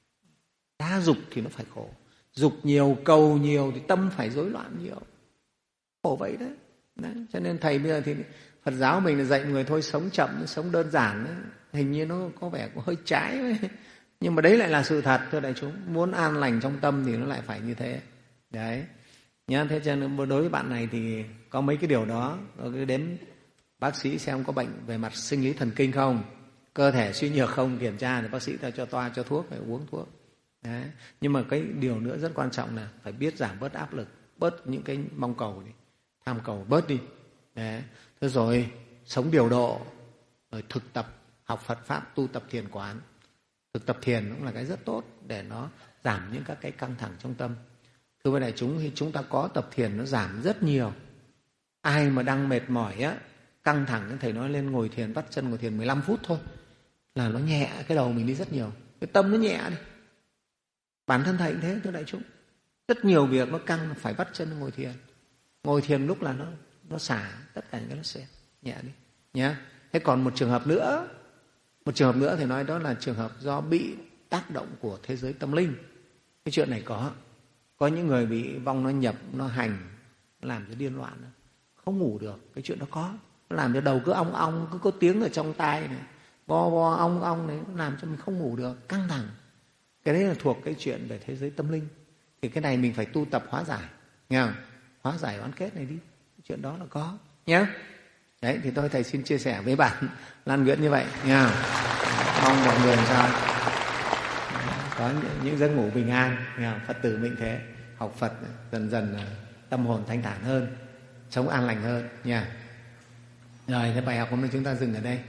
Đa dục thì nó phải khổ, dục nhiều, cầu nhiều thì tâm phải rối loạn nhiều, khổ vậy đấy. Đấy. Cho nên thầy bây giờ thì Phật giáo mình là dạy người thôi sống chậm, sống đơn giản đấy. Hình như nó có vẻ có hơi trái ấy. Nhưng mà đấy lại là sự thật thưa đại chúng. Muốn an lành trong tâm thì nó lại phải như thế. Đấy. Nhá, thế cho nên đối với bạn này thì có mấy cái điều đó. Rồi đến bác sĩ xem có bệnh về mặt sinh lý thần kinh không, cơ thể suy nhược không, kiểm tra thì bác sĩ ta cho toa cho thuốc, phải uống thuốc. Đấy. Nhưng mà cái điều nữa rất quan trọng là phải biết giảm bớt áp lực, bớt những cái mong cầu đi, tham cầu bớt đi. Đấy. Thế rồi sống điều độ, rồi thực tập học Phật Pháp, tu tập thiền quán. Thực tập thiền cũng là cái rất tốt để nó giảm những các cái căng thẳng trong tâm. Thưa với đại chúng, khi chúng ta có tập thiền nó giảm rất nhiều. Ai mà đang mệt mỏi á, căng thẳng, thầy nói lên ngồi thiền, vắt chân ngồi thiền mười lăm phút thôi là nó nhẹ cái đầu mình đi rất nhiều, cái tâm nó nhẹ đi. Bản thân thầy cũng thế, thưa đại chúng. Rất nhiều việc nó căng phải vắt chân ngồi thiền. Ngồi thiền lúc là nó nó xả tất cả những cái nó sẽ nhẹ đi nhá. Thế còn một trường hợp nữa, một trường hợp nữa thì nói đó là trường hợp do bị tác động của thế giới tâm linh. Cái chuyện này có, có những người bị vong nó nhập, nó hành, nó làm cho điên loạn, không ngủ được. Cái chuyện đó có, nó làm cho đầu cứ ong ong, cứ có tiếng ở trong tai này, vo vo ong ong này, nó làm cho mình không ngủ được, căng thẳng. Cái đấy là thuộc cái chuyện về thế giới tâm linh. Thì cái này mình phải tu tập hóa giải, nghe không? Hóa giải oán kết này đi, cái chuyện đó là có nhé. Đấy, thì tôi thầy xin chia sẻ với bạn Lan Nguyễn như vậy nha. Mong mọi người làm sao có những giấc ngủ bình an nha. Phật tử mình thế, học Phật dần dần tâm hồn thanh thản hơn, sống an lành hơn nha. Rồi, thế bài học hôm nay chúng ta dừng ở đây.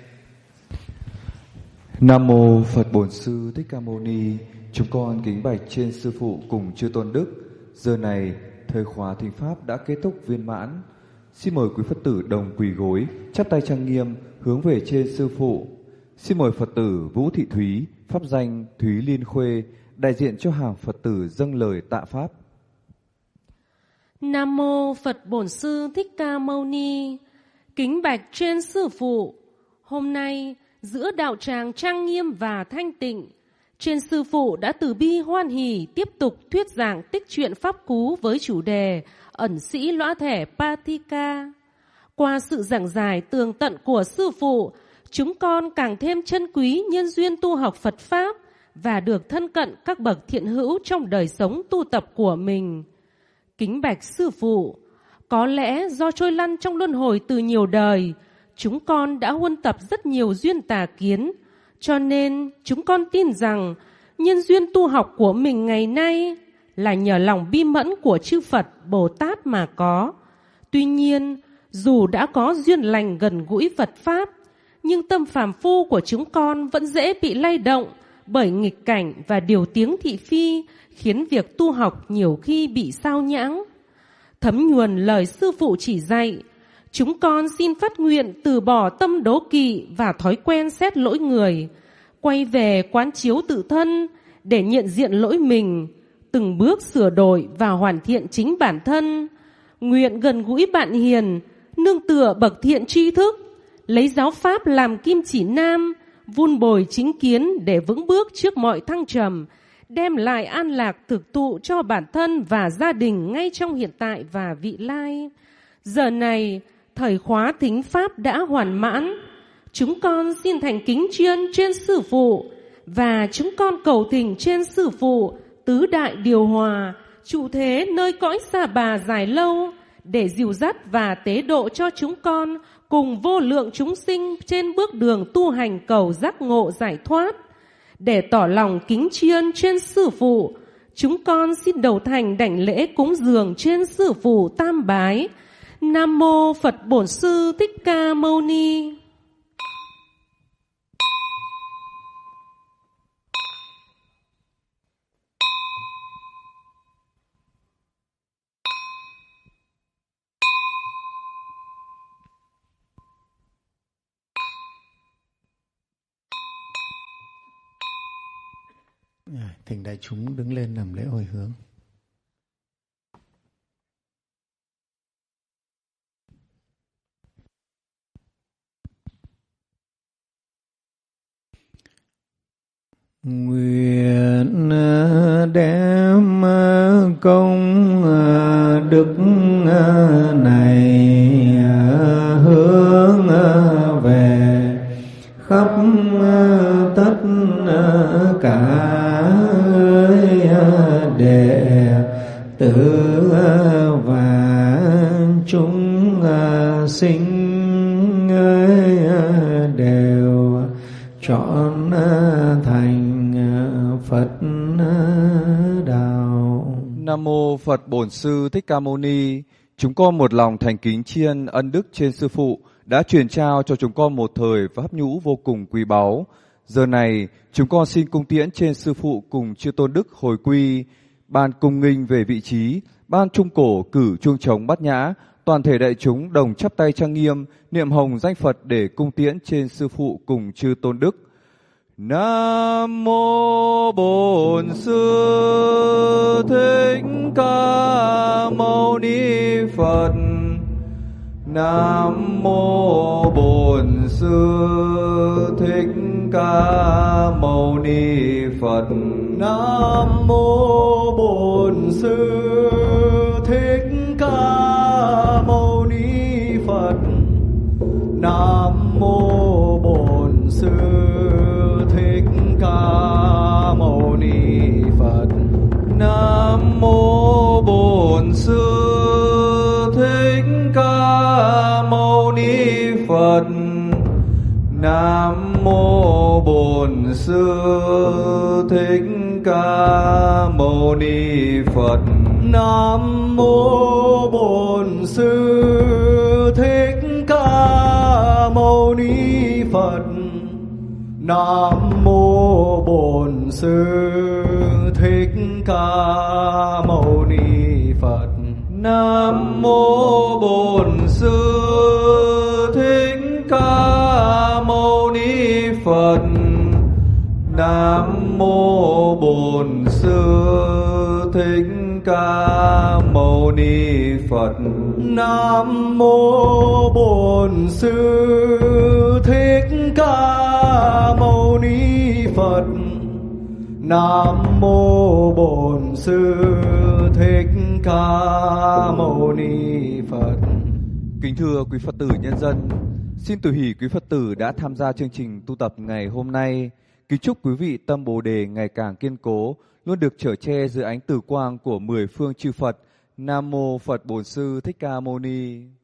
Nam mô Phật Bổn Sư Thích Ca Mâu Ni. Chúng con kính bạch trên sư phụ cùng chư tôn đức. Giờ này thời khóa thính pháp đã kết thúc viên mãn. Xin mời quý Phật tử đồng quỳ gối, chắp tay trang nghiêm hướng về trên sư phụ. Xin mời Phật tử Vũ Thị Thúy, pháp danh Thúy Liên Khuê, đại diện cho hàng Phật tử dâng lời tạ pháp. Nam mô Phật Bổn Sư Thích Ca Mâu Ni. Kính bạch trên sư phụ, hôm nay giữa đạo tràng trang nghiêm và thanh tịnh, trên sư phụ đã từ bi hoan hỷ tiếp tục thuyết giảng tích truyện pháp cú với chủ đề ẩn sĩ lõa thể Patika. Qua sự giảng giải tường tận của sư phụ, chúng con càng thêm trân quý nhân duyên tu học Phật Pháp và được thân cận các bậc thiện hữu trong đời sống tu tập của mình. Kính bạch sư phụ, có lẽ do trôi lăn trong luân hồi từ nhiều đời, chúng con đã huân tập rất nhiều duyên tà kiến, cho nên chúng con tin rằng nhân duyên tu học của mình ngày nay là nhờ lòng bi mẫn của chư Phật, Bồ Tát mà có. Tuy nhiên, dù đã có duyên lành gần gũi Phật Pháp, nhưng tâm phàm phu của chúng con vẫn dễ bị lay động bởi nghịch cảnh và điều tiếng thị phi, khiến việc tu học nhiều khi bị sao nhãng. Thấm nhuần lời sư phụ chỉ dạy, chúng con xin phát nguyện từ bỏ tâm đố kỵ và thói quen xét lỗi người, quay về quán chiếu tự thân để nhận diện lỗi mình, từng bước sửa đổi và hoàn thiện chính bản thân. Nguyện gần gũi bạn hiền, nương tựa bậc thiện tri thức, lấy giáo pháp làm kim chỉ nam, vun bồi chính kiến để vững bước trước mọi thăng trầm, đem lại an lạc thực tụ cho bản thân và gia đình ngay trong hiện tại và vị lai. Giờ này, thời khóa thính pháp đã hoàn mãn. Chúng con xin thành kính tri ân trên sư phụ, và chúng con cầu thỉnh trên sư phụ tứ đại điều hòa, trụ thế nơi cõi Sa Bà dài lâu, để dìu dắt và tế độ cho chúng con cùng vô lượng chúng sinh trên bước đường tu hành cầu giác ngộ giải thoát. Để tỏ lòng kính tri ân trên sư phụ, chúng con xin đầu thành đảnh lễ cúng dường trên sư phụ tam bái. Nam mô Phật Bổn Sư Thích Ca Mâu Ni. Thỉnh đại chúng đứng lên làm lễ hồi hướng. Nguyện đem công đức này hướng về khắp tất cả đệ tử và chúng sinh đều trọn thành Phật đạo. Nam mô Phật Bổn Sư Thích Ca Mâu Ni. Chúng con một lòng thành kính tri ân ân đức trên Sư Phụ đã truyền trao cho chúng con một thời pháp nhũ vô cùng quý báu. Giờ này, chúng con xin cung tiễn trên Sư Phụ cùng Chư Tôn Đức hồi quy, ban cung nghinh về vị trí, ban trung cổ cử chuông trống bát nhã, toàn thể đại chúng đồng chắp tay trang nghiêm, niệm hồng danh Phật để cung tiễn trên Sư Phụ cùng Chư Tôn Đức. Nam mô Bổn Sư Thích Ca Mâu Ni Phật. Nam mô Bổn Sư Thích Ca Mâu Ni Phật. Nam mô Bổn Sư Thích Ca Mâu Ni Phật. Nam mô Bổn Sư Thích Ca Mâu Ni Phật. Nam mô Bổn Sư Thích Ca Mâu Ni Phật. Nam mô Bổn Sư Thích Ca Mâu Ni Phật. Nam mô Bổn Sư Thích Ca Mâu Ni Phật. Nam mô Bổn Sư Thích Ca Mâu Ni Phật. Nam mô Bổn Sư Thích Ca Mâu Ni Phật. Nam mô Bổn Sư Thích Ca Mâu Ni Phật. Nam mô Bổn Sư Thích Ca Mâu Ni Phật. Nam mô Bổn Sư Thích Ca Mâu Ni Phật. Kính thưa quý Phật tử nhân dân, xin tủi hỷ quý Phật tử đã tham gia chương trình tu tập ngày hôm nay. Kính chúc quý vị tâm Bồ đề ngày càng kiên cố, luôn được chở che dưới ánh tử quang của mười phương chư Phật. Nam mô Phật Bổn Sư Thích Ca Mâu Ni.